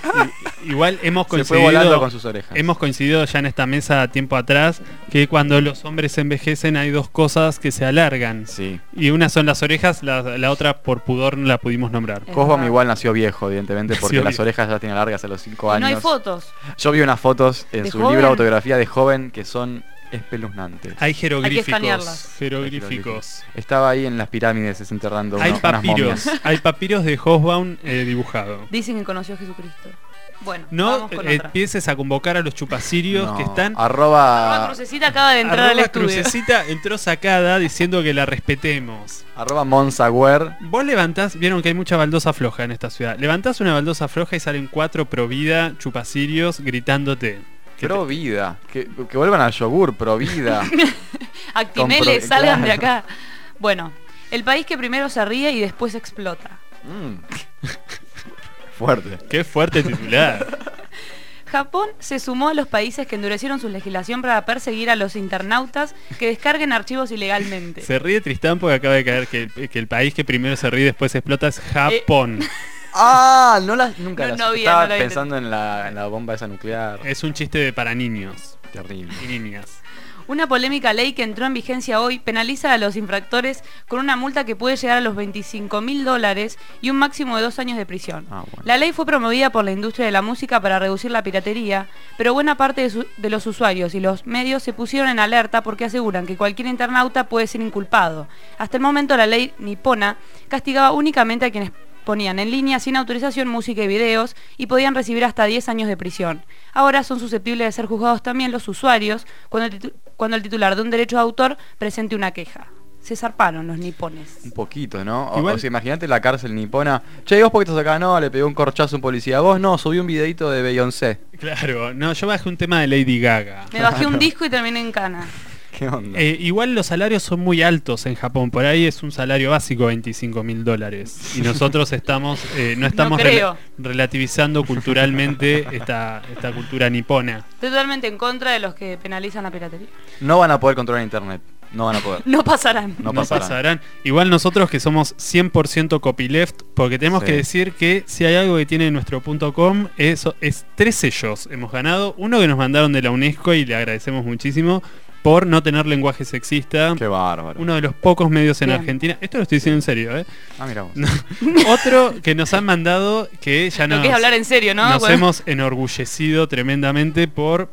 [SPEAKER 3] I- Igual hemos
[SPEAKER 8] Se fue
[SPEAKER 3] coincidido
[SPEAKER 8] volando con sus orejas.
[SPEAKER 3] Hemos coincidido ya en esta mesa tiempo atrás que cuando los hombres envejecen hay dos cosas que se alargan.
[SPEAKER 8] Sí.
[SPEAKER 3] Y una son las orejas, la, la otra por pudor no la pudimos nombrar.
[SPEAKER 4] Es
[SPEAKER 8] Hobsbawm
[SPEAKER 4] verdad.
[SPEAKER 8] igual nació viejo, evidentemente, porque
[SPEAKER 3] Nació
[SPEAKER 8] las
[SPEAKER 3] viejo.
[SPEAKER 8] orejas ya tiene largas a los cinco
[SPEAKER 4] Y
[SPEAKER 8] años.
[SPEAKER 4] no hay fotos.
[SPEAKER 8] Yo vi unas fotos en
[SPEAKER 4] ¿De
[SPEAKER 8] su
[SPEAKER 4] joven?
[SPEAKER 8] libro de autografía de joven que son espeluznante.
[SPEAKER 3] Hay jeroglíficos.
[SPEAKER 4] escanearlas.
[SPEAKER 3] Jeroglíficos.
[SPEAKER 8] Estaba ahí en las pirámides desenterrando
[SPEAKER 3] Hay
[SPEAKER 8] uno- unas
[SPEAKER 3] papiros.
[SPEAKER 8] momias.
[SPEAKER 3] Hay papiros de Hobsbawm eh, dibujado.
[SPEAKER 4] Dicen que conoció a Jesucristo. Bueno,
[SPEAKER 3] No
[SPEAKER 4] vamos con
[SPEAKER 3] eh,
[SPEAKER 4] otra.
[SPEAKER 3] empieces a convocar a los chupacirios
[SPEAKER 8] No,
[SPEAKER 3] que están.
[SPEAKER 8] Arroba,
[SPEAKER 4] Arroba Crucecita acaba de entrar al
[SPEAKER 3] Arroba
[SPEAKER 4] estudio.
[SPEAKER 3] Crucecita entró sacada diciendo que la respetemos.
[SPEAKER 8] arroba Monsaguer.
[SPEAKER 3] Vos levantás, vieron que hay mucha baldosa floja en esta ciudad. Levantás una baldosa floja y salen cuatro pro vida chupacirios gritándote. Que
[SPEAKER 8] Pro vida. Que, que vuelvan al yogur, pro vida.
[SPEAKER 4] Actimele,
[SPEAKER 8] Compro-
[SPEAKER 4] salgan de
[SPEAKER 8] claro.
[SPEAKER 4] acá. Bueno, el país que primero se ríe y después explota.
[SPEAKER 8] Mm. Fuerte.
[SPEAKER 3] Qué fuerte titular.
[SPEAKER 4] Japón se sumó a los países que endurecieron su legislación para perseguir a los internautas que descarguen archivos ilegalmente.
[SPEAKER 3] Se ríe Tristán porque acaba de caer que, que el país que primero se ríe y después explota es Japón.
[SPEAKER 8] Ah, no la, nunca
[SPEAKER 4] No,
[SPEAKER 8] la
[SPEAKER 4] no vi,
[SPEAKER 8] Estaba
[SPEAKER 4] no la vi.
[SPEAKER 8] pensando en la, en la bomba esa nuclear.
[SPEAKER 3] Es un chiste de para niños
[SPEAKER 8] Terrible.
[SPEAKER 3] y niñas.
[SPEAKER 4] Una polémica ley que entró en vigencia hoy penaliza a los infractores con una multa que puede llegar a los veinticinco mil dólares y un máximo de dos años de prisión.
[SPEAKER 8] Ah, bueno.
[SPEAKER 4] La ley fue promovida por la industria de la música para reducir la piratería, pero buena parte de, su- de los usuarios y los medios se pusieron en alerta porque aseguran que cualquier internauta puede ser inculpado. Hasta el momento la ley nipona castigaba únicamente a quienes ponían en línea sin autorización música y videos y podían recibir hasta diez años de prisión. Ahora son susceptibles de ser juzgados también los usuarios cuando el, titu- cuando el titular de un derecho de autor presente una queja. Se zarparon los nipones.
[SPEAKER 8] Un poquito, ¿no? O,
[SPEAKER 3] Igual-
[SPEAKER 8] o sea, imagínate la cárcel nipona. Che, ¿vos por qué estás acá? No, le pegó un corchazo a un policía. Vos no, subí un videito de Beyoncé.
[SPEAKER 3] Claro, no, yo bajé un tema de Lady Gaga.
[SPEAKER 4] Me bajé un disco y terminé en cana.
[SPEAKER 8] ¿Qué onda?
[SPEAKER 3] Eh, igual los salarios son muy altos en Japón, por ahí es un salario básico veinticinco mil dólares y nosotros estamos eh, no estamos
[SPEAKER 4] No creo.
[SPEAKER 3] rela- relativizando culturalmente esta, esta cultura nipona.
[SPEAKER 4] Estoy totalmente en contra de los que penalizan la piratería.
[SPEAKER 8] No van a poder controlar internet. No van a poder.
[SPEAKER 4] No pasarán.
[SPEAKER 8] No
[SPEAKER 3] No
[SPEAKER 8] pasarán.
[SPEAKER 3] pasarán. Igual nosotros que somos cien por ciento copyleft, porque tenemos
[SPEAKER 8] Sí.
[SPEAKER 3] que decir que si hay algo que tiene nuestro punto com, eso es tres sellos hemos ganado. Uno que nos mandaron de la UNESCO y le agradecemos muchísimo por no tener lenguaje sexista.
[SPEAKER 8] Qué bárbaro.
[SPEAKER 3] Uno de los pocos medios en
[SPEAKER 4] Bien.
[SPEAKER 3] Argentina. Esto lo estoy diciendo en serio, ¿eh?
[SPEAKER 8] Ah, mira vos.
[SPEAKER 3] Otro que nos han mandado que ya
[SPEAKER 4] Lo
[SPEAKER 3] nos,
[SPEAKER 4] que es hablar en serio, ¿no?
[SPEAKER 3] nos
[SPEAKER 4] Bueno.
[SPEAKER 3] hemos enorgullecido tremendamente por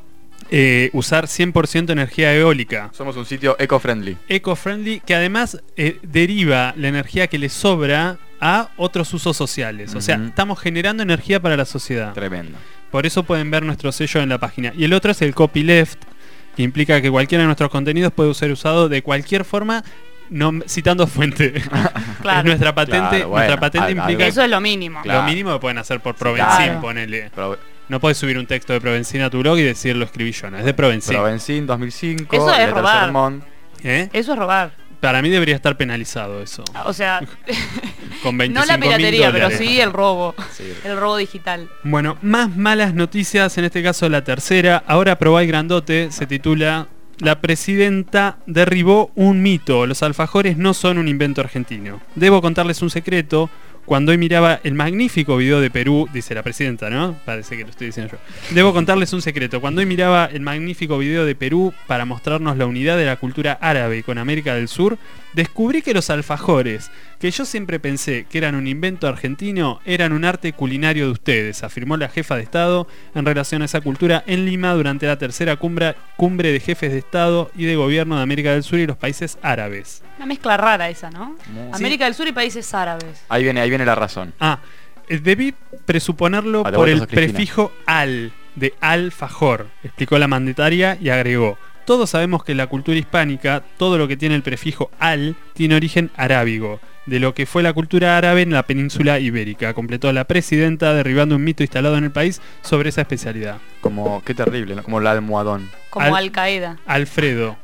[SPEAKER 3] eh, usar cien por ciento energía eólica.
[SPEAKER 8] Somos un sitio eco-friendly.
[SPEAKER 3] Eco-friendly, que además eh, deriva la energía que le sobra a otros usos sociales. O sea,
[SPEAKER 8] Ujú.
[SPEAKER 3] estamos generando energía para la sociedad.
[SPEAKER 8] Tremendo.
[SPEAKER 3] Por eso pueden ver nuestro sello en la página. Y el otro es el copyleft, que implica que cualquiera de nuestros contenidos puede ser usado de cualquier forma, no, citando fuente.
[SPEAKER 4] Claro.
[SPEAKER 3] Es nuestra patente,
[SPEAKER 8] Claro, bueno,
[SPEAKER 3] nuestra patente
[SPEAKER 8] algo-
[SPEAKER 3] implica
[SPEAKER 4] Eso es lo mínimo.
[SPEAKER 8] Claro.
[SPEAKER 3] lo mínimo que pueden hacer por Provenzin,
[SPEAKER 4] claro.
[SPEAKER 3] ponele.
[SPEAKER 8] Pro-
[SPEAKER 3] No puedes subir un texto de Provenzin a tu blog y decir lo escribí yo, no, es de Provenzin.
[SPEAKER 8] Provenzin dos mil cinco.
[SPEAKER 4] Eso es
[SPEAKER 8] Letter
[SPEAKER 4] robar.
[SPEAKER 8] Sermon.
[SPEAKER 3] ¿Eh?
[SPEAKER 4] Eso es robar.
[SPEAKER 3] Para mí debería estar penalizado eso.
[SPEAKER 4] O sea,
[SPEAKER 3] Con
[SPEAKER 4] no
[SPEAKER 3] veinticinco
[SPEAKER 4] la
[SPEAKER 3] mil
[SPEAKER 4] piratería, pero
[SPEAKER 3] dólares.
[SPEAKER 4] sí el robo.
[SPEAKER 8] Sí.
[SPEAKER 4] El robo digital.
[SPEAKER 3] Bueno, más malas noticias, en este caso la tercera. Ahora Probay Grandote se titula: La presidenta derribó un mito. Los alfajores no son un invento argentino. Debo contarles un secreto. Cuando hoy miraba el magnífico video de Perú, dice la presidenta, ¿no? Parece que lo estoy diciendo yo. Debo contarles un secreto. Cuando hoy miraba el magnífico video de Perú para mostrarnos la unidad de la cultura árabe con América del Sur, descubrí que los alfajores, que yo siempre pensé que eran un invento argentino, eran un arte culinario de ustedes, afirmó la jefa de Estado en relación a esa cultura en Lima durante la tercera cumbre, cumbre de jefes de Estado y de gobierno de América del Sur y los países árabes.
[SPEAKER 4] Una mezcla rara esa, ¿no?
[SPEAKER 8] Muy-
[SPEAKER 4] América del Sur y países árabes.
[SPEAKER 8] Ahí viene, ahí viene la razón.
[SPEAKER 3] Ah, eh, debí presuponerlo
[SPEAKER 8] Vale,
[SPEAKER 3] por
[SPEAKER 8] vos
[SPEAKER 3] el
[SPEAKER 8] sos Cristina.
[SPEAKER 3] prefijo al, de alfajor, explicó la mandataria y agregó: todos sabemos que en la cultura hispánica, todo lo que tiene el prefijo al tiene origen arábigo, de lo que fue la cultura árabe en la península ibérica, completó la presidenta, derribando un mito instalado en el país sobre esa especialidad.
[SPEAKER 8] Como, qué terrible, ¿no? Como el almohadón.
[SPEAKER 4] Como
[SPEAKER 3] Al-
[SPEAKER 4] Al Qaeda.
[SPEAKER 3] Alfredo.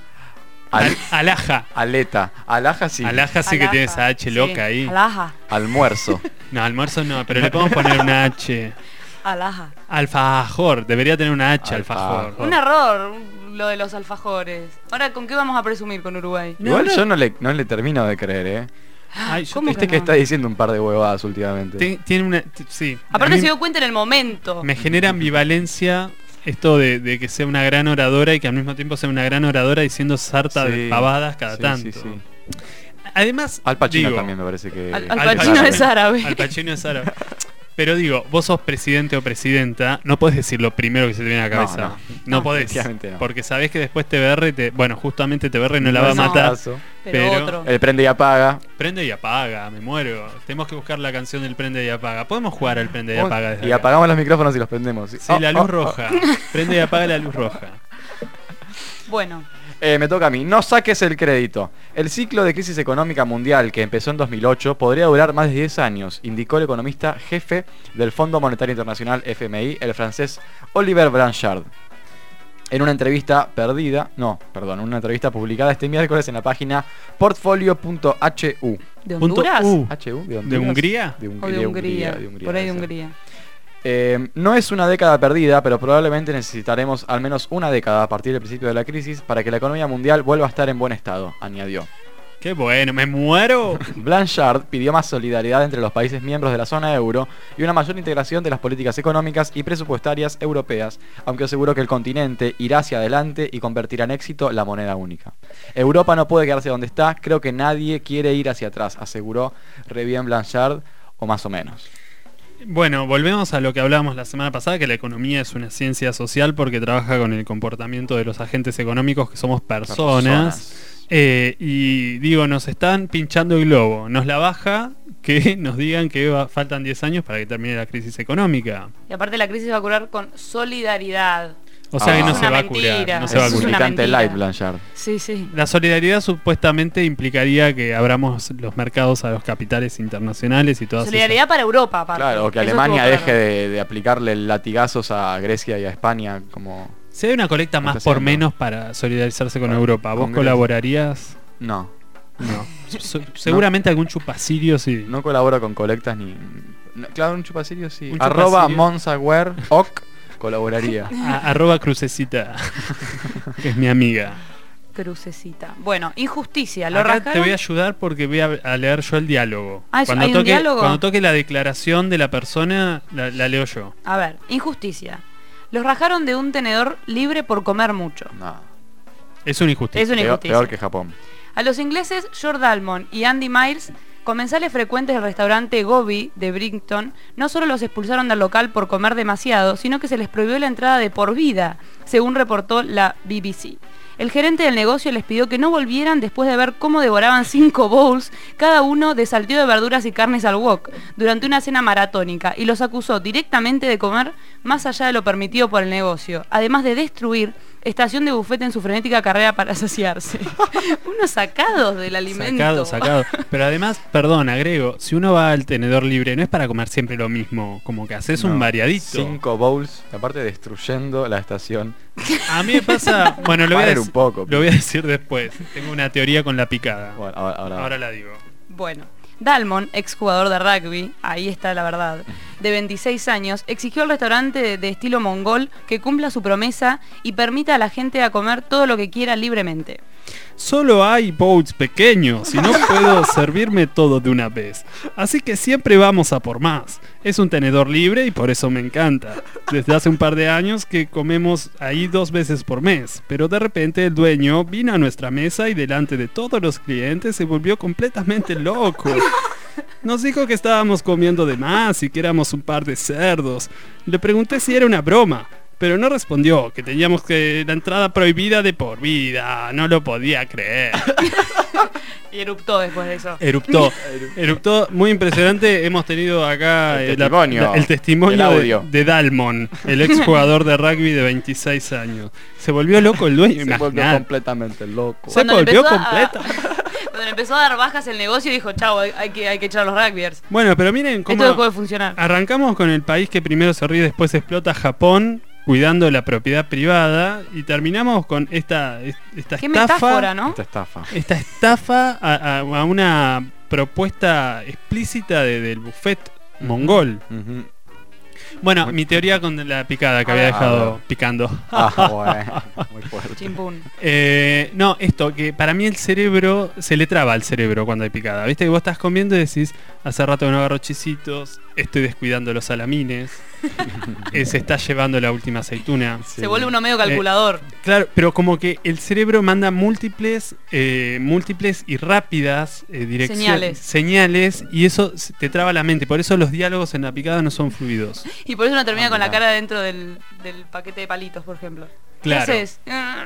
[SPEAKER 8] Al-
[SPEAKER 3] Al- Alaja.
[SPEAKER 8] Aleta. Alaja sí.
[SPEAKER 3] Alaja sí que
[SPEAKER 4] Alaja,
[SPEAKER 3] tiene esa H loca
[SPEAKER 4] sí.
[SPEAKER 3] ahí.
[SPEAKER 4] Alaja.
[SPEAKER 8] Almuerzo.
[SPEAKER 3] No, almuerzo no, pero le podemos poner una H.
[SPEAKER 4] Alaja.
[SPEAKER 3] Alfajor, debería tener una H, alfajor.
[SPEAKER 8] Alfajor.
[SPEAKER 4] Un error lo de los alfajores. Ahora, ¿con qué vamos a presumir con Uruguay?
[SPEAKER 8] Igual
[SPEAKER 3] no.
[SPEAKER 8] yo no le, no le termino de creer, ¿eh?
[SPEAKER 3] Ay, yo-
[SPEAKER 4] ¿Cómo
[SPEAKER 8] Viste
[SPEAKER 4] que
[SPEAKER 8] que
[SPEAKER 4] no?
[SPEAKER 8] está diciendo un par de huevadas últimamente.
[SPEAKER 3] Te- tiene una, t- sí.
[SPEAKER 4] Aparte
[SPEAKER 3] A mí
[SPEAKER 4] se dio cuenta en el momento.
[SPEAKER 3] me genera ambivalencia esto de, de que sea una gran oradora y que al mismo tiempo sea una gran oradora diciendo sarta
[SPEAKER 8] Sí,
[SPEAKER 3] de pavadas cada
[SPEAKER 8] sí,
[SPEAKER 3] tanto.
[SPEAKER 8] sí, sí.
[SPEAKER 3] Además,
[SPEAKER 8] Al Pacino
[SPEAKER 3] digo,
[SPEAKER 8] también me parece que...
[SPEAKER 4] Al-
[SPEAKER 8] que-
[SPEAKER 4] Al
[SPEAKER 3] Al
[SPEAKER 4] Pacino
[SPEAKER 3] Pacino.
[SPEAKER 4] es árabe.
[SPEAKER 3] Al Pacino es árabe. Pero digo, vos sos presidente o presidenta, no podés decir lo primero que se te viene a la
[SPEAKER 8] No,
[SPEAKER 3] cabeza. No,
[SPEAKER 8] no.
[SPEAKER 3] no podés.
[SPEAKER 8] Efectivamente no.
[SPEAKER 3] Porque sabés que después T B R, te, bueno, justamente T B R no la va a
[SPEAKER 8] No es el
[SPEAKER 3] matar.
[SPEAKER 8] caso.
[SPEAKER 4] Pero
[SPEAKER 3] Pero,
[SPEAKER 4] otro.
[SPEAKER 8] El prende y apaga.
[SPEAKER 3] prende y apaga, me muero. Tenemos que buscar la canción del prende y apaga. Podemos jugar al prende y apaga desde
[SPEAKER 8] Y
[SPEAKER 3] acá?
[SPEAKER 8] apagamos los micrófonos y los prendemos.
[SPEAKER 3] Sí,
[SPEAKER 8] Oh,
[SPEAKER 3] la luz
[SPEAKER 8] oh, oh.
[SPEAKER 3] roja. Prende y apaga la luz roja.
[SPEAKER 4] Bueno,
[SPEAKER 8] Eh, me toca a mí. No saques el crédito. El ciclo de crisis económica mundial que empezó en dos mil ocho podría durar más de diez años, indicó el economista jefe del Fondo Monetario Internacional F M I, el francés Oliver Blanchard. En una entrevista perdida, no, perdón, una entrevista publicada este miércoles en la página portfolio punto h u.
[SPEAKER 4] ¿de Honduras?
[SPEAKER 3] Uh,
[SPEAKER 8] ¿H U? ¿De,
[SPEAKER 3] ¿De
[SPEAKER 8] Honduras?
[SPEAKER 3] Hungría?
[SPEAKER 8] De, Hung-
[SPEAKER 4] O de
[SPEAKER 8] de
[SPEAKER 4] Hungría,
[SPEAKER 8] de Hungría,
[SPEAKER 4] por ahí de
[SPEAKER 8] debe ser.
[SPEAKER 4] Hungría.
[SPEAKER 8] Eh, no es una década perdida, pero probablemente necesitaremos al menos una década a partir del principio de la crisis para que la economía mundial vuelva a estar en buen estado, añadió.
[SPEAKER 3] ¡Qué bueno! ¡Me muero!
[SPEAKER 8] Blanchard pidió más solidaridad entre los países miembros de la zona euro y una mayor integración de las políticas económicas y presupuestarias europeas, aunque aseguró que el continente irá hacia adelante y convertirá en éxito la moneda única. Europa no puede quedarse donde está, creo que nadie quiere ir hacia atrás, aseguró Revien Blanchard, o más o menos.
[SPEAKER 3] Bueno, volvemos a lo que hablábamos la semana pasada, que la economía es una ciencia social porque trabaja con el comportamiento de los agentes económicos que somos personas.
[SPEAKER 8] Personas.
[SPEAKER 3] Eh, y digo, nos están pinchando el globo. Nos la baja que nos digan que va- faltan diez años para que termine la crisis económica.
[SPEAKER 4] Y aparte la crisis va a curar con solidaridad.
[SPEAKER 3] O sea
[SPEAKER 8] Ah.
[SPEAKER 3] que no
[SPEAKER 8] Es
[SPEAKER 3] se
[SPEAKER 4] una
[SPEAKER 3] va a
[SPEAKER 4] mentira.
[SPEAKER 3] curar. No se
[SPEAKER 4] Eso
[SPEAKER 3] va a
[SPEAKER 4] es
[SPEAKER 3] curar.
[SPEAKER 4] una
[SPEAKER 8] Picante
[SPEAKER 4] mentira.
[SPEAKER 8] light, Blanchard.
[SPEAKER 4] Sí, sí.
[SPEAKER 3] La solidaridad supuestamente implicaría que abramos los mercados a los capitales internacionales y todas
[SPEAKER 4] Solidaridad para Europa, aparte.
[SPEAKER 8] Claro, o que
[SPEAKER 4] Eso
[SPEAKER 8] Alemania
[SPEAKER 4] estuvo
[SPEAKER 8] deje
[SPEAKER 4] claro.
[SPEAKER 8] de, de aplicarle latigazos a Grecia y a España como...
[SPEAKER 3] esas. Si hay una colecta más
[SPEAKER 8] Está
[SPEAKER 3] por
[SPEAKER 8] haciendo.
[SPEAKER 3] menos para solidarizarse con
[SPEAKER 8] Claro,
[SPEAKER 3] Europa, ¿vos
[SPEAKER 8] con
[SPEAKER 3] colaborarías?
[SPEAKER 8] No,
[SPEAKER 3] No. Se- Seguramente algún chupacirio sí.
[SPEAKER 8] no colaboro con colectas ni... no, claro, un chupacirio sí.
[SPEAKER 3] Un
[SPEAKER 8] Arroba
[SPEAKER 3] chupacirio.
[SPEAKER 8] Monsaguer, ok, colaboraría.
[SPEAKER 3] A- arroba crucecita, que es mi amiga.
[SPEAKER 4] Crucecita. Bueno, injusticia. Lo
[SPEAKER 3] Acá
[SPEAKER 4] rascaron.
[SPEAKER 3] te voy a ayudar porque voy a, a leer yo el diálogo.
[SPEAKER 4] Ah, ¿eso-
[SPEAKER 3] cuando
[SPEAKER 4] hay un
[SPEAKER 3] toque,
[SPEAKER 4] diálogo?
[SPEAKER 3] Cuando toque la declaración de la persona, la, la leo yo.
[SPEAKER 4] A ver, injusticia. Los rajaron de un tenedor libre por comer mucho.
[SPEAKER 8] No,
[SPEAKER 3] Es una injusticia.
[SPEAKER 4] Es una
[SPEAKER 8] peor,
[SPEAKER 4] injusticia.
[SPEAKER 8] peor que Japón.
[SPEAKER 4] A los ingleses George Dalmon y Andy Miles, comensales frecuentes del restaurante Gobi de Brighton, no solo los expulsaron del local por comer demasiado, sino que se les prohibió la entrada de por vida, según reportó la B B C. El gerente del negocio les pidió que no volvieran después de ver cómo devoraban cinco bowls, cada uno de salteo de verduras y carnes al wok, durante una cena maratónica, y los acusó directamente de comer más allá de lo permitido por el negocio, además de destruir estación de bufete en su frenética carrera para saciarse. Unos sacados del alimento.
[SPEAKER 3] Sacado, sacado. Pero además, perdón, agrego, si uno va al tenedor libre, no es para comer siempre lo mismo, como que haces un
[SPEAKER 8] No,
[SPEAKER 3] variadito.
[SPEAKER 8] Cinco bowls, aparte destruyendo la estación.
[SPEAKER 3] A mí me pasa, bueno, lo voy a,
[SPEAKER 8] Paren
[SPEAKER 3] dec-
[SPEAKER 8] un poco,
[SPEAKER 3] lo voy a decir después. Tengo una teoría con la picada.
[SPEAKER 8] Bueno, ahora, ahora-
[SPEAKER 3] Ahora la digo.
[SPEAKER 4] Bueno, Dalmon, exjugador de rugby, ahí está la verdad, de veintiséis años, exigió al restaurante de, de estilo mongol que cumpla su promesa y permita a la gente a comer todo lo que quiera libremente.
[SPEAKER 3] Solo hay bowls pequeños y no puedo servirme todo de una vez. Así que siempre vamos a por más. Es un tenedor libre y por eso me encanta. Desde hace un par de años que comemos ahí dos veces por mes. Pero de repente el dueño vino a nuestra mesa y delante de todos los clientes se volvió completamente loco. Nos dijo que estábamos comiendo de más y que éramos un par de cerdos. Le pregunté si era una broma. Pero no respondió, que teníamos que la entrada prohibida de por vida. No lo podía creer.
[SPEAKER 4] Y eruptó después de eso.
[SPEAKER 3] Eruptó. Eruptó. Muy impresionante. Hemos tenido acá
[SPEAKER 8] El
[SPEAKER 3] eh, la-
[SPEAKER 8] testimonio.
[SPEAKER 3] la- el testimonio
[SPEAKER 8] El
[SPEAKER 3] de,
[SPEAKER 8] audio.
[SPEAKER 3] de Dalmon, el exjugador de rugby de veintiséis años. Se volvió loco el dueño.
[SPEAKER 8] Se volvió
[SPEAKER 3] imaginá.
[SPEAKER 8] completamente loco.
[SPEAKER 3] Se
[SPEAKER 4] Cuando le
[SPEAKER 3] volvió
[SPEAKER 4] empezó a-
[SPEAKER 3] completa.
[SPEAKER 4] Cuando le empezó a dar bajas el negocio dijo, chao, hay, hay que, hay que echar a los rugbyers.
[SPEAKER 3] Bueno, pero miren cómo
[SPEAKER 4] Esto dejó de funcionar.
[SPEAKER 3] arrancamos con el país que primero se ríe, después explota, Japón, cuidando la propiedad privada, y terminamos con esta, esta
[SPEAKER 4] Qué
[SPEAKER 3] estafa.
[SPEAKER 4] metáfora, ¿no?
[SPEAKER 8] Esta estafa.
[SPEAKER 3] Esta estafa a, a- a una propuesta explícita de- del buffet mongol.
[SPEAKER 8] Ujú.
[SPEAKER 3] Bueno, mi teoría con la picada que
[SPEAKER 4] A
[SPEAKER 3] había
[SPEAKER 4] ver.
[SPEAKER 3] dejado
[SPEAKER 8] A ver.
[SPEAKER 3] picando.
[SPEAKER 8] Ah, bueno, muy fuerte.
[SPEAKER 4] Chimpún.
[SPEAKER 3] Eh, no, esto, que para mí el cerebro, se le traba al cerebro cuando hay picada. Viste que vos estás comiendo y decís, hace rato que no agarro chisitos, estoy descuidando los salamines, eh, se está llevando la última aceituna.
[SPEAKER 4] Se vuelve uno medio calculador.
[SPEAKER 3] Eh, Claro, pero como que el cerebro manda múltiples, eh, múltiples y rápidas eh, direcciones,
[SPEAKER 4] Señales.
[SPEAKER 3] señales, y eso s- te traba la mente. Por eso los diálogos en la picada no son fluidos.
[SPEAKER 4] Y por eso uno termina
[SPEAKER 3] Ah,
[SPEAKER 4] con la
[SPEAKER 3] mirá.
[SPEAKER 4] cara dentro del, del paquete de palitos, por ejemplo.
[SPEAKER 3] Claro.
[SPEAKER 4] ¿Qué haces?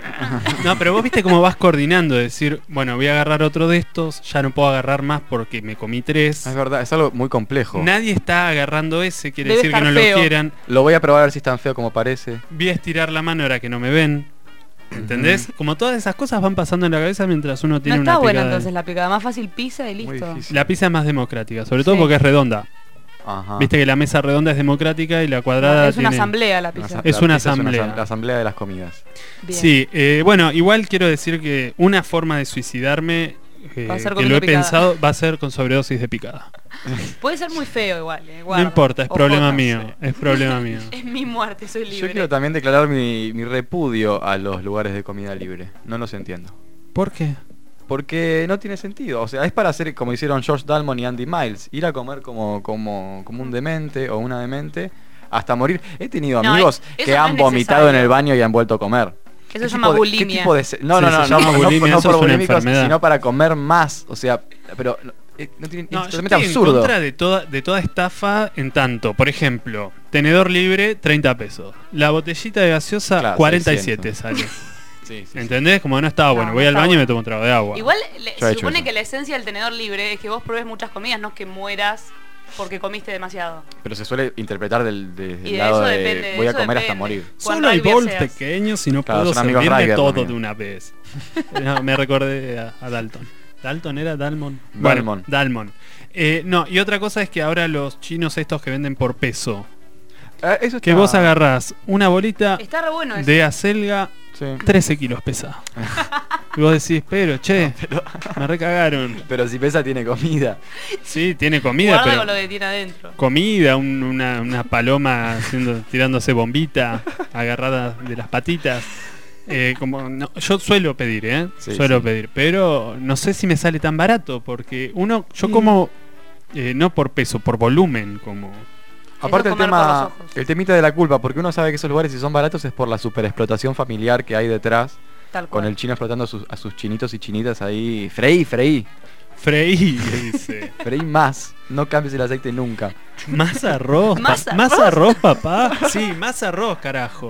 [SPEAKER 3] No, pero vos viste cómo vas coordinando, decir, bueno, voy a agarrar otro de estos, ya no puedo agarrar más porque me comí tres.
[SPEAKER 8] Es verdad, es algo muy complejo.
[SPEAKER 3] Nadie está agarrando ese, quiere
[SPEAKER 4] Debe
[SPEAKER 3] decir que
[SPEAKER 4] estar
[SPEAKER 3] no
[SPEAKER 4] feo.
[SPEAKER 3] lo quieran.
[SPEAKER 8] Lo voy a probar a ver si es tan feo como parece.
[SPEAKER 3] Voy a estirar la mano ahora que no me ven. ¿Entendés? Como todas esas cosas van pasando en la cabeza mientras uno
[SPEAKER 4] No
[SPEAKER 3] tiene
[SPEAKER 4] está
[SPEAKER 3] una
[SPEAKER 4] buena
[SPEAKER 3] picada.
[SPEAKER 4] entonces la picada, más fácil pizza y listo.
[SPEAKER 3] La pizza es más democrática, sobre todo
[SPEAKER 4] Sí.
[SPEAKER 3] porque es redonda.
[SPEAKER 8] Ajá.
[SPEAKER 3] Viste que la mesa redonda es democrática y la cuadrada
[SPEAKER 4] No, es una
[SPEAKER 3] tiene-
[SPEAKER 4] asamblea la pizza.
[SPEAKER 3] Es
[SPEAKER 8] La
[SPEAKER 3] una
[SPEAKER 8] pizza
[SPEAKER 3] asamblea.
[SPEAKER 8] asam- la asamblea de las comidas.
[SPEAKER 4] Bien.
[SPEAKER 3] Sí, eh, bueno, igual quiero decir que una forma de suicidarme eh,
[SPEAKER 4] Va a ser
[SPEAKER 3] que
[SPEAKER 4] comiendo
[SPEAKER 3] lo he
[SPEAKER 4] picada.
[SPEAKER 3] pensado va a ser con sobredosis de picada.
[SPEAKER 4] Puede ser muy feo igual. eh,
[SPEAKER 3] No
[SPEAKER 4] guarda.
[SPEAKER 3] importa, es
[SPEAKER 4] O
[SPEAKER 3] problema
[SPEAKER 4] fotos.
[SPEAKER 3] mío, es problema mío.
[SPEAKER 4] Es mi muerte, soy libre.
[SPEAKER 8] Yo quiero también declarar mi, mi repudio a los lugares de comida libre. No los entiendo.
[SPEAKER 3] ¿Por qué?
[SPEAKER 8] Porque no tiene sentido. O sea, es para hacer como hicieron George Dalmon y Andy Miles. Ir a comer como, como, como un demente o una demente hasta morir. He tenido
[SPEAKER 4] No,
[SPEAKER 8] amigos
[SPEAKER 4] eso
[SPEAKER 8] que
[SPEAKER 4] no
[SPEAKER 8] han
[SPEAKER 4] es
[SPEAKER 8] vomitado en
[SPEAKER 4] necesario.
[SPEAKER 8] el baño y han vuelto a comer.
[SPEAKER 4] Eso
[SPEAKER 8] ¿Qué
[SPEAKER 4] se llama
[SPEAKER 8] tipo de-
[SPEAKER 4] bulimia.
[SPEAKER 8] ¿qué tipo de se- no,
[SPEAKER 3] Sí,
[SPEAKER 8] no,
[SPEAKER 3] se
[SPEAKER 8] no, no,
[SPEAKER 3] llama
[SPEAKER 8] no,
[SPEAKER 3] bulimia,
[SPEAKER 8] no
[SPEAKER 3] eso
[SPEAKER 8] por
[SPEAKER 3] es una
[SPEAKER 8] bulímicos,
[SPEAKER 3] enfermedad.
[SPEAKER 8] sino para comer más. O sea, pero no, eh, no tiene,
[SPEAKER 3] No,
[SPEAKER 8] es
[SPEAKER 3] yo
[SPEAKER 8] totalmente
[SPEAKER 3] estoy en
[SPEAKER 8] absurdo.
[SPEAKER 3] contra de toda, de toda estafa en tanto, por ejemplo, tenedor libre, treinta pesos. La botellita de gaseosa,
[SPEAKER 8] Claro,
[SPEAKER 3] cuarenta y siete
[SPEAKER 8] seiscientos.
[SPEAKER 3] sale.
[SPEAKER 8] Sí, sí,
[SPEAKER 3] ¿Entendés? Como no estaba
[SPEAKER 4] No,
[SPEAKER 3] bueno,
[SPEAKER 4] no
[SPEAKER 3] voy al
[SPEAKER 4] está
[SPEAKER 3] baño y
[SPEAKER 4] bueno.
[SPEAKER 3] me tomo un trago de agua.
[SPEAKER 4] Igual le-
[SPEAKER 8] Yo he
[SPEAKER 4] se
[SPEAKER 8] hecho
[SPEAKER 4] supone
[SPEAKER 8] eso.
[SPEAKER 4] que la esencia del tenedor libre es que vos pruebes muchas comidas, no que mueras porque comiste demasiado.
[SPEAKER 8] Pero se suele interpretar del, desde
[SPEAKER 4] Y
[SPEAKER 8] el
[SPEAKER 4] de
[SPEAKER 8] lado
[SPEAKER 4] eso
[SPEAKER 8] de
[SPEAKER 4] depende,
[SPEAKER 8] voy a
[SPEAKER 4] eso
[SPEAKER 8] comer hasta
[SPEAKER 4] depende.
[SPEAKER 8] morir.
[SPEAKER 4] Cuando
[SPEAKER 3] Solo hay
[SPEAKER 4] algo
[SPEAKER 3] bowls
[SPEAKER 4] seas.
[SPEAKER 3] pequeños y no
[SPEAKER 8] Claro,
[SPEAKER 3] puedo
[SPEAKER 8] son amigos
[SPEAKER 3] servirme
[SPEAKER 8] Ryder
[SPEAKER 3] todo
[SPEAKER 8] también.
[SPEAKER 3] de una vez. No, me recordé a, a Dalton. ¿Dalton era Dalmon?
[SPEAKER 8] Dalmon.
[SPEAKER 3] Bueno, Dalmon. Eh, no, y otra cosa es que ahora los chinos estos que venden por peso,
[SPEAKER 8] Ah, eso
[SPEAKER 3] que
[SPEAKER 8] está-
[SPEAKER 3] vos agarrás una bolita
[SPEAKER 4] Está re bueno eso.
[SPEAKER 3] de acelga,
[SPEAKER 8] Sí.
[SPEAKER 3] trece kilos pesa. Y vos decís, pero che, me recagaron.
[SPEAKER 8] Pero si pesa tiene comida.
[SPEAKER 3] Sí, tiene comida,
[SPEAKER 4] Guarda
[SPEAKER 3] pero
[SPEAKER 4] con lo que tiene adentro.
[SPEAKER 3] comida, un- una, una paloma haciendo, tirándose bombita, agarrada de las patitas. Eh, como no, yo suelo pedir, ¿eh?
[SPEAKER 8] Sí,
[SPEAKER 3] suelo
[SPEAKER 8] sí.
[SPEAKER 3] pedir, pero no sé si me sale tan barato, porque uno, yo como eh, no por peso, por volumen, como
[SPEAKER 8] Aparte el
[SPEAKER 4] comer por
[SPEAKER 8] tema,
[SPEAKER 4] los ojos.
[SPEAKER 8] el temita de la culpa, porque uno sabe que esos lugares si son baratos es por la superexplotación familiar que hay detrás,
[SPEAKER 4] Tal cual.
[SPEAKER 8] con el chino explotando a sus, a sus chinitos y chinitas ahí. Freí, freí,
[SPEAKER 3] freí, le dice.
[SPEAKER 8] freí más, no cambies el aceite nunca.
[SPEAKER 3] Más arroz,
[SPEAKER 4] ¿Más
[SPEAKER 3] pa- más
[SPEAKER 4] arroz?
[SPEAKER 3] arroz, papá. Sí, más arroz, carajo.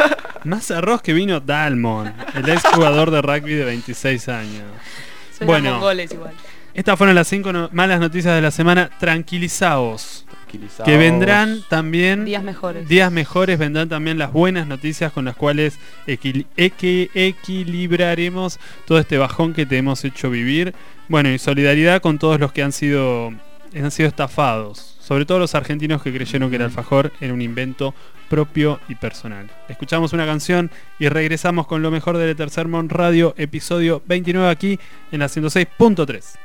[SPEAKER 3] Más arroz que vino Dalmon, el ex jugador de rugby de veintiséis años.
[SPEAKER 4] Suenan
[SPEAKER 3] Bueno,
[SPEAKER 4] mongoles igual.
[SPEAKER 3] estas fueron las cinco no- malas noticias de la semana. Tranquilizaos.
[SPEAKER 8] Tranquilizaos.
[SPEAKER 3] Que vendrán también
[SPEAKER 4] Días mejores.
[SPEAKER 3] días mejores, vendrán también las buenas noticias con las cuales equil- equi- equilibraremos todo este bajón que te hemos hecho vivir. Bueno, y solidaridad con todos los que han sido, han sido estafados. Sobre todo los argentinos que creyeron que el alfajor era un invento propio y personal. Escuchamos una canción y regresamos con lo mejor de Letter Sermon Radio, episodio veintinueve aquí en la ciento seis punto tres.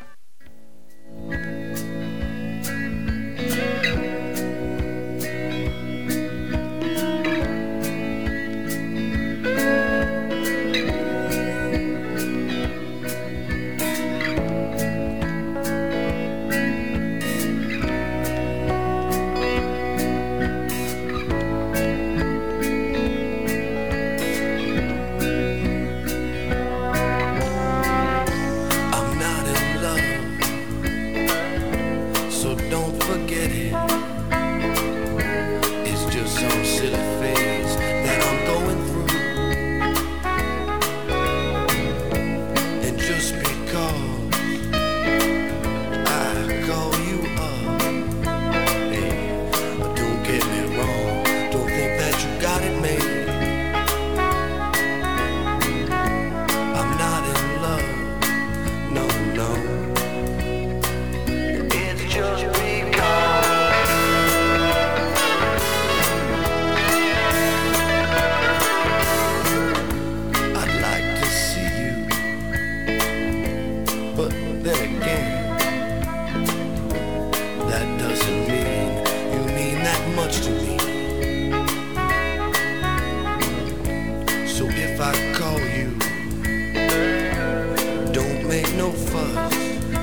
[SPEAKER 5] I'm not in love, so don't forget it. It's just some silly phase that I'm going through. And just because I call you up, hey, don't get me wrong, don't think that you got it made. I'm not in love. No, no. It's just because I'd like to see you, but then again, that doesn't mean you mean that much to me. So if I call you, don't make no fuss.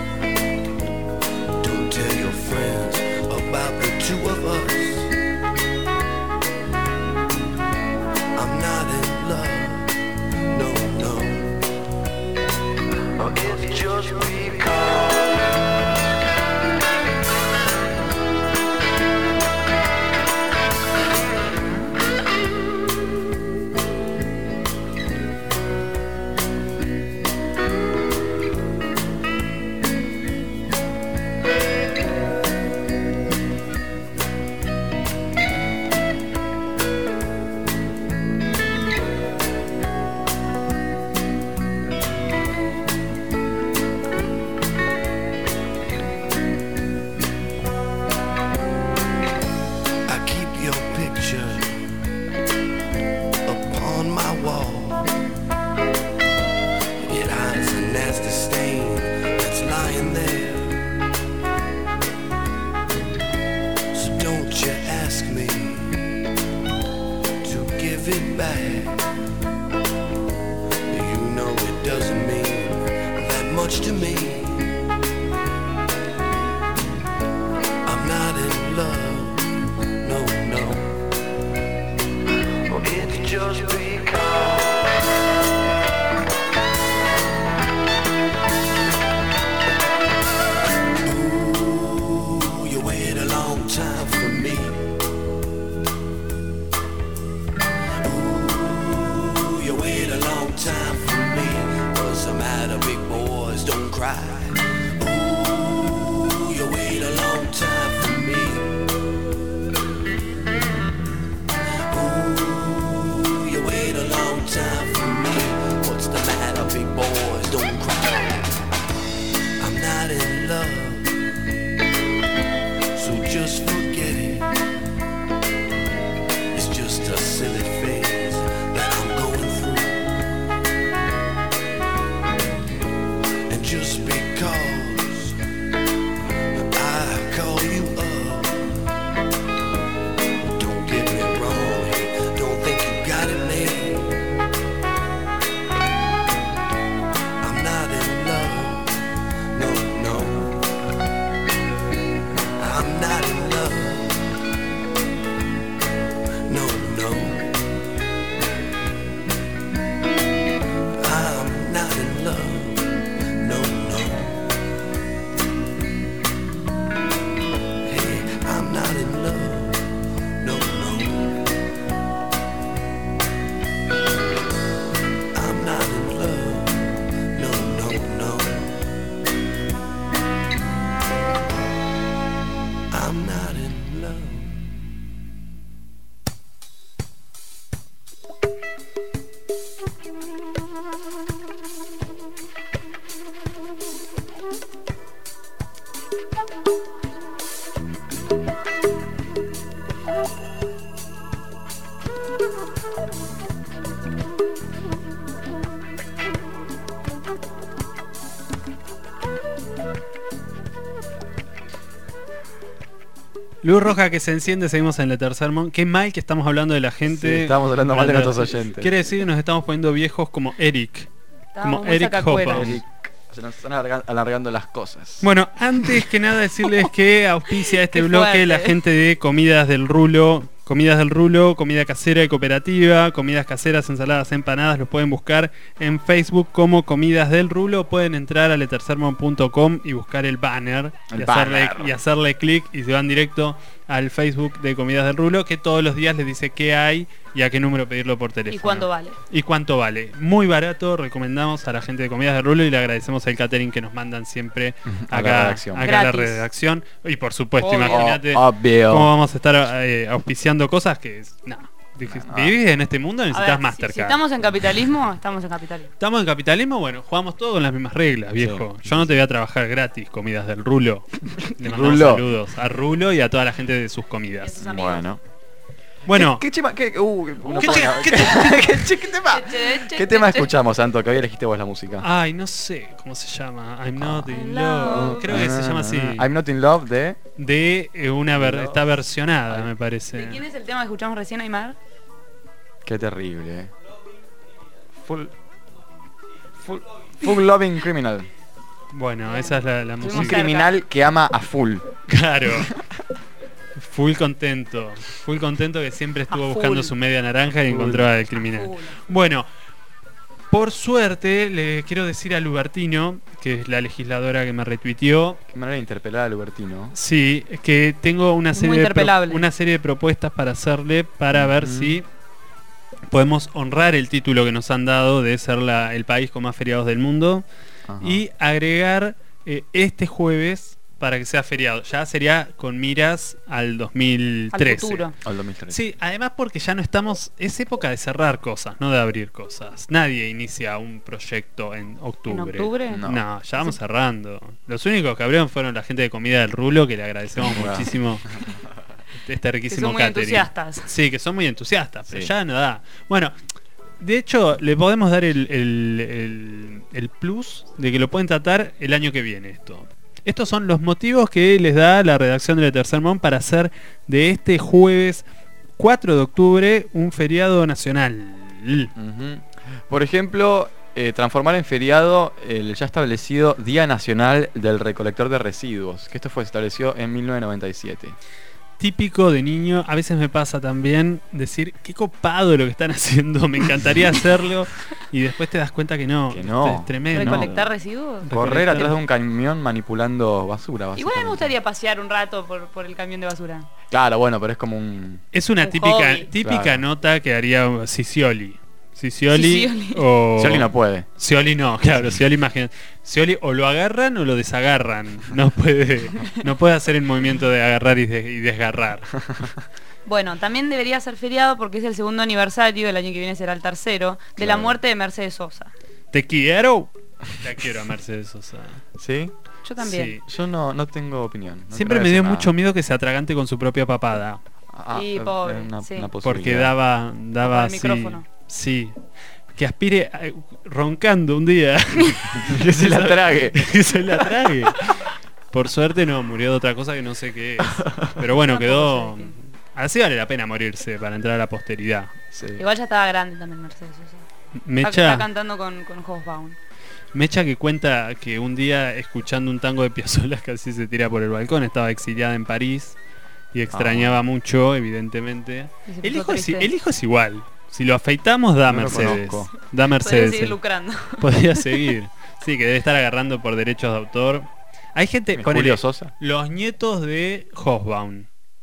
[SPEAKER 5] Don't tell your friends about the two of us. I'm not in love. It's just because.
[SPEAKER 3] Luz roja que se enciende, seguimos en la tercer mon. Qué mal que estamos hablando de la gente.
[SPEAKER 8] Sí, estamos hablando mal de nuestros oyentes.
[SPEAKER 3] Quiere decir que nos estamos poniendo viejos como Eric.
[SPEAKER 4] Estábamos
[SPEAKER 3] como
[SPEAKER 4] muy
[SPEAKER 3] Eric
[SPEAKER 4] sacacueros.
[SPEAKER 3] Hoppa.
[SPEAKER 8] Eric, se nos están alarga- alargando las cosas.
[SPEAKER 3] Bueno, antes que nada decirles que auspicia este
[SPEAKER 4] Qué
[SPEAKER 3] bloque
[SPEAKER 4] fuerte.
[SPEAKER 3] la gente de Comidas del Rulo. Comidas del Rulo, comida casera y cooperativa, comidas caseras, ensaladas, empanadas, los pueden buscar en Facebook como Comidas del Rulo. Pueden entrar a letersermon punto com y buscar el banner,
[SPEAKER 8] El
[SPEAKER 3] y, hacerle,
[SPEAKER 8] banner.
[SPEAKER 3] y hacerle clic y se van directo al Facebook de Comidas del Rulo, que todos los días les dice qué hay y a qué número pedirlo por teléfono.
[SPEAKER 4] ¿Y cuánto vale?
[SPEAKER 3] Y cuánto vale. Muy barato, recomendamos a la gente de Comidas del Rulo y le agradecemos el catering que nos mandan siempre
[SPEAKER 8] A la
[SPEAKER 3] acá,
[SPEAKER 8] redacción.
[SPEAKER 3] acá a la
[SPEAKER 4] Gratis.
[SPEAKER 3] redacción. Y por supuesto,
[SPEAKER 4] Obvio.
[SPEAKER 3] imagínate
[SPEAKER 8] Oh, obvio.
[SPEAKER 3] cómo vamos a estar eh, auspiciando cosas que es, no, difícil.
[SPEAKER 8] No, no.
[SPEAKER 3] Vivís en este mundo,
[SPEAKER 4] A
[SPEAKER 3] necesitas
[SPEAKER 4] ver, si,
[SPEAKER 3] Mastercard.
[SPEAKER 4] si estamos en capitalismo, estamos en capitalismo.
[SPEAKER 3] Estamos en capitalismo, bueno, jugamos todo con las mismas reglas, viejo. Yo no te voy a trabajar gratis, Comidas del Rulo. Le mandamos
[SPEAKER 8] Rulo.
[SPEAKER 3] saludos a Rulo y a toda la gente de sus comidas.
[SPEAKER 4] Sus amigos.
[SPEAKER 8] Bueno.
[SPEAKER 3] Bueno,
[SPEAKER 8] ¿Qué, qué chema- qué- uh, no
[SPEAKER 3] ¿Qué
[SPEAKER 8] puedo-
[SPEAKER 3] che- qué
[SPEAKER 8] ¿Qué che- qué tema? ¿Qué tema escuchamos, Santo? Que hoy elegiste vos la música.
[SPEAKER 3] ay, no sé cómo se llama. I'm not in
[SPEAKER 4] love.
[SPEAKER 3] love. Creo que se llama así.
[SPEAKER 8] I'm Not in Love de...
[SPEAKER 3] De eh, una ver- está versionada, me parece.
[SPEAKER 4] ¿De quién es el tema que escuchamos recién, Aymar?
[SPEAKER 8] Qué terrible. eh. Full... Full, full Loving Criminal.
[SPEAKER 3] Bueno, esa es la, la
[SPEAKER 8] Un
[SPEAKER 3] música.
[SPEAKER 4] cerca.
[SPEAKER 8] criminal que ama a full.
[SPEAKER 3] Claro. Full contento. Full contento que siempre estuvo
[SPEAKER 4] A
[SPEAKER 3] buscando
[SPEAKER 4] full.
[SPEAKER 3] su media naranja y
[SPEAKER 8] Full.
[SPEAKER 3] encontró al criminal.
[SPEAKER 4] Full.
[SPEAKER 3] Bueno, Por suerte, le quiero decir a Lubertino, que es la legisladora que me retuiteó.
[SPEAKER 8] Qué manera de interpelar a Lubertino.
[SPEAKER 3] Sí, que tengo una
[SPEAKER 4] Es
[SPEAKER 3] serie,
[SPEAKER 4] muy
[SPEAKER 3] de pro-
[SPEAKER 4] interpelable.
[SPEAKER 3] una serie de propuestas para hacerle para ver
[SPEAKER 8] Ujú.
[SPEAKER 3] si podemos honrar el título que nos han dado de ser la- el país con más feriados del mundo
[SPEAKER 8] Ajá.
[SPEAKER 3] y agregar eh, este jueves para que sea feriado. Ya sería con miras al dos mil trece.
[SPEAKER 4] Al futuro.
[SPEAKER 8] Al dos mil trece.
[SPEAKER 3] Sí, además porque ya no estamos... Es época de cerrar cosas, no de abrir cosas. Nadie inicia un proyecto en octubre.
[SPEAKER 4] ¿En octubre?
[SPEAKER 3] No,
[SPEAKER 8] No.
[SPEAKER 3] ya vamos cerrando. Los únicos que abrieron fueron la gente de Comida del Rulo, que le agradecemos
[SPEAKER 8] Claro.
[SPEAKER 3] muchísimo este riquísimo
[SPEAKER 4] Que son muy
[SPEAKER 3] catering.
[SPEAKER 4] entusiastas.
[SPEAKER 3] Sí, que son muy entusiastas, pero
[SPEAKER 8] Sí.
[SPEAKER 3] ya no da. Bueno, de hecho, le podemos dar el, el, el- el plus de que lo pueden tratar el año que viene esto. Estos son los motivos que les da la redacción de Tercer Mon para hacer de este jueves cuatro de octubre un feriado nacional.
[SPEAKER 8] Ujú. Por ejemplo, eh, transformar en feriado el ya establecido Día Nacional del Recolector de Residuos, que esto fue establecido en mil novecientos noventa y siete.
[SPEAKER 3] Típico de niño, a veces me pasa también decir, qué copado lo que están haciendo, me encantaría hacerlo, y después te das cuenta que no,
[SPEAKER 8] Que no.
[SPEAKER 3] es tremendo.
[SPEAKER 4] ¿Recolectar residuos?
[SPEAKER 8] Correr atrás de un camión manipulando basura,
[SPEAKER 4] Igual a mí me
[SPEAKER 8] básicamente.
[SPEAKER 4] gustaría pasear un rato por, por el camión de basura.
[SPEAKER 8] Claro, bueno, pero es como un...
[SPEAKER 3] Es una
[SPEAKER 4] Un
[SPEAKER 3] típica,
[SPEAKER 4] hobby.
[SPEAKER 3] típica
[SPEAKER 8] Claro.
[SPEAKER 3] nota que haría Scioli. Scioli
[SPEAKER 4] Scioli.
[SPEAKER 3] o...
[SPEAKER 8] Scioli no puede.
[SPEAKER 3] Scioli no, claro, Scioli imagínate. Scioli o lo agarran o lo desagarran. No puede, no puede hacer el movimiento de agarrar y, de- y desgarrar.
[SPEAKER 4] Bueno, también debería ser feriado porque es el segundo aniversario, el año que viene será el tercero, de la
[SPEAKER 8] Claro.
[SPEAKER 4] muerte de Mercedes Sosa.
[SPEAKER 3] Te quiero. La quiero a Mercedes Sosa.
[SPEAKER 8] ¿Sí?
[SPEAKER 4] Yo también.
[SPEAKER 3] Sí.
[SPEAKER 8] Yo no, no tengo opinión. no
[SPEAKER 3] Siempre
[SPEAKER 8] quiero
[SPEAKER 3] me dio
[SPEAKER 8] decir nada.
[SPEAKER 3] mucho miedo que se atragante con su propia papada.
[SPEAKER 8] Ah,
[SPEAKER 4] Sí,
[SPEAKER 8] eh,
[SPEAKER 4] pobre,
[SPEAKER 8] una-
[SPEAKER 4] sí.
[SPEAKER 8] una
[SPEAKER 3] Porque
[SPEAKER 8] posibilidad.
[SPEAKER 3] daba, daba
[SPEAKER 4] Con el
[SPEAKER 3] así.
[SPEAKER 4] micrófono.
[SPEAKER 3] Sí. Que aspire eh, roncando un día.
[SPEAKER 8] Que se la trague.
[SPEAKER 3] Que se la trague. Por suerte no, murió de otra cosa que no sé qué es. Pero bueno, quedó. Así vale la pena morirse para entrar a la posteridad.
[SPEAKER 8] Sí.
[SPEAKER 4] Igual ya estaba grande también Mercedes Sosa. Está, está
[SPEAKER 3] Mecha,
[SPEAKER 4] cantando con, con Hobsbawm.
[SPEAKER 3] Mecha que cuenta que un día escuchando un tango de Piazzolla casi se tira por el balcón, estaba exiliada en París y extrañaba mucho, evidentemente.
[SPEAKER 4] Y se
[SPEAKER 3] El
[SPEAKER 4] puso
[SPEAKER 3] hijo, es,
[SPEAKER 4] triste.
[SPEAKER 3] el hijo es igual. Si lo afeitamos da
[SPEAKER 8] No lo
[SPEAKER 3] Mercedes.
[SPEAKER 8] conozco.
[SPEAKER 3] Da
[SPEAKER 4] Podría
[SPEAKER 3] Mercedes.
[SPEAKER 4] seguir
[SPEAKER 3] el-
[SPEAKER 4] lucrando.
[SPEAKER 3] Podría seguir. Sí, que debe estar agarrando por derechos de autor. Hay gente,
[SPEAKER 8] ¿Es
[SPEAKER 3] ponele,
[SPEAKER 8] Julio Sosa?
[SPEAKER 3] los nietos de Hobsbawm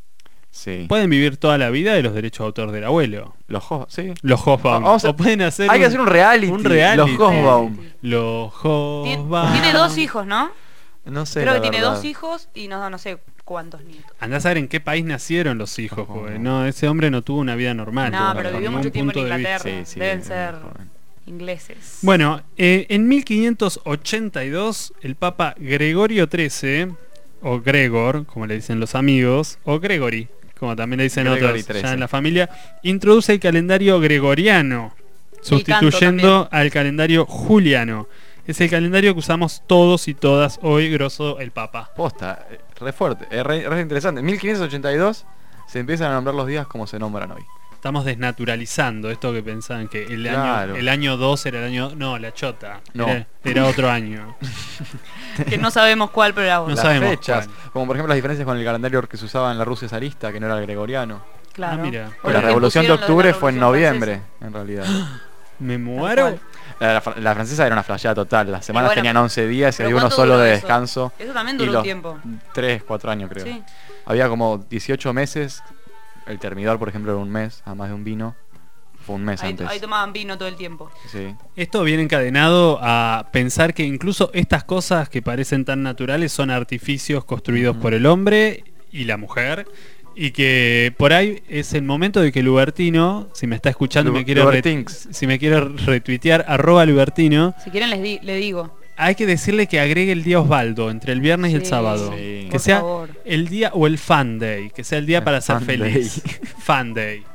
[SPEAKER 8] Sí.
[SPEAKER 3] pueden vivir toda la vida de los derechos de autor del abuelo.
[SPEAKER 8] Los Jos, sí.
[SPEAKER 3] Los Hobsbawm.
[SPEAKER 8] Vamos a-
[SPEAKER 3] O pueden hacer
[SPEAKER 8] Hay que hacer un reality.
[SPEAKER 3] un reality.
[SPEAKER 8] Los Hobsbawm.
[SPEAKER 3] Los
[SPEAKER 4] Tiene,
[SPEAKER 3] Hobsbawm.
[SPEAKER 4] tiene dos hijos, ¿no?
[SPEAKER 8] No sé.
[SPEAKER 4] Creo
[SPEAKER 8] la
[SPEAKER 4] que tiene
[SPEAKER 8] verdad.
[SPEAKER 4] dos hijos y no, no sé cuántos nietos.
[SPEAKER 3] Andá a saber en qué país nacieron los hijos,
[SPEAKER 8] Ojo.
[SPEAKER 3] porque no, ese hombre no tuvo una vida normal.
[SPEAKER 4] No,
[SPEAKER 3] por
[SPEAKER 4] pero vivió
[SPEAKER 3] ningún
[SPEAKER 4] mucho tiempo en
[SPEAKER 3] punto de vista.
[SPEAKER 4] Inglaterra.
[SPEAKER 8] Sí, sí,
[SPEAKER 4] Deben
[SPEAKER 8] es
[SPEAKER 4] ser
[SPEAKER 8] joven.
[SPEAKER 4] ingleses.
[SPEAKER 3] Bueno, eh, en mil quinientos ochenta y dos el Papa Gregorio trece, o Gregor, como le dicen los amigos, o Gregory, como también le dicen
[SPEAKER 8] Gregory
[SPEAKER 3] otros
[SPEAKER 8] trece.
[SPEAKER 3] ya en la familia, introduce el calendario gregoriano, sustituyendo al calendario juliano. Es el calendario que usamos todos y todas hoy, grosso el Papa.
[SPEAKER 8] Posta, eh, re fuerte, eh, re, re interesante. En mil quinientos ochenta y dos se empiezan a nombrar los días como se nombran hoy.
[SPEAKER 3] Estamos desnaturalizando esto que pensaban que el
[SPEAKER 8] Claro.
[SPEAKER 3] año el año dos era el año... No, la chota.
[SPEAKER 8] No.
[SPEAKER 3] Era, era otro año.
[SPEAKER 4] Que no sabemos cuál, pero era
[SPEAKER 3] No
[SPEAKER 4] bueno.
[SPEAKER 8] Las
[SPEAKER 3] sabemos
[SPEAKER 8] fechas,
[SPEAKER 3] cuál.
[SPEAKER 8] como por ejemplo las diferencias con el calendario que se usaba en la Rusia zarista, que no era el gregoriano.
[SPEAKER 4] Claro.
[SPEAKER 3] Ah, mira.
[SPEAKER 4] O
[SPEAKER 8] Pues
[SPEAKER 4] lo
[SPEAKER 8] la
[SPEAKER 4] que
[SPEAKER 8] revolución de
[SPEAKER 4] pusieron lo
[SPEAKER 8] octubre
[SPEAKER 4] la
[SPEAKER 8] fue en
[SPEAKER 4] Revolución
[SPEAKER 8] noviembre, en realidad.
[SPEAKER 3] Me
[SPEAKER 4] Tal
[SPEAKER 3] muero.
[SPEAKER 4] cual.
[SPEAKER 8] La, la fr- la francesa era una flasheada total. Las semanas
[SPEAKER 4] bueno,
[SPEAKER 8] tenían once días y
[SPEAKER 4] pero
[SPEAKER 8] había uno
[SPEAKER 4] ¿cuánto
[SPEAKER 8] solo
[SPEAKER 4] duró
[SPEAKER 8] de
[SPEAKER 4] eso?
[SPEAKER 8] descanso.
[SPEAKER 4] Eso también
[SPEAKER 8] y
[SPEAKER 4] duró un
[SPEAKER 8] los
[SPEAKER 4] tiempo.
[SPEAKER 8] tres, cuatro años creo.
[SPEAKER 4] Sí.
[SPEAKER 8] Había como dieciocho meses. El termidor, por ejemplo, era un mes, además de un vino. Fue un mes
[SPEAKER 4] Ahí,
[SPEAKER 8] antes.
[SPEAKER 4] ahí tomaban vino todo el tiempo.
[SPEAKER 8] Sí.
[SPEAKER 3] Esto viene encadenado a pensar que incluso estas cosas que parecen tan naturales son artificios construidos
[SPEAKER 8] Ujú.
[SPEAKER 3] por el hombre y la mujer. Y que por ahí es el momento de que Lubertino, si me está escuchando y
[SPEAKER 8] Lu-
[SPEAKER 3] me quiere re-
[SPEAKER 8] Lubertinx.
[SPEAKER 3] si me quiere retuitear, arroba Lubertino,
[SPEAKER 4] Si quieren les di- le digo.
[SPEAKER 3] hay que decirle que agregue el día Osvaldo entre el viernes y el
[SPEAKER 4] Sí,
[SPEAKER 3] sábado.
[SPEAKER 8] Sí.
[SPEAKER 3] Que
[SPEAKER 4] por
[SPEAKER 3] sea
[SPEAKER 4] favor.
[SPEAKER 3] el día o el fan day, que sea el día
[SPEAKER 8] El
[SPEAKER 3] para ser
[SPEAKER 8] fan
[SPEAKER 3] feliz. Fan day.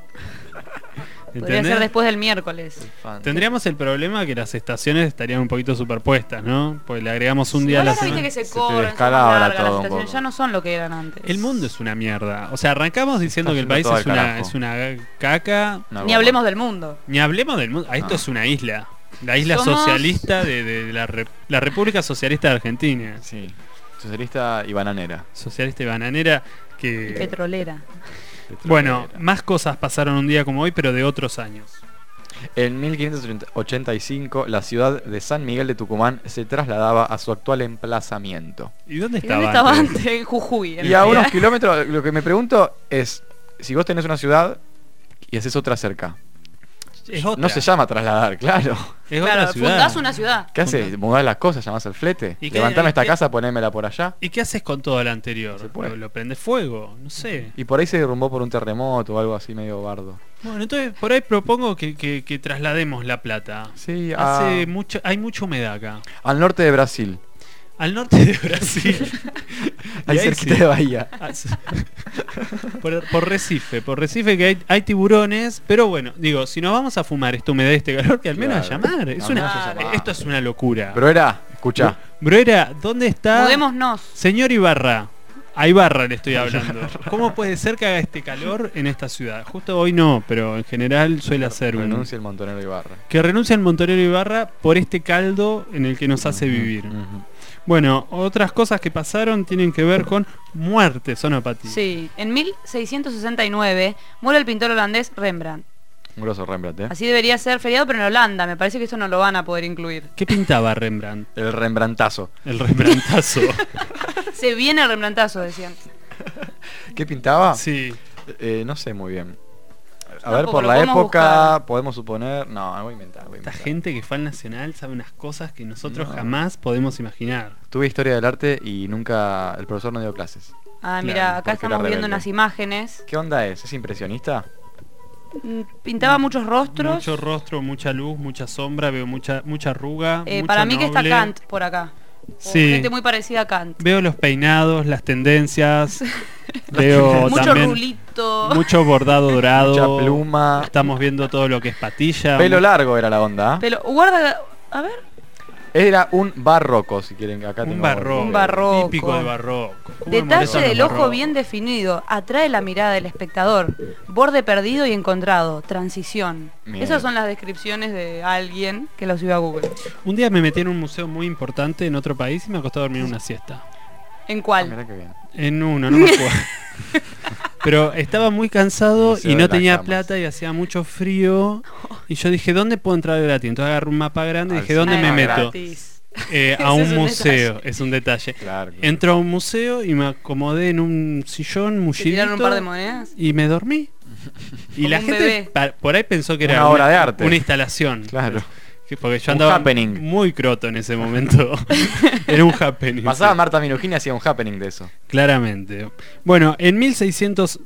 [SPEAKER 4] Podría
[SPEAKER 3] ¿Entendés?
[SPEAKER 4] ser después del miércoles.
[SPEAKER 8] Fan.
[SPEAKER 3] Tendríamos el problema que las estaciones estarían un poquito superpuestas, ¿no? Pues le agregamos un día a
[SPEAKER 4] Igual
[SPEAKER 3] la
[SPEAKER 4] ahora viste
[SPEAKER 3] semana.
[SPEAKER 4] que se
[SPEAKER 8] Se te
[SPEAKER 4] corren, son más
[SPEAKER 8] descalabra
[SPEAKER 4] largas, las
[SPEAKER 8] todo un
[SPEAKER 4] estaciones
[SPEAKER 8] poco.
[SPEAKER 4] ya no son lo que eran antes.
[SPEAKER 3] El mundo es una mierda. O sea, arrancamos diciendo
[SPEAKER 8] Está
[SPEAKER 3] que el país
[SPEAKER 8] yendo todo
[SPEAKER 3] es
[SPEAKER 8] al
[SPEAKER 3] una,
[SPEAKER 8] carajo.
[SPEAKER 3] es una caca.
[SPEAKER 8] Una
[SPEAKER 4] Ni
[SPEAKER 8] goma.
[SPEAKER 4] hablemos del mundo.
[SPEAKER 3] Ni hablemos del mundo. Ah, esto
[SPEAKER 8] No.
[SPEAKER 3] es una isla. La isla
[SPEAKER 4] Somos-
[SPEAKER 3] socialista de, de la, Re- la República Socialista de Argentina.
[SPEAKER 8] Sí. Socialista y bananera.
[SPEAKER 3] Socialista y bananera que...
[SPEAKER 4] Petrolera.
[SPEAKER 3] Bueno, más cosas pasaron un día como hoy, pero de otros años.
[SPEAKER 8] En mil quinientos ochenta y cinco, la ciudad de San Miguel de Tucumán se trasladaba a su actual emplazamiento.
[SPEAKER 3] ¿Y dónde
[SPEAKER 4] ¿Y
[SPEAKER 3] estaba,
[SPEAKER 4] dónde estaba
[SPEAKER 3] antes?
[SPEAKER 4] antes? En Jujuy. en
[SPEAKER 8] Y a
[SPEAKER 4] realidad.
[SPEAKER 8] unos kilómetros, lo que me pregunto es, si vos tenés una ciudad y haces otra cerca,
[SPEAKER 3] Es otra.
[SPEAKER 8] no se llama trasladar, claro.
[SPEAKER 3] Es
[SPEAKER 4] Claro,
[SPEAKER 3] otra ciudad.
[SPEAKER 4] fundás una ciudad.
[SPEAKER 8] ¿Qué haces? ¿Mudás las cosas? ¿Llamás al flete?
[SPEAKER 3] ¿Y qué-
[SPEAKER 8] Levantame
[SPEAKER 3] y
[SPEAKER 8] esta
[SPEAKER 3] qué-
[SPEAKER 8] casa, ponémela por allá.
[SPEAKER 3] ¿Y qué haces con todo lo anterior?
[SPEAKER 8] puede.
[SPEAKER 3] ¿Lo, lo prendes fuego? No sé.
[SPEAKER 8] Y por ahí se derrumbó por un terremoto o algo así medio bardo.
[SPEAKER 3] Bueno, entonces por ahí propongo que, que- que traslademos La Plata.
[SPEAKER 8] Sí,
[SPEAKER 3] Hace
[SPEAKER 8] a-
[SPEAKER 3] mucho, hay mucha humedad acá.
[SPEAKER 8] Al norte de Brasil.
[SPEAKER 3] Al norte de Brasil.
[SPEAKER 8] Ahí
[SPEAKER 3] Y
[SPEAKER 8] cerquita
[SPEAKER 3] sí.
[SPEAKER 8] de Bahía.
[SPEAKER 3] Ah, sí. por, por Recife, por Recife que hay, hay tiburones, pero bueno, digo, si nos vamos a fumar esta humedad y este calor, que al menos
[SPEAKER 8] Claro.
[SPEAKER 3] a llamar. Es
[SPEAKER 8] Al
[SPEAKER 3] una,
[SPEAKER 8] menos a llamar.
[SPEAKER 3] esto es una locura.
[SPEAKER 8] Broera, escuchá.
[SPEAKER 3] Broera, ¿dónde está?
[SPEAKER 4] Mudémonos.
[SPEAKER 3] Señor Ibarra. A Ibarra le estoy hablando. ¿Cómo puede ser que haga este calor en esta ciudad? Justo hoy no, pero en general suele hacer un...
[SPEAKER 8] Renuncia el montonero Ibarra.
[SPEAKER 3] Que renuncie el Montonero Ibarra por este caldo en el que nos hace vivir. Bueno, otras cosas que pasaron tienen que ver con muertes, ¿o no, Pati?
[SPEAKER 4] Sí, en mil seiscientos sesenta y nueve muere el pintor holandés Rembrandt.
[SPEAKER 8] Un grosso Rembrandt, ¿eh?
[SPEAKER 4] Así debería ser feriado, pero en Holanda. Me parece que esto no lo van a poder incluir.
[SPEAKER 3] ¿Qué pintaba Rembrandt?
[SPEAKER 8] El Rembrandtazo.
[SPEAKER 3] El Rembrandtazo.
[SPEAKER 4] Se viene el Rembrandtazo, decían.
[SPEAKER 8] ¿Qué pintaba?
[SPEAKER 3] Sí.
[SPEAKER 8] Eh, no sé muy bien. A
[SPEAKER 4] Yo
[SPEAKER 8] ver,
[SPEAKER 4] tampoco,
[SPEAKER 8] por
[SPEAKER 4] lo
[SPEAKER 8] la
[SPEAKER 4] podemos
[SPEAKER 8] época,
[SPEAKER 4] buscar.
[SPEAKER 8] podemos suponer... No, voy a inventar, voy a
[SPEAKER 3] Esta
[SPEAKER 8] inventar.
[SPEAKER 3] gente que fue al Nacional sabe unas cosas que nosotros
[SPEAKER 8] No.
[SPEAKER 3] jamás podemos imaginar.
[SPEAKER 8] Tuve historia del arte y nunca... El profesor no dio clases.
[SPEAKER 4] Ah,
[SPEAKER 3] Claro,
[SPEAKER 4] mira, acá
[SPEAKER 8] porque era
[SPEAKER 4] estamos viendo
[SPEAKER 8] rebelde.
[SPEAKER 4] unas imágenes.
[SPEAKER 8] ¿Qué onda es? ¿Es impresionista?
[SPEAKER 4] Mm, Pintaba muchos rostros.
[SPEAKER 3] Mucho rostro, mucha luz, mucha sombra, veo mucha mucha arruga.
[SPEAKER 4] Eh,
[SPEAKER 3] mucho
[SPEAKER 4] para mí que está
[SPEAKER 3] noble.
[SPEAKER 4] Kant por acá. O
[SPEAKER 3] Sí.
[SPEAKER 4] gente muy parecida a Kant.
[SPEAKER 3] Veo los peinados, las tendencias. Veo
[SPEAKER 4] Mucho
[SPEAKER 3] también
[SPEAKER 4] rulito.
[SPEAKER 3] mucho bordado dorado.
[SPEAKER 8] Mucha pluma.
[SPEAKER 3] Estamos viendo todo lo que es patilla.
[SPEAKER 8] Pelo largo era la onda. ¿eh?
[SPEAKER 4] Pero guarda, a ver.
[SPEAKER 8] Era un barroco, si quieren. Acá
[SPEAKER 3] Un
[SPEAKER 8] tengo-
[SPEAKER 3] barroco.
[SPEAKER 4] Un barroco.
[SPEAKER 3] Típico de barroco. ¿Cómo me molestan
[SPEAKER 4] Detalle
[SPEAKER 3] los
[SPEAKER 4] del ojo
[SPEAKER 3] barrocos?
[SPEAKER 4] bien definido, atrae la mirada del espectador. Borde perdido y encontrado, transición.
[SPEAKER 3] Bien.
[SPEAKER 4] Esas son las descripciones de alguien que lo subió a Google.
[SPEAKER 3] Un día me metí en un museo muy importante en otro país y me acostó a dormir una siesta.
[SPEAKER 4] ¿En cuál?
[SPEAKER 8] Mirá qué bien.
[SPEAKER 3] En uno, no me acuerdo. Pero estaba muy cansado
[SPEAKER 8] Museo
[SPEAKER 3] y
[SPEAKER 8] de
[SPEAKER 3] no
[SPEAKER 8] las
[SPEAKER 3] tenía
[SPEAKER 8] camas.
[SPEAKER 3] plata y hacía mucho frío. Y yo dije, ¿dónde puedo entrar gratis? Entonces agarré un mapa grande y
[SPEAKER 8] Al
[SPEAKER 3] dije, ¿dónde
[SPEAKER 8] cine
[SPEAKER 3] me meto?
[SPEAKER 4] gratis.
[SPEAKER 3] Eh, a
[SPEAKER 4] Ese
[SPEAKER 3] un
[SPEAKER 4] es un
[SPEAKER 3] museo,
[SPEAKER 4] detalle.
[SPEAKER 3] es un detalle.
[SPEAKER 8] Claro, claro.
[SPEAKER 3] Entro a un museo y me acomodé en un sillón
[SPEAKER 4] ¿Te
[SPEAKER 3] mullidito
[SPEAKER 4] tiraron un par de monedas?
[SPEAKER 3] y me dormí. Y
[SPEAKER 4] Como
[SPEAKER 3] la
[SPEAKER 4] un
[SPEAKER 3] gente
[SPEAKER 4] bebé.
[SPEAKER 3] pa- por ahí pensó que
[SPEAKER 8] Una
[SPEAKER 3] era
[SPEAKER 8] obra de arte.
[SPEAKER 3] una instalación.
[SPEAKER 8] Claro.
[SPEAKER 3] Que- Porque yo
[SPEAKER 8] Un
[SPEAKER 3] andaba
[SPEAKER 8] happening.
[SPEAKER 3] muy croto en ese momento. Era un happening.
[SPEAKER 8] Pasaba
[SPEAKER 3] sí.
[SPEAKER 8] Marta Minujín y hacía un happening de eso.
[SPEAKER 3] Claramente. Bueno, en mil seiscientos,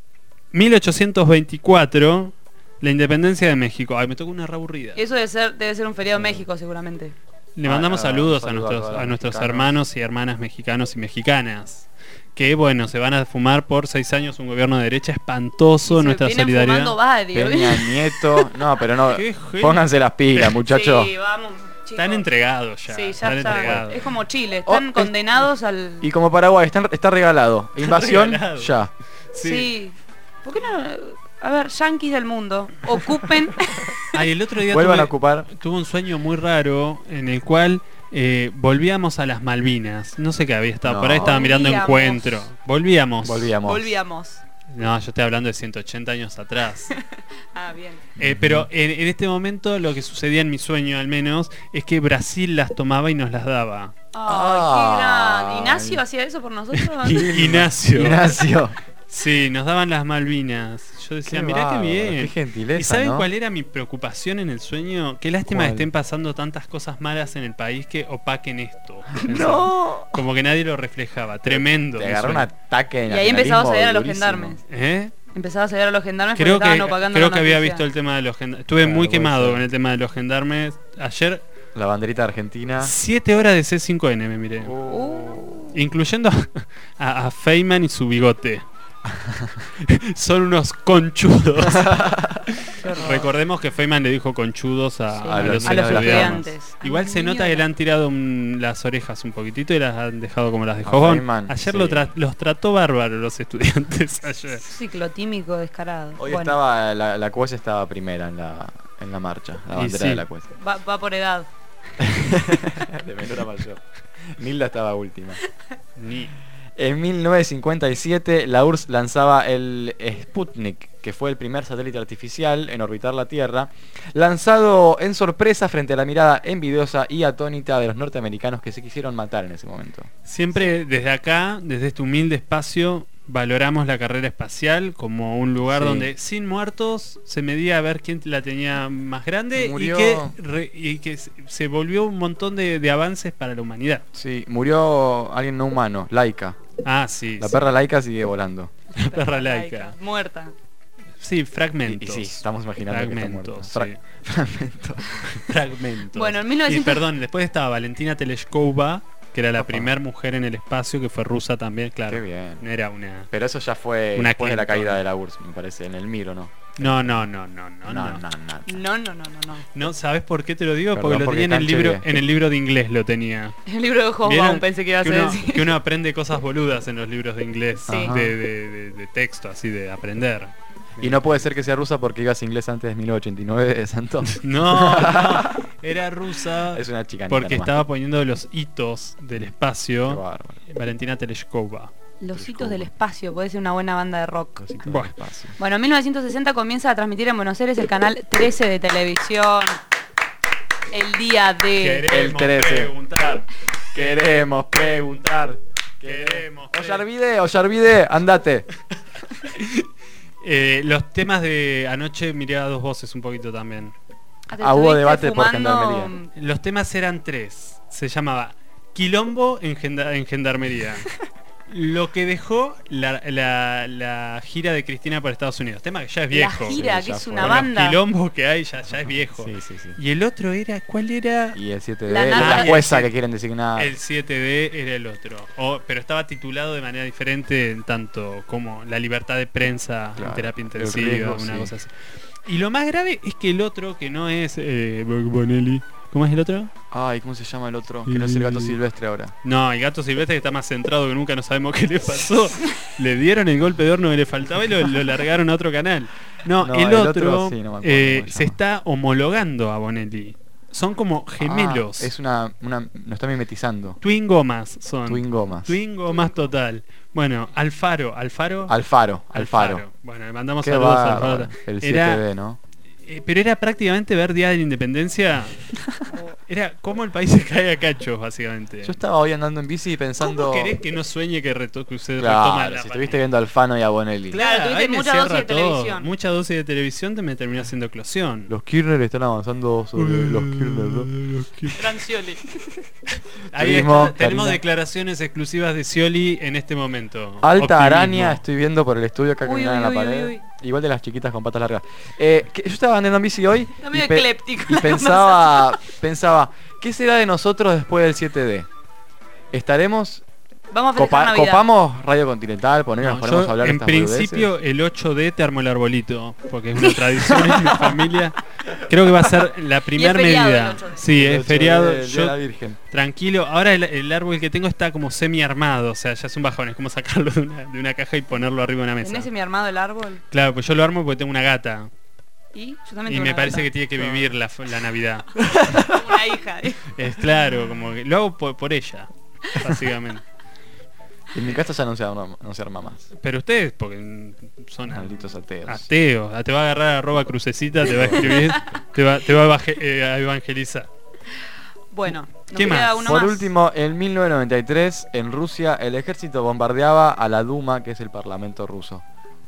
[SPEAKER 3] mil ochocientos veinticuatro, la independencia de México. Ay, me tocó una reaburrida.
[SPEAKER 4] Eso debe ser, debe ser un feriado en México, seguramente.
[SPEAKER 3] Le mandamos
[SPEAKER 8] Ah,
[SPEAKER 3] saludos a
[SPEAKER 8] saludos a
[SPEAKER 3] nuestros,
[SPEAKER 8] todos
[SPEAKER 3] a
[SPEAKER 8] los
[SPEAKER 3] nuestros
[SPEAKER 8] mexicanos.
[SPEAKER 3] hermanos y hermanas mexicanos y mexicanas. Que bueno, se van a fumar por seis años un gobierno de derecha espantoso,
[SPEAKER 4] Se
[SPEAKER 3] nuestra
[SPEAKER 4] vienen
[SPEAKER 3] solidaridad.
[SPEAKER 4] fumando varios.
[SPEAKER 8] Peña Nieto. No, pero no.
[SPEAKER 3] Qué genio.
[SPEAKER 8] Pónganse las pilas, muchachos.
[SPEAKER 4] Sí, vamos, chicos.
[SPEAKER 3] Están entregados ya.
[SPEAKER 4] Sí, ya
[SPEAKER 3] están
[SPEAKER 4] está.
[SPEAKER 3] entregados.
[SPEAKER 4] Es como Chile, están
[SPEAKER 8] Oh, es-
[SPEAKER 4] condenados al...
[SPEAKER 8] Y como Paraguay, está, está regalado. Invasión,
[SPEAKER 3] regalado.
[SPEAKER 8] ya.
[SPEAKER 4] Sí. ¿Por qué no...? A ver, yanquis del mundo, ocupen...
[SPEAKER 3] Ay, el otro día
[SPEAKER 8] Vuelvan
[SPEAKER 3] tuve,
[SPEAKER 8] a ocupar.
[SPEAKER 3] tuve un sueño muy raro en el cual eh, volvíamos a las Malvinas. No sé qué había estado.
[SPEAKER 8] No.
[SPEAKER 3] Por ahí estaba mirando
[SPEAKER 4] Volvíamos.
[SPEAKER 3] Encuentro. Volvíamos.
[SPEAKER 8] Volvíamos.
[SPEAKER 4] Volvíamos.
[SPEAKER 3] No, yo estoy hablando de ciento ochenta años atrás.
[SPEAKER 4] Ah, bien.
[SPEAKER 3] Eh, pero en, en este momento lo que sucedía en mi sueño al menos es que Brasil las tomaba y nos las daba.
[SPEAKER 4] Ay,
[SPEAKER 8] Ay.
[SPEAKER 4] qué grande. ¿Ignacio hacía eso por nosotros?
[SPEAKER 3] I- Ignacio.
[SPEAKER 8] Ignacio.
[SPEAKER 3] Sí, nos daban las Malvinas. Yo decía,
[SPEAKER 8] Qué
[SPEAKER 3] mirá qué
[SPEAKER 8] bárbaro,
[SPEAKER 3] bien.
[SPEAKER 8] qué gentileza,
[SPEAKER 3] ¿Y saben
[SPEAKER 8] ¿no?
[SPEAKER 3] cuál era mi preocupación en el sueño? Qué lástima
[SPEAKER 8] ¿Cuál?
[SPEAKER 3] que estén pasando tantas cosas malas en el país que opaquen esto.
[SPEAKER 8] No.
[SPEAKER 3] Como que nadie lo reflejaba. Tremendo.
[SPEAKER 8] Te
[SPEAKER 3] mi
[SPEAKER 8] agarró un
[SPEAKER 3] sueño.
[SPEAKER 8] ataque de
[SPEAKER 4] Y ahí empezabas a ver a los
[SPEAKER 8] nacionalismo
[SPEAKER 4] gendarmes.
[SPEAKER 3] ¿Eh?
[SPEAKER 4] Empezabas a ver a los gendarmes
[SPEAKER 3] Creo
[SPEAKER 4] porque
[SPEAKER 3] que,
[SPEAKER 4] estaban opacando
[SPEAKER 3] creo
[SPEAKER 4] la
[SPEAKER 3] que había
[SPEAKER 4] noticia.
[SPEAKER 3] visto el tema de los gendarmes. Estuve
[SPEAKER 8] Claro,
[SPEAKER 3] muy
[SPEAKER 8] puede
[SPEAKER 3] quemado
[SPEAKER 8] ser.
[SPEAKER 3] con el tema de los gendarmes. Ayer,
[SPEAKER 8] La banderita argentina.
[SPEAKER 3] siete horas de C cinco N me miré.
[SPEAKER 8] Uh.
[SPEAKER 3] Incluyendo a, a, a Feynman y su bigote. Son unos conchudos. Recordemos que Feynman le dijo conchudos a,
[SPEAKER 4] Sí,
[SPEAKER 3] a
[SPEAKER 8] a
[SPEAKER 3] los,
[SPEAKER 8] los
[SPEAKER 4] a los
[SPEAKER 3] estudiantes.
[SPEAKER 4] estudiantes.
[SPEAKER 3] Igual
[SPEAKER 4] Ay,
[SPEAKER 3] se nota
[SPEAKER 4] mierda.
[SPEAKER 3] que le han tirado un- las orejas un poquitito y las han dejado como las de
[SPEAKER 8] A
[SPEAKER 3] Jobón.
[SPEAKER 8] Feynman,
[SPEAKER 3] Ayer
[SPEAKER 8] sí.
[SPEAKER 3] lo tra- los trató bárbaro los estudiantes ayer.
[SPEAKER 4] Ciclotímico descarado.
[SPEAKER 8] Hoy
[SPEAKER 4] Bueno,
[SPEAKER 8] estaba, la, la Cuesa estaba primera en la, en la marcha. La
[SPEAKER 3] Y
[SPEAKER 8] bandera
[SPEAKER 3] sí.
[SPEAKER 8] de la Cuesa.
[SPEAKER 4] va, va por edad.
[SPEAKER 8] De menor a mayor. Nilda estaba última.
[SPEAKER 3] Ni.
[SPEAKER 8] En mil novecientos cincuenta y siete la U R S S lanzaba el Sputnik, que fue el primer satélite artificial en orbitar la Tierra, lanzado en sorpresa frente a la mirada envidiosa y atónita de los norteamericanos que se quisieron matar en ese momento.
[SPEAKER 3] Siempre desde acá, desde este humilde espacio, valoramos la carrera espacial como un lugar
[SPEAKER 8] Sí.
[SPEAKER 3] donde sin muertos se medía a ver quién la tenía más grande
[SPEAKER 8] Murió-
[SPEAKER 3] y que, re- y que se- se volvió un montón de, de avances para la humanidad.
[SPEAKER 8] Sí, murió alguien no humano, Laika.
[SPEAKER 3] Ah, sí.
[SPEAKER 8] La
[SPEAKER 3] sí.
[SPEAKER 8] perra Laika sigue volando.
[SPEAKER 3] La perra laica.
[SPEAKER 4] Muerta.
[SPEAKER 3] Sí, fragmentos.
[SPEAKER 8] Y, y sí, estamos imaginando que está
[SPEAKER 3] fragmentos.
[SPEAKER 8] muerto.
[SPEAKER 3] sí.
[SPEAKER 8] Fragmentos.
[SPEAKER 3] Fragmentos.
[SPEAKER 4] Bueno, en mil novecientos
[SPEAKER 3] Y perdón, después estaba Valentina Tereshkova, que era la primera mujer en el espacio, que fue rusa también, claro.
[SPEAKER 8] Qué bien.
[SPEAKER 3] No era una...
[SPEAKER 8] Pero eso ya fue
[SPEAKER 3] Una
[SPEAKER 8] después de la
[SPEAKER 3] Clinton.
[SPEAKER 8] caída de la U R S S, me parece, en el Mir, ¿o no?
[SPEAKER 3] No, no, no, no, no,
[SPEAKER 8] No,
[SPEAKER 3] no.
[SPEAKER 8] no, no.
[SPEAKER 4] No, no, no, no, no.
[SPEAKER 3] No, ¿sabes por qué te lo digo?
[SPEAKER 8] Perdón,
[SPEAKER 3] porque lo
[SPEAKER 8] porque
[SPEAKER 3] tenía en el
[SPEAKER 8] canché
[SPEAKER 3] libro,
[SPEAKER 8] bien.
[SPEAKER 3] en el libro de inglés lo tenía.
[SPEAKER 4] El libro de Hobsbawm
[SPEAKER 3] ¿Vieron
[SPEAKER 4] pensé que ibas a
[SPEAKER 3] uno,
[SPEAKER 4] decir.
[SPEAKER 3] que uno aprende cosas boludas en los libros de inglés,
[SPEAKER 8] Sí.
[SPEAKER 3] de, de- de- de texto, así de aprender.
[SPEAKER 8] Y no puede ser que sea rusa porque ibas inglés antes de mil novecientos ochenta y nueve, de Santo.
[SPEAKER 3] No, no, era rusa
[SPEAKER 8] Es una chicanita
[SPEAKER 3] porque
[SPEAKER 8] nomás.
[SPEAKER 3] estaba poniendo los hitos del
[SPEAKER 8] Qué
[SPEAKER 3] espacio.
[SPEAKER 8] bárbaro.
[SPEAKER 3] Valentina Tereshkova.
[SPEAKER 4] Los hitos del espacio, puede ser una buena banda de rock.
[SPEAKER 8] Los hitos del
[SPEAKER 3] Bueno.
[SPEAKER 8] espacio.
[SPEAKER 4] Bueno, en mil novecientos sesenta comienza a transmitir en Buenos Aires el canal trece de televisión. El día de...
[SPEAKER 8] El trece.
[SPEAKER 3] preguntar.
[SPEAKER 8] Queremos preguntar.
[SPEAKER 3] Queremos
[SPEAKER 8] Ollarvide, Ollarvide, andate.
[SPEAKER 3] Eh, los temas de anoche miré a dos voces un poquito también.
[SPEAKER 4] Ah, te
[SPEAKER 8] Ah, hubo
[SPEAKER 4] estuviste
[SPEAKER 8] debate por
[SPEAKER 4] fumando-
[SPEAKER 8] gendarmería.
[SPEAKER 3] Los temas eran tres. Se llamaba Quilombo en, genda- en Gendarmería. Lo que dejó la, la- la gira de Cristina por Estados Unidos. Tema que ya es viejo.
[SPEAKER 4] La gira,
[SPEAKER 8] Sí,
[SPEAKER 4] que
[SPEAKER 8] ya
[SPEAKER 4] es
[SPEAKER 8] fue.
[SPEAKER 4] una
[SPEAKER 3] Con
[SPEAKER 4] banda.
[SPEAKER 3] Los quilombos que hay ya, ya es viejo.
[SPEAKER 8] Sí, sí, sí.
[SPEAKER 3] Y el otro era, ¿cuál era?
[SPEAKER 8] Y el siete D,
[SPEAKER 4] La
[SPEAKER 8] la,
[SPEAKER 4] nada.
[SPEAKER 8] jueza que quieren designar.
[SPEAKER 3] El siete D era el otro. O- pero estaba titulado de manera diferente en tanto como la libertad de prensa
[SPEAKER 8] Claro,
[SPEAKER 3] en terapia
[SPEAKER 8] el
[SPEAKER 3] intensiva,
[SPEAKER 8] riesgo,
[SPEAKER 3] una
[SPEAKER 8] sí.
[SPEAKER 3] cosa así. Y lo más grave es que el otro, que no es eh, Bonelli. ¿Cómo es el otro?
[SPEAKER 8] Ay, ¿cómo se llama el otro? Que no es el gato silvestre ahora.
[SPEAKER 3] No, el gato silvestre que está más centrado que nunca, no sabemos qué le pasó. Le dieron el golpe de horno que le faltaba y lo, lo largaron a otro canal. No,
[SPEAKER 8] No,
[SPEAKER 3] el,
[SPEAKER 8] el
[SPEAKER 3] otro,
[SPEAKER 8] otro, sí, no me acuerdo
[SPEAKER 3] eh,
[SPEAKER 8] cómo se
[SPEAKER 3] se
[SPEAKER 8] llama.
[SPEAKER 3] está homologando a Bonelli. Son como gemelos.
[SPEAKER 8] Ah, es una, una. Nos está mimetizando.
[SPEAKER 3] Twin gomas son.
[SPEAKER 8] Twin gomas.
[SPEAKER 3] Twin gomas total. Bueno, Alfaro, Alfaro.
[SPEAKER 8] Alfaro, Alfaro.
[SPEAKER 3] Bueno, le mandamos
[SPEAKER 8] Qué
[SPEAKER 3] saludos a
[SPEAKER 8] bárbaro.
[SPEAKER 3] Alfaro.
[SPEAKER 8] El
[SPEAKER 3] Era-
[SPEAKER 8] siete D, ¿no?
[SPEAKER 3] eh, pero era prácticamente ver Día de la Independencia. Era como el país se cae a cachos, básicamente.
[SPEAKER 8] Yo estaba hoy andando en bici y pensando.
[SPEAKER 3] ¿Cómo querés que no sueñe que, reto que se retoma
[SPEAKER 8] Claro,
[SPEAKER 3] la
[SPEAKER 8] si estuviste viendo a Alfano y a Bonelli.
[SPEAKER 4] Claro, tuviste
[SPEAKER 3] ahí me
[SPEAKER 4] mucha
[SPEAKER 3] cierra
[SPEAKER 4] dosis de
[SPEAKER 3] todo.
[SPEAKER 4] televisión.
[SPEAKER 3] Mucha dosis de televisión te me termina haciendo eclosión.
[SPEAKER 8] Los Kirchner están avanzando sobre los Kirchner, ¿no?
[SPEAKER 4] Francioli.
[SPEAKER 3] Ahí
[SPEAKER 8] Tuvimos,
[SPEAKER 3] está, tenemos
[SPEAKER 8] Karina.
[SPEAKER 3] declaraciones exclusivas de Scioli en este momento.
[SPEAKER 8] Alta
[SPEAKER 3] Optimismo.
[SPEAKER 8] araña, estoy viendo por el estudio acá
[SPEAKER 4] Uy,
[SPEAKER 8] caminada en la
[SPEAKER 4] uy, uy,
[SPEAKER 8] pared.
[SPEAKER 4] uy,
[SPEAKER 8] Igual de las chiquitas con patas largas. Eh, que- yo estaba andando en bici hoy
[SPEAKER 4] Está
[SPEAKER 8] y,
[SPEAKER 4] medio
[SPEAKER 8] pe-
[SPEAKER 4] ecléptico
[SPEAKER 8] y
[SPEAKER 4] la
[SPEAKER 8] pensaba, pensaba, ¿qué será de nosotros después del siete D? ¿Estaremos?
[SPEAKER 4] Vamos a festejar
[SPEAKER 8] Copa-
[SPEAKER 4] Navidad.
[SPEAKER 8] ¿Copamos Radio Continental? Ponemos,
[SPEAKER 3] No,
[SPEAKER 8] ponemos
[SPEAKER 3] yo,
[SPEAKER 8] a hablar de
[SPEAKER 3] en
[SPEAKER 8] estas
[SPEAKER 3] principio
[SPEAKER 8] boludeces?
[SPEAKER 3] el ocho D te armo el arbolito, porque es una tradición en mi familia. Creo que va a ser la primera
[SPEAKER 4] feriado
[SPEAKER 3] medida.
[SPEAKER 4] el ocho D.
[SPEAKER 3] Sí,
[SPEAKER 8] El
[SPEAKER 3] es
[SPEAKER 8] ocho
[SPEAKER 3] feriado.
[SPEAKER 8] D, el Día
[SPEAKER 3] Yo,
[SPEAKER 8] de la Virgen.
[SPEAKER 3] tranquilo. Ahora el, el árbol que tengo está como semi armado, o sea, ya es un bajón, es como sacarlo de una, de una caja y ponerlo arriba de una mesa.
[SPEAKER 4] ¿Tenés mi armado el árbol?
[SPEAKER 3] Claro, pues yo lo armo porque tengo una gata
[SPEAKER 4] Y yo también
[SPEAKER 3] y
[SPEAKER 4] tengo
[SPEAKER 3] me
[SPEAKER 4] una
[SPEAKER 3] parece
[SPEAKER 4] gata.
[SPEAKER 3] que tiene que vivir la, la Navidad.
[SPEAKER 4] Una hija. ¿eh?
[SPEAKER 3] Es claro, como que lo hago por, por ella, básicamente.
[SPEAKER 8] En mi casa ya no se, arma, no se arma más.
[SPEAKER 3] Pero ustedes, porque son
[SPEAKER 8] Malditos ateos.
[SPEAKER 3] ateos, te va a agarrar arroba crucecita, te va a escribir, te va, te va a evangel- eh, a evangelizar.
[SPEAKER 4] Bueno, nos
[SPEAKER 3] ¿Qué
[SPEAKER 4] queda
[SPEAKER 3] más?
[SPEAKER 4] uno
[SPEAKER 8] Por
[SPEAKER 4] más.
[SPEAKER 8] último, en mil novecientos noventa y tres, en Rusia, el ejército bombardeaba a la Duma, que es el parlamento ruso.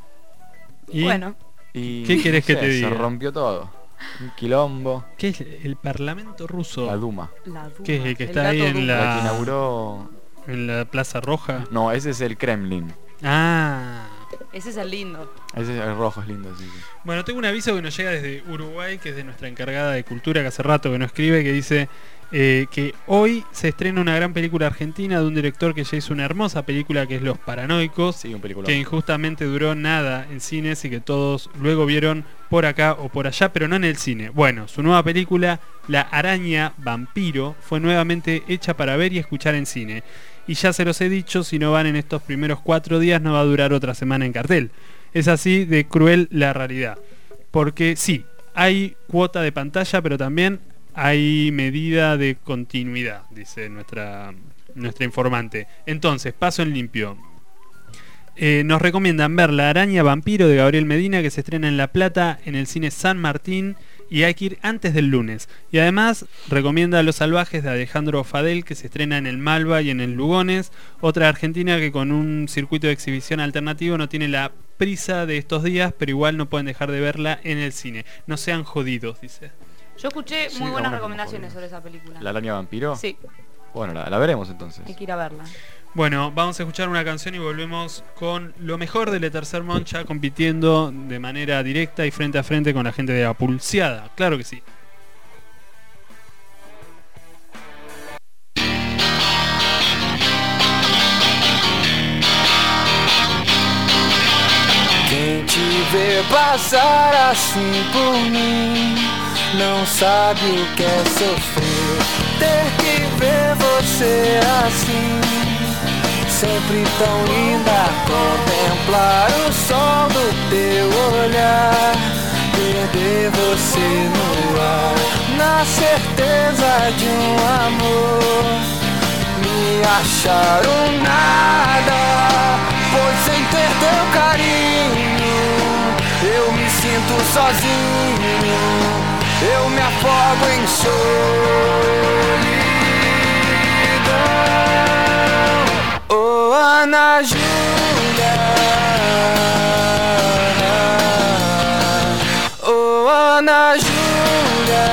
[SPEAKER 3] ¿Y
[SPEAKER 4] Bueno,
[SPEAKER 8] Y,
[SPEAKER 3] ¿Qué querés que
[SPEAKER 8] no
[SPEAKER 3] te
[SPEAKER 8] sé,
[SPEAKER 3] diga?
[SPEAKER 8] Se rompió todo. Un quilombo.
[SPEAKER 3] qué es el Parlamento ruso?
[SPEAKER 8] La Duma.
[SPEAKER 4] la Duma,
[SPEAKER 3] ¿Qué es el que
[SPEAKER 4] el
[SPEAKER 3] está
[SPEAKER 4] gato
[SPEAKER 3] ahí en
[SPEAKER 4] Duma.
[SPEAKER 8] La que
[SPEAKER 3] la,
[SPEAKER 8] inauguró.
[SPEAKER 3] en la Plaza Roja?
[SPEAKER 8] No, ese es el Kremlin.
[SPEAKER 3] Ah.
[SPEAKER 4] Ese es el lindo.
[SPEAKER 8] Ese es el rojo, es lindo, sí, sí.
[SPEAKER 3] Bueno, tengo un aviso que nos llega desde Uruguay, que es de nuestra encargada de cultura, que hace rato que nos escribe, que dice eh, que hoy se estrena una gran película argentina de un director que ya hizo una hermosa película que es Los Paranoicos,
[SPEAKER 8] Sí, un película.
[SPEAKER 3] que injustamente duró nada en cines y que todos luego vieron por acá o por allá, pero no en el cine. Bueno, su nueva película, La Araña Vampiro, fue nuevamente hecha para ver y escuchar en cine. Y ya se los he dicho, si no van en estos primeros cuatro días no va a durar otra semana en cartel. Es así de cruel la realidad. Porque sí, hay cuota de pantalla, pero también hay medida de continuidad, dice nuestra nuestra informante. Entonces, paso en limpio. Eh, nos recomiendan ver La araña vampiro de Gabriel Medina, que se estrena en La Plata, en el cine San Martín, y hay que ir antes del lunes. Y además recomienda Los salvajes de Alejandro Fadel, que se estrena en el Malva y en el Lugones, otra argentina que con un circuito de exhibición alternativo no tiene la prisa de estos días, pero igual no pueden dejar de verla en el cine. No sean jodidos, dice.
[SPEAKER 4] Yo escuché
[SPEAKER 8] Sí,
[SPEAKER 4] muy buenas
[SPEAKER 8] no,
[SPEAKER 4] recomendaciones sobre esa película.
[SPEAKER 8] ¿La araña vampiro?
[SPEAKER 4] Sí,
[SPEAKER 8] Bueno, la, la veremos entonces.
[SPEAKER 4] hay que ir a verla.
[SPEAKER 3] Bueno, vamos a escuchar una canción y volvemos con lo mejor de Le Tercer Mont, ya compitiendo de manera directa y frente a frente con la gente de La Pulseada. Claro que sí.
[SPEAKER 5] Quem te vê passar assim por mim não sabe o que é sofrer. Ter que ver você assim, sempre tão linda. Contemplar o sol do teu olhar, perder você no ar, na certeza de um amor. Me achar um nada, pois sem ter teu carinho eu me sinto sozinho, eu me afogo em solidão. Oh, Ana Júlia, oh, Ana Júlia,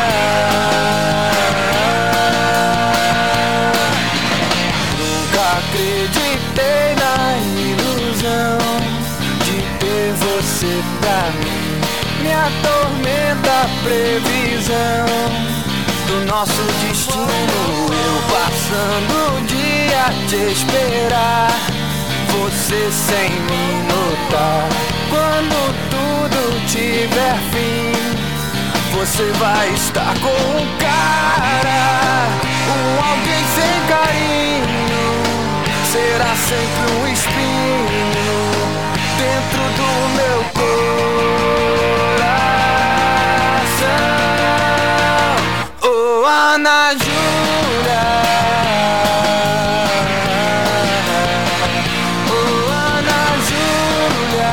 [SPEAKER 5] nunca acreditei na ilusão de ter você pra mim. Me atormenta a previsão do nosso destino, eu passando o dia a te esperar, você sem me notar. Quando tudo tiver fim, você vai estar com um cara, um alguém sem carinho, será sempre um espinho dentro do meu coração. Oh, Ana Júlia, oh, Ana Júlia,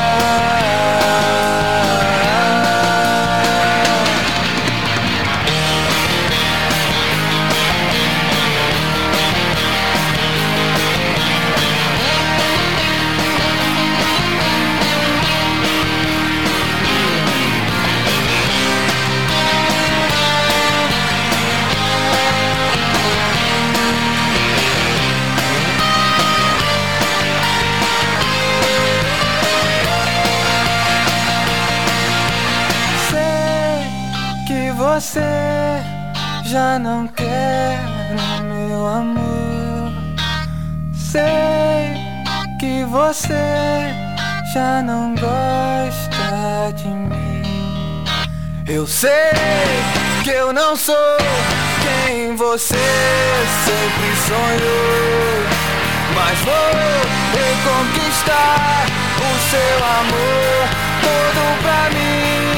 [SPEAKER 5] você já não quer meu amor. Sei que você já não gosta de mim. Eu sei que eu não sou quem você sempre sonhou, mas vou reconquistar o seu amor todo pra mim.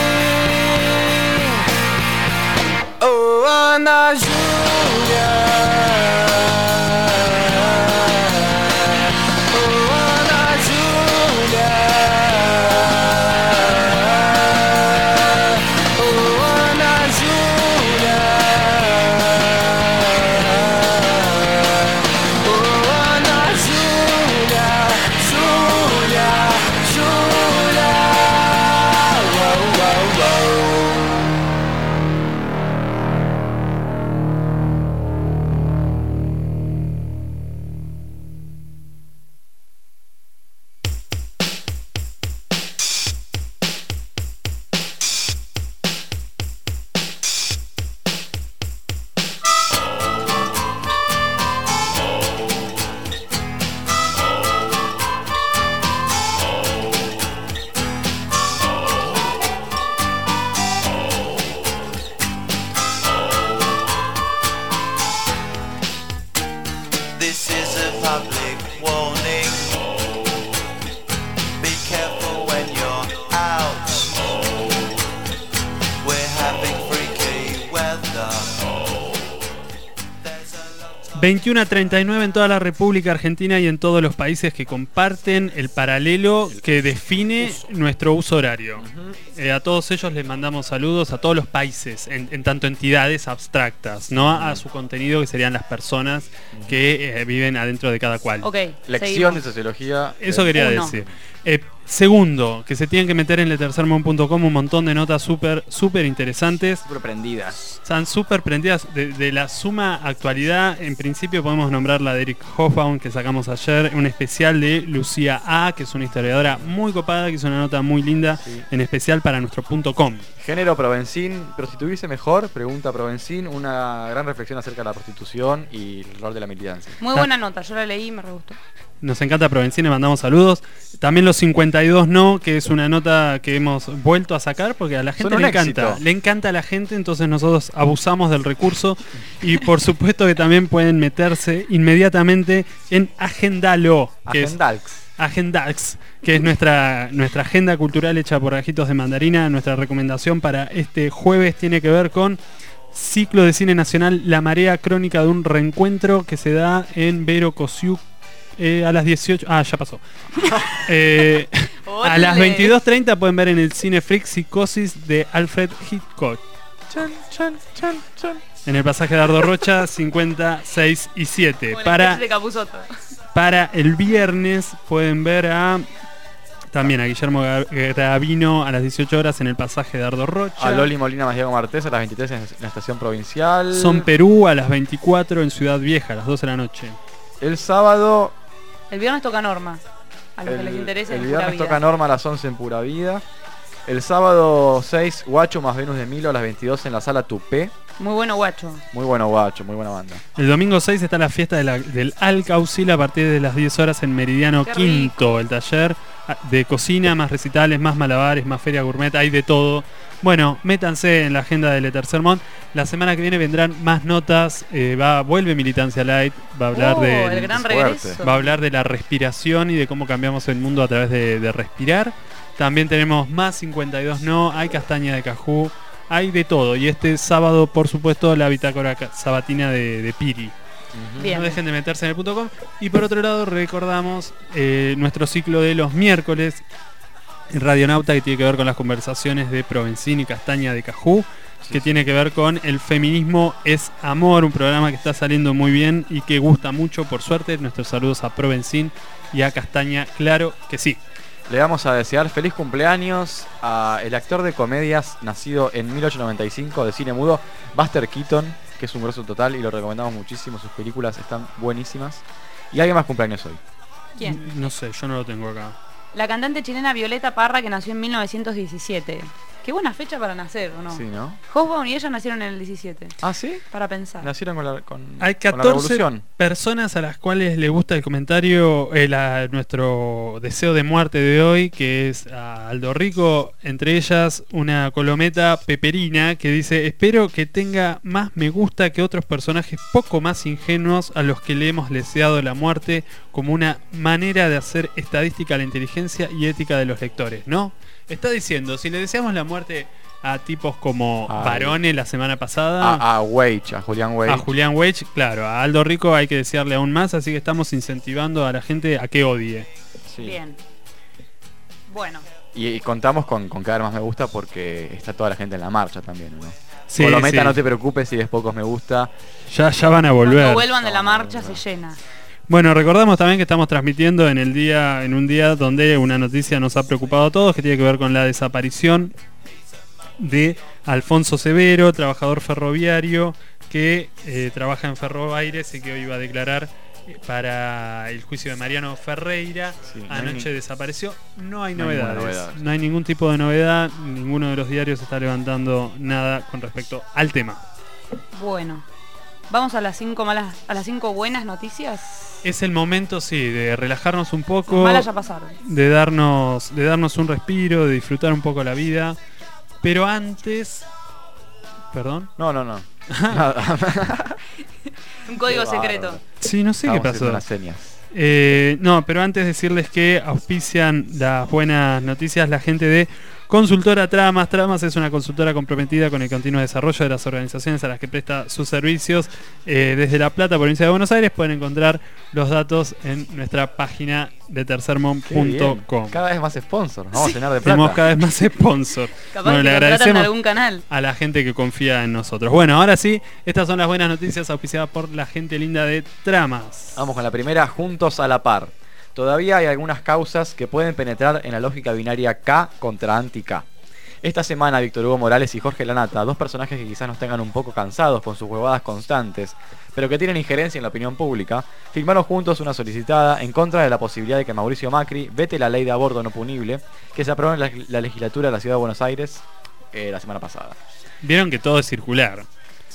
[SPEAKER 5] Oh, Ana Júlia, oh, Ana Júlia, oh, Ana Júlia, oh, Ana Júlia, Júlia, Júlia, uau, uau, uau.
[SPEAKER 3] veintiuno a treinta y nueve en toda la República Argentina y en todos los países que comparten el paralelo que define nuestro uso horario. Eh, a todos ellos les mandamos saludos, a todos los países, en, en tanto entidades abstractas, no a su contenido que serían las personas que eh, viven adentro de cada cual.
[SPEAKER 4] Ok,
[SPEAKER 8] Lección
[SPEAKER 4] seguimos.
[SPEAKER 8] de sociología.
[SPEAKER 3] Eso quería
[SPEAKER 4] Uno.
[SPEAKER 3] decir. Eh, segundo, que se tienen que meter en letercermon punto com un montón de notas súper súper interesantes.
[SPEAKER 8] Súper prendidas.
[SPEAKER 3] Están súper prendidas de, de la suma actualidad. En principio podemos nombrar la de Eric Hobsbawm que sacamos ayer, un especial de Lucía A, que es una historiadora muy copada, que hizo una nota muy linda,
[SPEAKER 8] Sí.
[SPEAKER 3] en especial para nuestro punto com.
[SPEAKER 8] Género Provenzín, prostituirse mejor, pregunta Provenzín, una gran reflexión acerca de la prostitución y el rol de la militancia.
[SPEAKER 4] Muy buena nota, yo la leí y me re gustó.
[SPEAKER 3] Nos encanta Provenzín, le mandamos saludos. También los cincuenta y dos no, que es una nota que hemos vuelto a sacar porque a la gente
[SPEAKER 8] Son
[SPEAKER 3] le
[SPEAKER 8] un
[SPEAKER 3] encanta.
[SPEAKER 8] éxito.
[SPEAKER 3] Le encanta a la gente, entonces nosotros abusamos del recurso. Y por supuesto que también pueden meterse inmediatamente en Agendalo. Que es
[SPEAKER 8] Agendalx.
[SPEAKER 3] Agendax, que es nuestra, nuestra agenda cultural hecha por Gajitos de Mandarina. Nuestra recomendación para este jueves tiene que ver con ciclo de cine nacional La Marea, crónica de un reencuentro que se da en Vero Cosiuc eh, a las dieciocho. Ah, ya pasó. Eh, a las veintidós treinta pueden ver en el Cine Freak Psicosis de Alfred Hitchcock.
[SPEAKER 8] Chan, chan, chan, chan.
[SPEAKER 3] En el pasaje de Ardo Rocha cincuenta, seis y siete.
[SPEAKER 4] Como el
[SPEAKER 3] Para,
[SPEAKER 4] sketch de Capusotto.
[SPEAKER 3] para el viernes pueden ver a también a Guillermo Ga- Gravino a las dieciocho horas en el pasaje de Ardo Rocha.
[SPEAKER 8] A Loli Molina más Diego Martés a las veintitrés en la estación provincial.
[SPEAKER 3] Son Perú a las veinticuatro en Ciudad Vieja a las doce de la noche.
[SPEAKER 8] El sábado.
[SPEAKER 4] El viernes toca Norma. A los que les interese.
[SPEAKER 8] El
[SPEAKER 4] en Pura
[SPEAKER 8] viernes
[SPEAKER 4] Vida.
[SPEAKER 8] toca Norma a las once en Pura Vida. El sábado seis, Guacho más Venus de Milo a las veintidós en la sala Tupé.
[SPEAKER 4] Muy bueno, guacho.
[SPEAKER 8] Muy bueno Guacho, muy buena banda.
[SPEAKER 3] El domingo seis está la fiesta de la- del Alcaucil a partir de las diez horas en Meridiano
[SPEAKER 4] Qué
[SPEAKER 3] Quinto. El taller de cocina, más recitales, más malabares, más feria gourmet, hay de todo. Bueno, métanse en la agenda del Letercermon. La semana que viene vendrán más notas. eh, va, vuelve Militancia Light. Va a hablar
[SPEAKER 4] Oh,
[SPEAKER 3] de
[SPEAKER 4] el gran
[SPEAKER 8] Fuerte.
[SPEAKER 4] regreso.
[SPEAKER 3] va a hablar de la respiración y de cómo cambiamos el mundo a través de, de respirar. También tenemos más cincuenta y dos no, hay castaña de cajú, hay de todo. Y este sábado, por supuesto, la bitácora ca- sabatina de, de Piri.
[SPEAKER 4] Bien.
[SPEAKER 3] No dejen de meterse en el punto com. Y por otro lado, recordamos eh, nuestro ciclo de los miércoles en Radionauta, que tiene que ver con las conversaciones de Provenzín y Castaña de Cajú, que tiene que ver con El feminismo es amor, un programa que está saliendo muy bien y que gusta mucho, por suerte. Nuestros saludos a Provenzín y a Castaña, claro que sí.
[SPEAKER 8] Le vamos a desear feliz cumpleaños a el actor de comedias nacido en mil ochocientos noventa y cinco de cine mudo, Buster Keaton, que es un grosso total y lo recomendamos muchísimo, sus películas están buenísimas. Y alguien más cumpleaños hoy.
[SPEAKER 4] ¿Quién?
[SPEAKER 3] No sé, yo no lo tengo acá.
[SPEAKER 4] La cantante chilena Violeta Parra, que nació en mil novecientos diecisiete. Qué buena fecha para nacer, ¿o no?
[SPEAKER 8] Sí, ¿no?
[SPEAKER 4] Hobsbawm y ella nacieron en el diecisiete.
[SPEAKER 8] ¿Ah, sí?
[SPEAKER 4] Para pensar.
[SPEAKER 8] Nacieron con la, con,
[SPEAKER 3] Hay
[SPEAKER 8] con la
[SPEAKER 3] catorce
[SPEAKER 8] revolución.
[SPEAKER 3] personas a las cuales le gusta el comentario, el, a nuestro deseo de muerte de hoy, que es a Aldo Rico, entre ellas una colometa peperina que dice: espero que tenga más me gusta que otros personajes poco más ingenuos a los que le hemos deseado la muerte como una manera de hacer estadística a la inteligencia y ética de los lectores, ¿no? Está diciendo, si le deseamos la muerte a tipos como
[SPEAKER 8] Ay.
[SPEAKER 3] Barone la semana pasada,
[SPEAKER 8] A, a Wage, a Julián Wage.
[SPEAKER 3] a Julián Wage, claro, a Aldo Rico hay que desearle aún más, así que estamos incentivando a la gente a que odie.
[SPEAKER 8] Sí.
[SPEAKER 4] Bien. Bueno.
[SPEAKER 8] Y, y contamos con, con cada vez más me gusta porque está toda la gente en la marcha también, ¿no?
[SPEAKER 3] Sí,
[SPEAKER 8] Colometa,
[SPEAKER 3] sí.
[SPEAKER 8] no te preocupes si ves pocos me gusta.
[SPEAKER 3] Ya, ya van a
[SPEAKER 4] Cuando
[SPEAKER 3] volver.
[SPEAKER 4] vuelvan de la marcha se llena.
[SPEAKER 3] Bueno, recordamos también que estamos transmitiendo en el día, en un día donde una noticia nos ha preocupado a todos, que tiene que ver con la desaparición de Alfonso Severo, trabajador ferroviario que eh, trabaja en Ferrobaires y que hoy iba a declarar eh, para el juicio de Mariano Ferreira.
[SPEAKER 8] Sí, no hay
[SPEAKER 3] Anoche
[SPEAKER 8] ni-
[SPEAKER 3] desapareció. No hay
[SPEAKER 8] no hay ninguna
[SPEAKER 3] novedades.
[SPEAKER 8] novedad.
[SPEAKER 3] No hay ningún tipo de novedad. Ninguno de los diarios está levantando nada con respecto al tema.
[SPEAKER 4] Bueno. Vamos a las cinco malas, a las cinco buenas noticias.
[SPEAKER 3] Es el momento, sí, de relajarnos un poco.
[SPEAKER 4] Las malas ya pasaron.
[SPEAKER 3] De darnos, de darnos un respiro, de disfrutar un poco la vida. Pero antes... ¿Perdón?
[SPEAKER 8] No, no, no. Nada.
[SPEAKER 4] Un código
[SPEAKER 8] Qué
[SPEAKER 4] secreto.
[SPEAKER 8] bárbaro.
[SPEAKER 3] Sí, no sé
[SPEAKER 8] Estamos
[SPEAKER 3] qué
[SPEAKER 8] haciendo
[SPEAKER 3] pasó.
[SPEAKER 8] unas señas.
[SPEAKER 3] Eh, no, pero antes decirles que auspician las buenas noticias la gente de Consultora Tramas. Tramas es una consultora comprometida con el continuo desarrollo de las organizaciones a las que presta sus servicios. Eh, desde La Plata, provincia de Buenos Aires, pueden encontrar los datos en nuestra página de tercermon punto com.
[SPEAKER 19] Cada vez más sponsor, nos vamos
[SPEAKER 3] Sí.
[SPEAKER 19] a llenar de plata.
[SPEAKER 3] Tenemos cada vez más sponsor.
[SPEAKER 4] Capaz
[SPEAKER 3] Bueno,
[SPEAKER 4] que
[SPEAKER 3] le
[SPEAKER 4] contratan
[SPEAKER 3] agradecemos
[SPEAKER 4] algún canal.
[SPEAKER 3] a la gente que confía en nosotros. Bueno, ahora sí, estas son las buenas noticias auspiciadas por la gente linda de Tramas.
[SPEAKER 19] Vamos con la primera, juntos a la par. Todavía hay algunas causas que pueden penetrar en la lógica binaria K contra anti-K. Esta semana Víctor Hugo Morales y Jorge Lanata, dos personajes que quizás nos tengan un poco cansados con sus huevadas constantes, pero que tienen injerencia en la opinión pública, firmaron juntos una solicitada en contra de la posibilidad de que Mauricio Macri vete la ley de aborto no punible que se aprobó en la, la legislatura de la Ciudad de Buenos Aires eh, la semana pasada.
[SPEAKER 3] Vieron que todo es circular.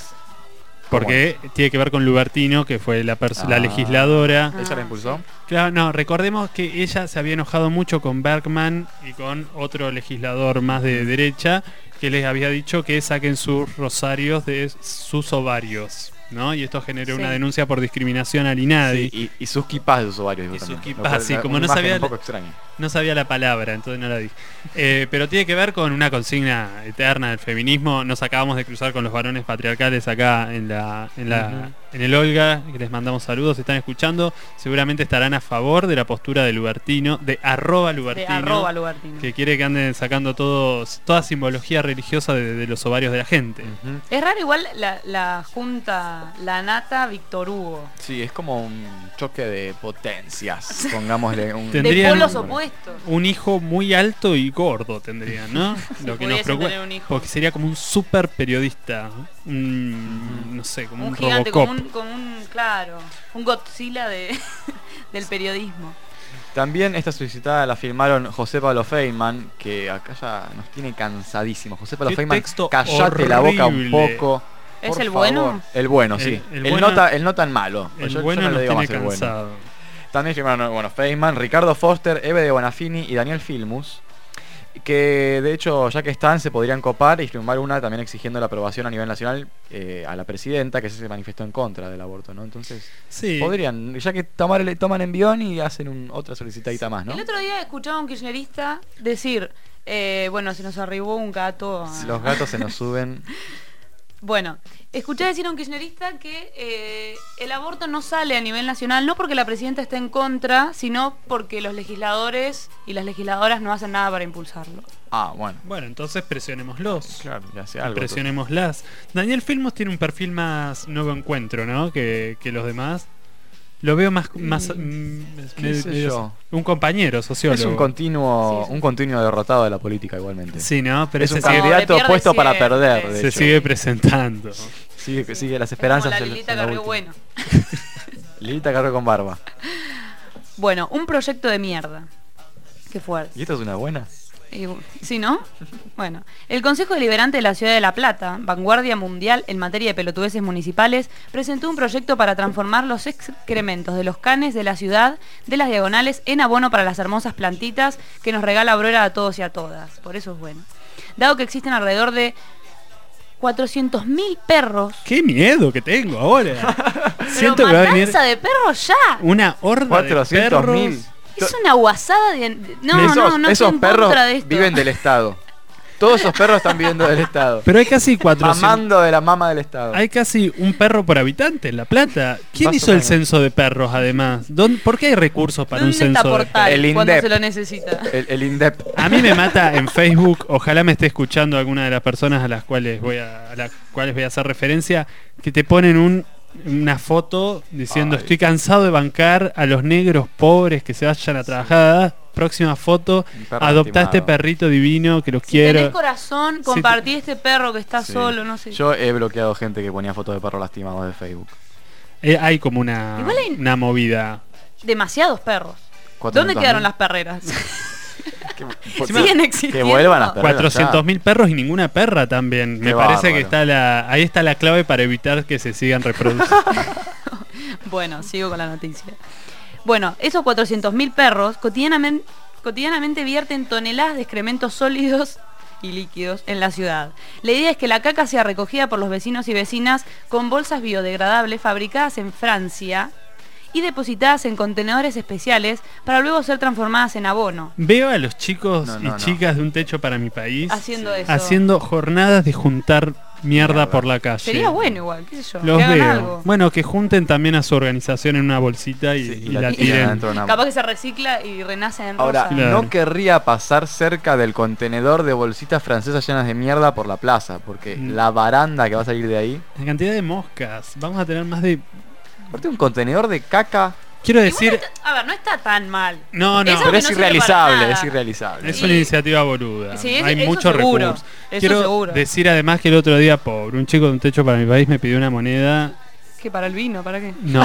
[SPEAKER 3] Porque tiene que ver con Lubertino, que fue la, pers-
[SPEAKER 19] Ah.
[SPEAKER 3] la legisladora.
[SPEAKER 19] ¿Ella la impulsó?
[SPEAKER 3] Claro, no, recordemos que ella se había enojado mucho con Bergman y con otro legislador más de derecha que les había dicho que saquen sus rosarios de sus ovarios, ¿no? Y esto generó
[SPEAKER 19] Sí.
[SPEAKER 3] una denuncia por discriminación al INADI.
[SPEAKER 19] Sí, y, y sus kipás de sus ovarios.
[SPEAKER 3] Y sus
[SPEAKER 19] también.
[SPEAKER 3] kipás,
[SPEAKER 19] Lo cual-
[SPEAKER 3] sí,
[SPEAKER 19] una
[SPEAKER 3] como no
[SPEAKER 19] imagen
[SPEAKER 3] sabía,
[SPEAKER 19] un poco extraña.
[SPEAKER 3] no sabía la palabra, entonces no la dije. Eh, pero tiene que ver con una consigna eterna del feminismo. Nos acabamos de cruzar con los varones patriarcales acá en la, en la,
[SPEAKER 19] Ujú.
[SPEAKER 3] en el Olga, que les mandamos saludos, si están escuchando, seguramente estarán a favor de la postura de Lubertino, de arroba Lubertino,
[SPEAKER 4] De arroba Lubertino.
[SPEAKER 3] que quiere que anden sacando todos, toda simbología religiosa de, de los ovarios de la gente.
[SPEAKER 4] Es raro igual la, la junta, la nata, Víctor Hugo.
[SPEAKER 19] Sí, es como un choque de potencias, pongámosle un...
[SPEAKER 3] Tendrían
[SPEAKER 4] polos opuestos.
[SPEAKER 3] un hijo muy alto y gordo tendrían, ¿no? Lo que nos
[SPEAKER 4] pudiesen
[SPEAKER 3] preocupa,
[SPEAKER 4] tener un hijo.
[SPEAKER 3] porque sería como un super periodista, un, no sé, como un,
[SPEAKER 4] Un gigante,
[SPEAKER 3] Robocop.
[SPEAKER 4] como un, como un, claro, un Godzilla de, del periodismo.
[SPEAKER 19] También esta solicitada la firmaron José Pablo Feynman, que acá ya nos tiene cansadísimos. José Pablo
[SPEAKER 3] Qué
[SPEAKER 19] Feynman,
[SPEAKER 3] texto
[SPEAKER 19] callate la boca un
[SPEAKER 3] horrible.
[SPEAKER 19] poco.
[SPEAKER 4] ¿Es
[SPEAKER 19] por
[SPEAKER 4] el
[SPEAKER 19] favor.
[SPEAKER 4] bueno?
[SPEAKER 19] El bueno, sí.
[SPEAKER 3] El-
[SPEAKER 19] El,
[SPEAKER 3] el bueno-
[SPEAKER 19] nota, el no tan malo.
[SPEAKER 3] el
[SPEAKER 19] Yo- yo
[SPEAKER 3] bueno
[SPEAKER 19] no le
[SPEAKER 3] nos
[SPEAKER 19] digo
[SPEAKER 3] tiene
[SPEAKER 19] más el bueno.
[SPEAKER 3] cansado.
[SPEAKER 19] También firmaron, bueno, Feynman, Ricardo Foster, Eve de Bonafini y Daniel Filmus, que de hecho, ya que están, se podrían copar y firmar una también exigiendo la aprobación a nivel nacional eh, a la presidenta, que se manifestó en contra del aborto, ¿no? Entonces,
[SPEAKER 3] Sí.
[SPEAKER 19] podrían, ya que tomar el- toman envión y hacen un, otra solicitadita más, ¿no?
[SPEAKER 4] El otro día escuchaba a un kirchnerista decir, eh, bueno, se nos arribó un gato. a-
[SPEAKER 19] Los gatos se nos suben.
[SPEAKER 4] Bueno, escuché decir a un kirchnerista que eh, el aborto no sale a nivel nacional, no porque la presidenta esté en contra, sino porque los legisladores y las legisladoras no hacen nada para impulsarlo.
[SPEAKER 19] Ah, bueno.
[SPEAKER 3] Bueno, entonces presionémoslos.
[SPEAKER 19] Claro, ya sea algo.
[SPEAKER 3] Presionémoslas. Daniel Filmos tiene un perfil más nuevo encuentro, ¿no? Que, que los demás. Lo veo más, más mm,
[SPEAKER 19] qué
[SPEAKER 3] medio-
[SPEAKER 19] sé
[SPEAKER 3] medio-
[SPEAKER 19] yo.
[SPEAKER 3] un compañero sociólogo.
[SPEAKER 19] Es un continuo, un continuo derrotado de la política igualmente.
[SPEAKER 3] Sí, ¿no? Pero
[SPEAKER 19] es
[SPEAKER 3] ese
[SPEAKER 19] un
[SPEAKER 3] sigue-
[SPEAKER 19] candidato
[SPEAKER 4] No, le
[SPEAKER 19] puesto
[SPEAKER 4] pierde
[SPEAKER 19] para
[SPEAKER 4] siempre.
[SPEAKER 19] perder. De
[SPEAKER 3] se
[SPEAKER 19] hecho.
[SPEAKER 3] sigue presentando.
[SPEAKER 19] Sigue, sigue las
[SPEAKER 4] Es
[SPEAKER 19] esperanzas.
[SPEAKER 4] como la
[SPEAKER 19] en-
[SPEAKER 4] Lilita
[SPEAKER 19] en la
[SPEAKER 4] Carrió
[SPEAKER 19] última.
[SPEAKER 4] bueno.
[SPEAKER 19] Lilita Carrió con barba.
[SPEAKER 4] Bueno, un proyecto de mierda. Qué fuerte.
[SPEAKER 19] ¿Y esto es una buena?
[SPEAKER 4] Y, ¿sí, no? Bueno, el Consejo Deliberante de la Ciudad de La Plata, vanguardia mundial en materia de pelotudeces municipales, presentó un proyecto para transformar los excrementos de los canes de la ciudad de las diagonales en abono para las hermosas plantitas que nos regala Brora a todos y a todas. Por eso es bueno. Dado que existen alrededor de cuatrocientos mil perros.
[SPEAKER 3] ¡Qué miedo que tengo ahora!
[SPEAKER 4] Pero
[SPEAKER 3] Siento que va a venir
[SPEAKER 4] matanza de perros ya.
[SPEAKER 3] una horda de
[SPEAKER 19] cuatrocientos mil.
[SPEAKER 3] perros.
[SPEAKER 4] Es una guasada de... No,
[SPEAKER 19] esos
[SPEAKER 4] no, no
[SPEAKER 19] esos
[SPEAKER 4] estoy en
[SPEAKER 19] perros
[SPEAKER 4] contra de esto.
[SPEAKER 19] viven del Estado. Todos esos perros están viviendo del Estado.
[SPEAKER 3] Pero hay casi cuatrocientos.
[SPEAKER 19] Mamando de la mama del Estado.
[SPEAKER 3] Hay casi un perro por habitante en La Plata. ¿Quién
[SPEAKER 19] Más o
[SPEAKER 3] hizo el
[SPEAKER 19] menos.
[SPEAKER 3] censo de perros además? ¿Dónde- ¿Por qué hay recursos para un
[SPEAKER 4] ¿Dónde está
[SPEAKER 3] censo de
[SPEAKER 4] Portal
[SPEAKER 19] El
[SPEAKER 4] cuando
[SPEAKER 19] INDEP.
[SPEAKER 4] se lo necesita?
[SPEAKER 19] El, el INDEP.
[SPEAKER 3] A mí me mata en Facebook, ojalá me esté escuchando alguna de las personas a las cuales voy a, a las cuales voy a hacer referencia, que te ponen un, una foto diciendo
[SPEAKER 19] Ay.
[SPEAKER 3] estoy cansado de bancar a los negros pobres que se vayan a trabajar. Próxima foto,
[SPEAKER 19] Un perro
[SPEAKER 3] adoptá
[SPEAKER 19] lastimado.
[SPEAKER 3] este perrito divino que los
[SPEAKER 4] Si
[SPEAKER 3] quiero.
[SPEAKER 4] tenés corazón, compartí este perro que está
[SPEAKER 19] Sí.
[SPEAKER 4] solo, no sé.
[SPEAKER 19] Yo he bloqueado gente que ponía fotos de perros lastimados de Facebook.
[SPEAKER 3] Eh, hay como una,
[SPEAKER 4] Igual hay-
[SPEAKER 3] una movida.
[SPEAKER 4] Demasiados perros. ¿Dónde
[SPEAKER 19] cuatrocientos
[SPEAKER 4] quedaron
[SPEAKER 19] mil.
[SPEAKER 4] las perreras?
[SPEAKER 19] Por-
[SPEAKER 4] Siguen existiendo.
[SPEAKER 19] Que vuelvan las perreras.
[SPEAKER 3] cuatrocientos mil perros y ninguna perra también. Me
[SPEAKER 19] Qué
[SPEAKER 3] parece
[SPEAKER 19] bárbaro.
[SPEAKER 3] que está la, ahí está la clave para evitar que se sigan reproduciendo.
[SPEAKER 4] Bueno, sigo con la noticia. Bueno, esos cuatrocientos mil perros cotidianamente, cotidianamente vierten toneladas de excrementos sólidos y líquidos en la ciudad. La idea es que la caca sea recogida por los vecinos y vecinas con bolsas biodegradables fabricadas en Francia y depositadas en contenedores especiales para luego ser transformadas en abono.
[SPEAKER 3] Veo a los chicos
[SPEAKER 19] No,
[SPEAKER 3] y
[SPEAKER 19] no, no.
[SPEAKER 3] chicas de Un Techo para Mi País
[SPEAKER 4] Haciendo eso.
[SPEAKER 3] haciendo jornadas de juntar mierda por la calle.
[SPEAKER 4] Sería bueno igual, qué sé yo.
[SPEAKER 3] Los
[SPEAKER 4] que hagan
[SPEAKER 3] veo.
[SPEAKER 4] algo.
[SPEAKER 3] Bueno, que junten también a su organización en una bolsita y,
[SPEAKER 19] Sí,
[SPEAKER 3] y la,
[SPEAKER 19] tiran
[SPEAKER 3] tiren.
[SPEAKER 19] dentro de una-
[SPEAKER 4] Capaz que se recicla y renace en
[SPEAKER 19] Ahora,
[SPEAKER 4] rosa.
[SPEAKER 3] Claro.
[SPEAKER 19] no querría pasar cerca del contenedor de bolsitas francesas llenas de mierda por la plaza, porque
[SPEAKER 3] Mm.
[SPEAKER 19] la baranda que va a salir de ahí.
[SPEAKER 3] La cantidad de moscas. Vamos a tener más de...
[SPEAKER 19] Aparte, un contenedor de caca.
[SPEAKER 3] Quiero
[SPEAKER 4] Igual
[SPEAKER 3] decir...
[SPEAKER 4] está- a ver, no está tan mal.
[SPEAKER 3] No, no.
[SPEAKER 4] Eso
[SPEAKER 19] Pero
[SPEAKER 4] que
[SPEAKER 19] es
[SPEAKER 4] no sirve para
[SPEAKER 19] irrealizable,
[SPEAKER 4] nada.
[SPEAKER 19] es irrealizable.
[SPEAKER 3] Es una iniciativa boluda.
[SPEAKER 4] Sí, es-
[SPEAKER 3] Hay
[SPEAKER 4] eso
[SPEAKER 3] muchos
[SPEAKER 4] seguro,
[SPEAKER 3] recursos.
[SPEAKER 4] eso
[SPEAKER 3] Quiero
[SPEAKER 4] seguro.
[SPEAKER 3] decir además que el otro día, pobre, un chico de Un Techo para Mi País me pidió una moneda.
[SPEAKER 4] ¿Qué, para el vino? ¿Para qué?
[SPEAKER 3] No.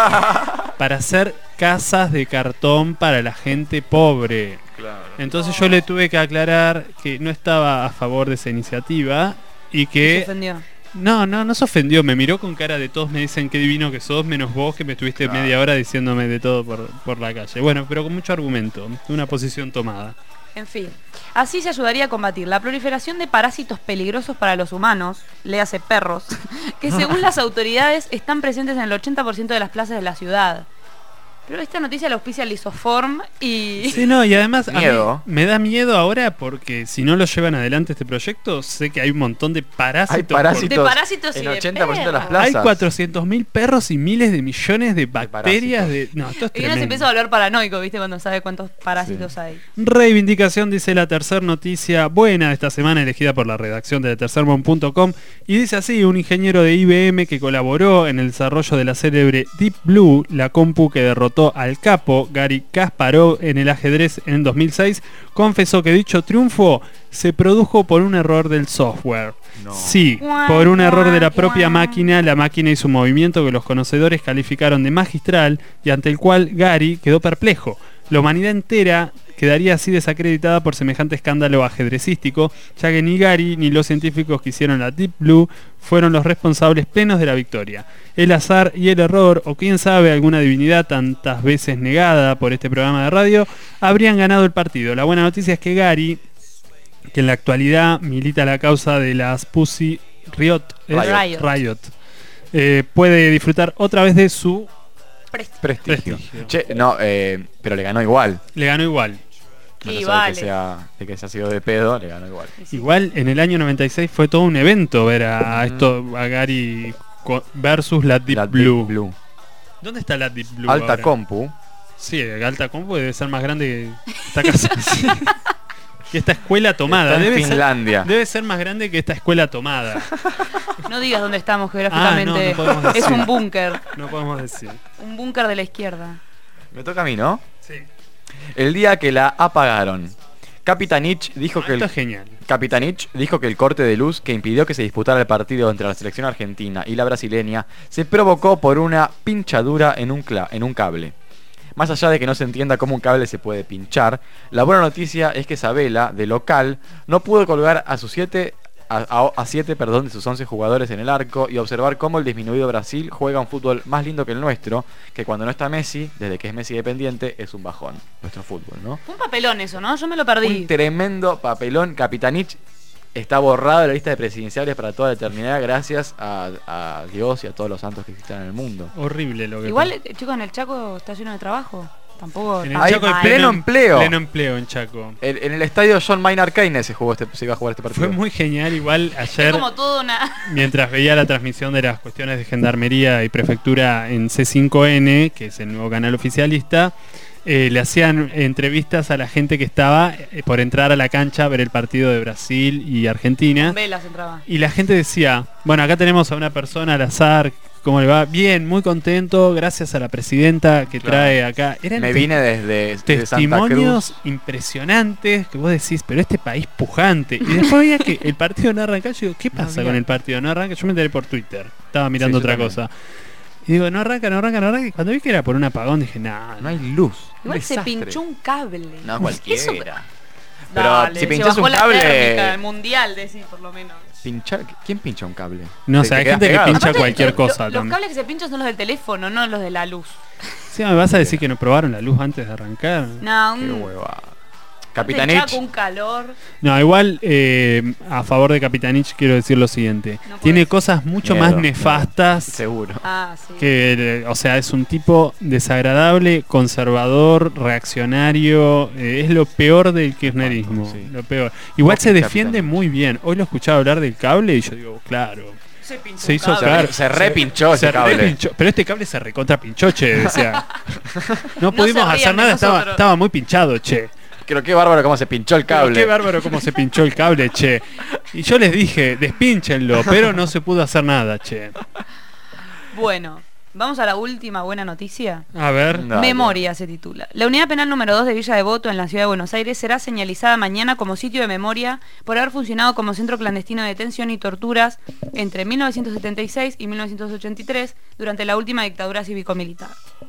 [SPEAKER 3] Para hacer casas de cartón para la gente pobre. Entonces yo le tuve que aclarar que no estaba a favor de esa iniciativa y
[SPEAKER 4] Se
[SPEAKER 3] que...
[SPEAKER 4] ofendió.
[SPEAKER 3] No, no, no se ofendió, me miró con cara de todos me dicen qué divino que sos, menos vos que me estuviste media hora diciéndome de todo por, por la calle. Bueno, pero con mucho argumento, una posición tomada.
[SPEAKER 4] En fin, así se ayudaría a combatir la proliferación de parásitos peligrosos para los humanos, léase perros, que según las autoridades están presentes en el ochenta por ciento de las plazas de la ciudad. Pero esta noticia la auspicia el Lisoform y...
[SPEAKER 3] Sí, no, y además a mí
[SPEAKER 19] Miedo.
[SPEAKER 3] me da miedo ahora porque si no lo llevan adelante este proyecto, sé que hay un montón de parásitos.
[SPEAKER 19] Hay
[SPEAKER 3] por-
[SPEAKER 19] parásitos,
[SPEAKER 4] De parásitos y
[SPEAKER 19] en
[SPEAKER 4] de
[SPEAKER 19] ochenta por ciento de las
[SPEAKER 4] perros.
[SPEAKER 3] Hay
[SPEAKER 19] plazas.
[SPEAKER 3] cuatrocientos mil perros y miles de millones de bacterias
[SPEAKER 19] parásitos.
[SPEAKER 3] de... No, esto es
[SPEAKER 4] Y uno se
[SPEAKER 3] tremendo.
[SPEAKER 4] empieza a volver paranoico, ¿viste? Cuando sabe cuántos parásitos hay.
[SPEAKER 3] Reivindicación, dice la tercer noticia buena de esta semana, elegida por la redacción de letercermon punto com, y dice así: un ingeniero de I B M que colaboró en el desarrollo de la célebre Deep Blue, la compu que derrotó al capo Gary Kasparov en el ajedrez en dos mil seis, confesó que dicho triunfo se produjo por un error del software. Sí, por un error de la propia máquina, la máquina hizo un movimiento que los conocedores calificaron de magistral y ante el cual Gary quedó perplejo. La humanidad entera quedaría así desacreditada por semejante escándalo ajedrecístico, ya que ni Gary ni los científicos que hicieron la Deep Blue fueron los responsables plenos de la victoria. El azar y el error, o quién sabe, alguna divinidad tantas veces negada por este programa de radio, habrían ganado el partido. La buena noticia es que Gary, que en la actualidad milita la causa de las Pussy Riot, ¿eh?
[SPEAKER 4] Riot.
[SPEAKER 3] Riot, eh, puede disfrutar otra vez de su
[SPEAKER 19] Prestigio.
[SPEAKER 3] prestigio.
[SPEAKER 19] Che, no, eh, pero le ganó igual.
[SPEAKER 3] Le ganó igual.
[SPEAKER 19] A
[SPEAKER 4] Y
[SPEAKER 19] pesar de
[SPEAKER 4] vale.
[SPEAKER 19] que sea, de que se ha sido de pedo, le ganó igual.
[SPEAKER 3] Igual en el año noventa y seis fue todo un evento ver a, a esto, a Gary co- versus la Deep
[SPEAKER 19] La
[SPEAKER 3] Blue.
[SPEAKER 19] Deep Blue.
[SPEAKER 3] ¿Dónde está la Deep Blue?
[SPEAKER 19] Alta
[SPEAKER 3] ahora?
[SPEAKER 19] compu.
[SPEAKER 3] Sí, Alta Compu debe ser más grande que esta casa. Sí. Que esta escuela tomada.
[SPEAKER 19] Está en
[SPEAKER 3] Debe ser,
[SPEAKER 19] Finlandia.
[SPEAKER 3] debe ser más grande que esta escuela tomada.
[SPEAKER 4] No digas dónde estamos geográficamente.
[SPEAKER 3] Ah, no, no podemos
[SPEAKER 4] es
[SPEAKER 3] decir.
[SPEAKER 4] un búnker.
[SPEAKER 3] No podemos decir.
[SPEAKER 4] Un búnker de la izquierda.
[SPEAKER 19] Me toca a mí, ¿no?
[SPEAKER 3] Sí.
[SPEAKER 19] El día que la apagaron. Capitanich dijo que el,
[SPEAKER 3] Esto es genial.
[SPEAKER 19] Capitanich dijo que el corte de luz que impidió que se disputara el partido entre la selección argentina y la brasileña se provocó por una pinchadura en un, cla- en un cable. Más allá de que no se entienda cómo un cable se puede pinchar, la buena noticia es que Sabela, de local, no pudo colgar a sus siete a, a- a siete perdón, de sus once jugadores en el arco y observar cómo el disminuido Brasil juega un fútbol más lindo que el nuestro, que cuando no está Messi, desde que es Messi dependiente, es un bajón. Nuestro fútbol, ¿no?
[SPEAKER 4] Fue un papelón eso, ¿no? Yo me lo perdí.
[SPEAKER 19] Un tremendo papelón. Capitanich está borrado de la lista de presidenciales para toda la eternidad gracias a, a Dios y a todos los santos que existen en el mundo.
[SPEAKER 3] Horrible lo que
[SPEAKER 4] Igual, eh, chicos, en el Chaco está lleno de trabajo. Tampoco.
[SPEAKER 3] En el
[SPEAKER 4] tan
[SPEAKER 19] Hay
[SPEAKER 3] Chaco hay
[SPEAKER 4] mal.
[SPEAKER 19] pleno empleo.
[SPEAKER 3] Pleno empleo en Chaco.
[SPEAKER 19] En, en el estadio John Maynard Keynes se, jugó este, se iba a jugar este partido.
[SPEAKER 3] Fue muy genial igual
[SPEAKER 4] Es
[SPEAKER 3] ayer.
[SPEAKER 4] como todo una.
[SPEAKER 3] Mientras veía la transmisión de las cuestiones de gendarmería y prefectura en C cinco N, que es el nuevo canal oficialista, eh, le hacían entrevistas a la gente que estaba eh, por entrar a la cancha a ver el partido de Brasil y Argentina.
[SPEAKER 4] Velas entraba.
[SPEAKER 3] Y la gente decía, bueno, acá tenemos a una persona al azar, ¿cómo le va? Bien, muy contento, gracias a la presidenta que
[SPEAKER 19] Claro.
[SPEAKER 3] trae acá. Eran
[SPEAKER 19] Me
[SPEAKER 3] te-
[SPEAKER 19] vine desde, desde Santa
[SPEAKER 3] testimonios
[SPEAKER 19] Cruz.
[SPEAKER 3] impresionantes que vos decís, pero este país pujante. Y después veía que el partido no arranca. Yo digo, ¿qué pasa
[SPEAKER 19] había-
[SPEAKER 3] con el partido? No arranca. Yo me enteré por Twitter. Estaba mirando
[SPEAKER 19] Sí, yo
[SPEAKER 3] otra
[SPEAKER 19] también.
[SPEAKER 3] cosa. Y digo, no arranca, no arranca, no arranca. Y cuando vi que era por un apagón dije, nah,
[SPEAKER 19] No hay luz.
[SPEAKER 4] Igual
[SPEAKER 19] Un
[SPEAKER 4] se
[SPEAKER 19] desastre.
[SPEAKER 4] pinchó un cable.
[SPEAKER 19] No,
[SPEAKER 4] Eso-
[SPEAKER 19] cualquiera. Pero
[SPEAKER 4] Dale,
[SPEAKER 19] si
[SPEAKER 4] se
[SPEAKER 19] pinchás
[SPEAKER 4] bajó
[SPEAKER 19] un
[SPEAKER 4] la
[SPEAKER 19] cable...
[SPEAKER 4] térmica, el mundial, decís, por lo menos.
[SPEAKER 19] Pinchar, ¿quién pincha un cable?
[SPEAKER 3] No,
[SPEAKER 19] Te-
[SPEAKER 3] o sea,
[SPEAKER 19] te
[SPEAKER 3] hay
[SPEAKER 19] quedas
[SPEAKER 3] gente que
[SPEAKER 19] pegado.
[SPEAKER 3] pincha
[SPEAKER 4] Aparte,
[SPEAKER 3] cualquier
[SPEAKER 4] lo-
[SPEAKER 3] cosa
[SPEAKER 4] lo- Los
[SPEAKER 3] también.
[SPEAKER 4] cables que se pinchan son los del teléfono, no los de la luz.
[SPEAKER 3] Sí, me vas a decir que no probaron la luz antes de arrancar.
[SPEAKER 4] No,
[SPEAKER 19] Qué
[SPEAKER 4] un-
[SPEAKER 19] hueva. Capitanich.
[SPEAKER 4] Chaco, un calor.
[SPEAKER 3] No, igual eh, a favor de Capitanich quiero decir lo siguiente.
[SPEAKER 4] No
[SPEAKER 3] Tiene
[SPEAKER 4] podés.
[SPEAKER 3] cosas mucho
[SPEAKER 19] Miedo,
[SPEAKER 3] más nefastas.
[SPEAKER 19] Seguro.
[SPEAKER 4] Ah, sí.
[SPEAKER 3] Que, eh, o sea, es un tipo desagradable, conservador, reaccionario. eh, es lo peor del kirchnerismo.
[SPEAKER 19] Sí.
[SPEAKER 3] Lo peor. Igual
[SPEAKER 19] Vos,
[SPEAKER 3] se defiende
[SPEAKER 19] Capitanich.
[SPEAKER 3] muy bien. Hoy lo escuchaba hablar del cable y yo digo, claro.
[SPEAKER 4] Se pinchó
[SPEAKER 3] Se
[SPEAKER 4] un
[SPEAKER 3] hizo
[SPEAKER 4] cable.
[SPEAKER 3] claro.
[SPEAKER 19] Se repinchó
[SPEAKER 3] Se
[SPEAKER 19] ese cable.
[SPEAKER 3] repinchó. Pero este cable se recontra pinchó, che, decía. No pudimos
[SPEAKER 4] se rían
[SPEAKER 3] hacer
[SPEAKER 4] de
[SPEAKER 3] nada, estaba,
[SPEAKER 4] nosotros.
[SPEAKER 3] estaba muy pinchado, che.
[SPEAKER 19] Creo que bárbaro cómo se pinchó el
[SPEAKER 3] Pero
[SPEAKER 19] cable.
[SPEAKER 3] qué bárbaro cómo se pinchó el cable, che. Y yo les dije, despínchenlo, pero no se pudo hacer nada, che.
[SPEAKER 4] Bueno, vamos a la última buena noticia.
[SPEAKER 3] A ver.
[SPEAKER 19] Dale.
[SPEAKER 4] Memoria se titula. La unidad penal número dos de Villa Devoto en la ciudad de Buenos Aires será señalizada mañana como sitio de memoria por haber funcionado como centro clandestino de detención y torturas entre mil novecientos setenta y seis y mil novecientos ochenta y tres durante la última dictadura cívico-militar.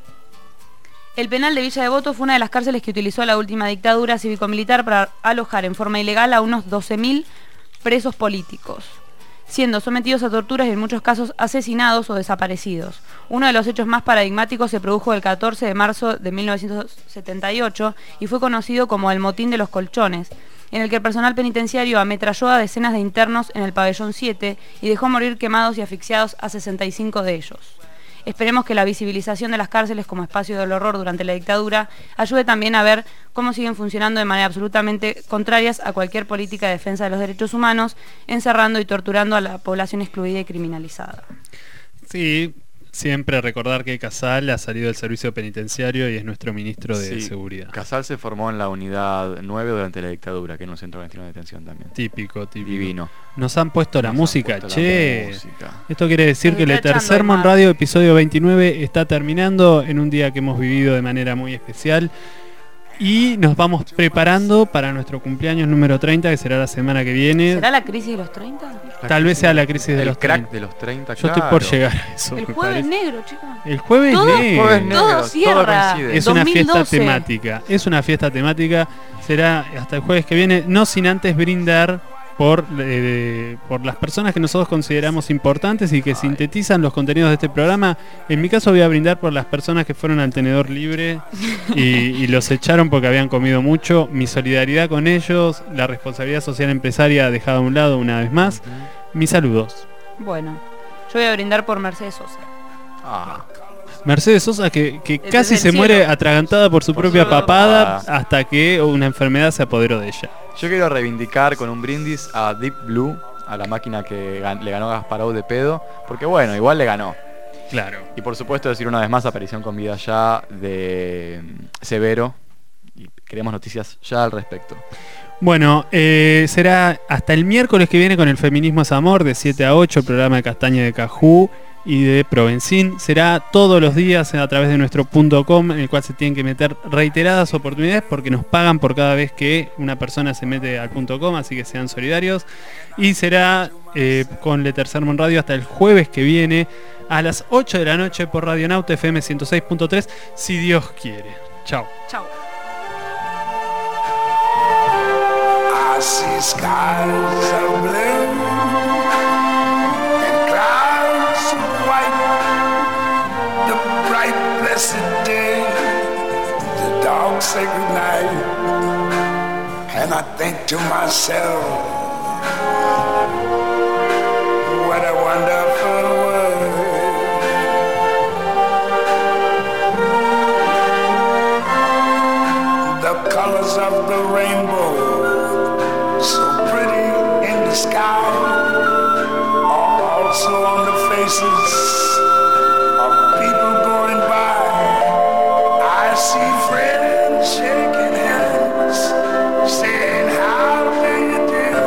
[SPEAKER 4] El penal de Villa Devoto fue una de las cárceles que utilizó la última dictadura cívico-militar para alojar en forma ilegal a unos doce mil presos políticos, siendo sometidos a torturas y en muchos casos asesinados o desaparecidos. Uno de los hechos más paradigmáticos se produjo el catorce de marzo de mil novecientos setenta y ocho y fue conocido como el Motín de los Colchones, en el que el personal penitenciario ametralló a decenas de internos en el pabellón siete y dejó morir quemados y asfixiados a sesenta y cinco de ellos. Esperemos que la visibilización de las cárceles como espacio del horror durante la dictadura ayude también a ver cómo siguen funcionando de manera absolutamente contrarias a cualquier política de defensa de los derechos humanos, encerrando y torturando a la población excluida y criminalizada.
[SPEAKER 3] Sí, siempre recordar que Casal ha salido del servicio penitenciario y es nuestro ministro de
[SPEAKER 19] Sí,
[SPEAKER 3] Seguridad.
[SPEAKER 19] Casal se formó en la unidad nueve durante la dictadura, que era un centro clandestino de detención también.
[SPEAKER 3] Típico, típico.
[SPEAKER 19] Divino.
[SPEAKER 3] Nos han puesto la
[SPEAKER 19] Nos han
[SPEAKER 3] música,
[SPEAKER 19] puesto la
[SPEAKER 3] che.
[SPEAKER 19] música.
[SPEAKER 3] Esto quiere decir
[SPEAKER 4] Nos
[SPEAKER 3] que el
[SPEAKER 4] está echando
[SPEAKER 3] tercer
[SPEAKER 4] el
[SPEAKER 3] Mon
[SPEAKER 4] mar.
[SPEAKER 3] Radio, episodio veintinueve, está terminando en un día que hemos vivido de manera muy especial. Y nos vamos preparando para nuestro cumpleaños número treinta, que será la semana que viene.
[SPEAKER 4] ¿Será la crisis de los treinta?
[SPEAKER 3] Tal vez sea la crisis de
[SPEAKER 19] El
[SPEAKER 3] los
[SPEAKER 19] crack
[SPEAKER 3] treinta.
[SPEAKER 19] de los treinta,
[SPEAKER 3] Yo estoy
[SPEAKER 19] claro.
[SPEAKER 3] por llegar a eso.
[SPEAKER 4] El
[SPEAKER 3] me
[SPEAKER 4] jueves
[SPEAKER 3] parece.
[SPEAKER 4] negro, chicos.
[SPEAKER 3] El jueves
[SPEAKER 4] Todo-
[SPEAKER 3] negro.
[SPEAKER 19] Jueves negro,
[SPEAKER 4] Todo
[SPEAKER 19] todo
[SPEAKER 4] cierra.
[SPEAKER 19] coincide.
[SPEAKER 3] Es una fiesta
[SPEAKER 4] dos mil doce.
[SPEAKER 3] temática. Es una fiesta temática. Será hasta el jueves que viene, no sin antes brindar por, eh, por las personas que nosotros consideramos importantes y que sintetizan los contenidos de este programa. En mi caso voy a brindar por las personas que fueron al tenedor libre y, y los echaron porque habían comido mucho. Mi solidaridad con ellos, la responsabilidad social empresaria dejada a un lado una vez más. Mis saludos.
[SPEAKER 4] Bueno, yo voy a brindar por Mercedes Sosa.
[SPEAKER 19] Ah,
[SPEAKER 3] Mercedes Sosa que, que
[SPEAKER 4] Desde
[SPEAKER 3] casi
[SPEAKER 4] el
[SPEAKER 3] se
[SPEAKER 4] cielo.
[SPEAKER 3] muere atragantada por su
[SPEAKER 19] Por
[SPEAKER 3] propia
[SPEAKER 19] su propia
[SPEAKER 3] papada
[SPEAKER 19] papada.
[SPEAKER 3] hasta que una enfermedad se apoderó de ella.
[SPEAKER 19] yo quiero reivindicar con un brindis a Deep Blue, a la máquina que gan- le ganó Gasparov de pedo, porque bueno, igual le ganó.
[SPEAKER 3] Claro.
[SPEAKER 19] Y por supuesto decir una vez más, aparición con vida ya de mm, Severo, y queremos noticias ya al respecto.
[SPEAKER 3] Bueno, eh, será hasta el miércoles que viene con el Feminismo es Amor de siete a ocho, el programa de Castaña de Cajú y de Provenzín. Será todos los días a través de nuestro punto com, en el cual se tienen que meter reiteradas oportunidades porque nos pagan por cada vez que una persona se mete al punto com, así que sean solidarios. Y será eh, con Le Tercer Mon Radio hasta el jueves que viene a las ocho de la noche por Radio Nauta F M ciento seis punto tres, si Dios quiere. Chao.
[SPEAKER 4] Chao.
[SPEAKER 5] I see skies of blue and clouds of white, the bright blessed day, the dark sacred night, and I think to myself, what a wonderful world. The colors of the rainbow, so pretty in the sky, are also on the faces of people going by. I see friends shaking hands, saying how do you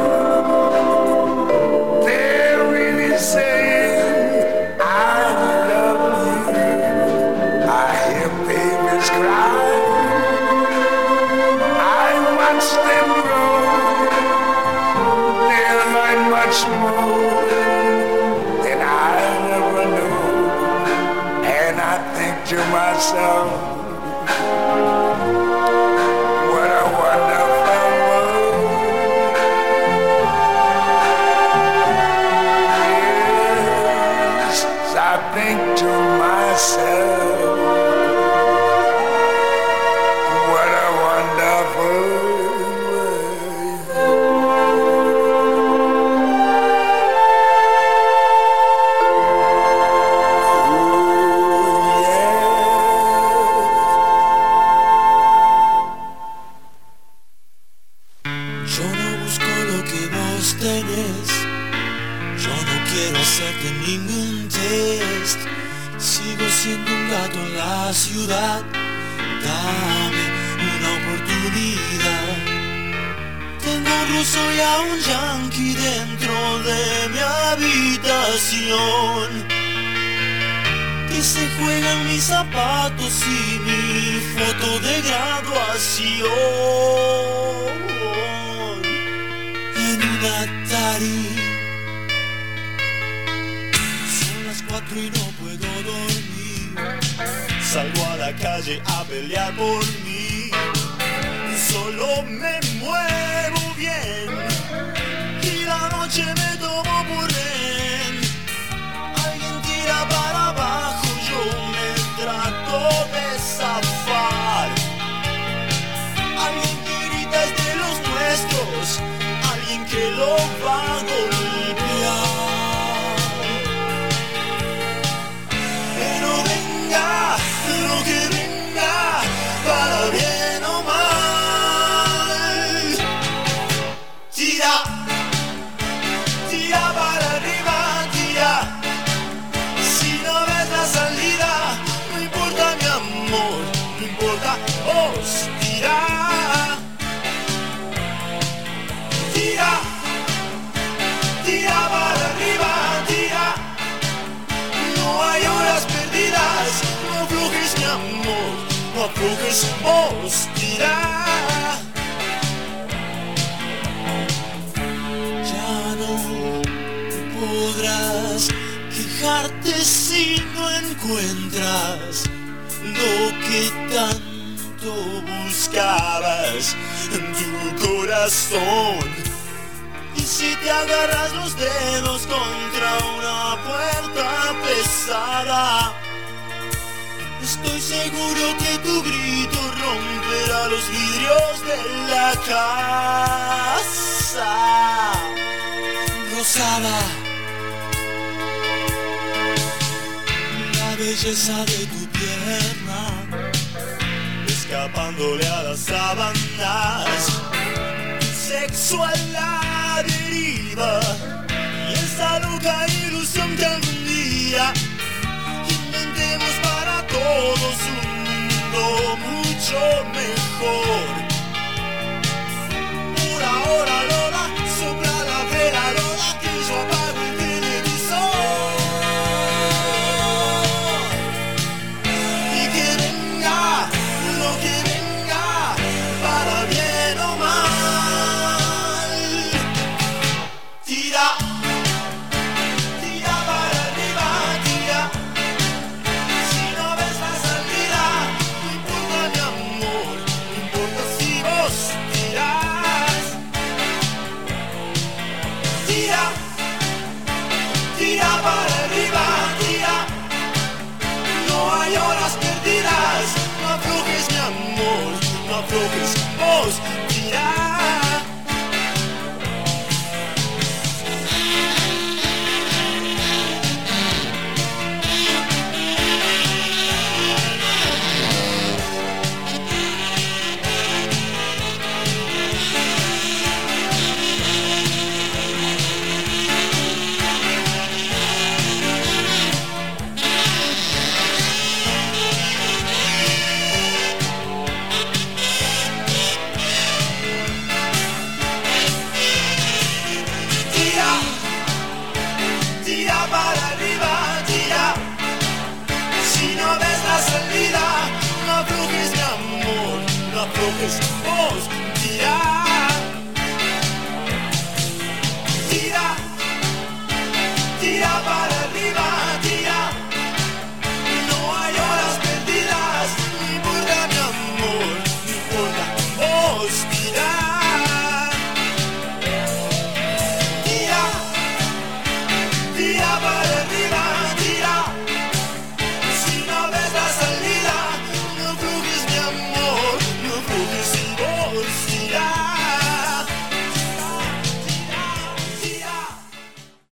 [SPEAKER 5] do. They're really saying I love you. I hear babies cry, I watch them grow. They'll learn much more than I ever knew. And I think to myself, what a wonderful world. Yes, I think to myself, what a wonderful West. Sigo siendo un gato en la ciudad. Dame una oportunidad. Tengo un ruso y a un yankee dentro de mi habitación, que se juegan mis zapatos y mi foto de graduación en un Atari. Son las cuatro y no puedo dormir. Salgo a la calle a pelear por mí. Solo me muevo bien y la noche me tomo por rehén. Alguien tira para abajo, yo me trato de zafar. Alguien que grita es de los nuestros, alguien que lo va a golpear. Pero venga, lo que venga, para bien o mal. Tira, tira para arriba, tira. Si no ves la salida, no importa mi amor, no importa vos, tira. Tira, tira para arriba, tira. No hay horas perdidas, no aflojes mi amor, no aflojes vos, tira. Podrás quejarte si no encuentras lo que tanto buscabas en tu corazón. Y si te agarras los dedos contra una puerta pesada, estoy seguro que tu grito romperá los vidrios de la casa. Rosada, la belleza de tu pierna, escapándole a las sábanas, sexo a la deriva, y esa loca ilusión que algún día inventemos para todos un mundo mucho mejor. Por ahora, Lola, sopla la vela, Lola, que yo apago el televisor. Y que venga lo que venga, para bien o mal. Tira, tira para arriba, tira. Si no ves la salida, no importa mi amor, no importa si vos tirás. Tira, tira para arriba, tira. No hay horas perdidas, no aflojes mi amor, no aflojes vos, tira. Tira para arriba, tira. Si no ves la salida, no aflojes mi amor, no aflojes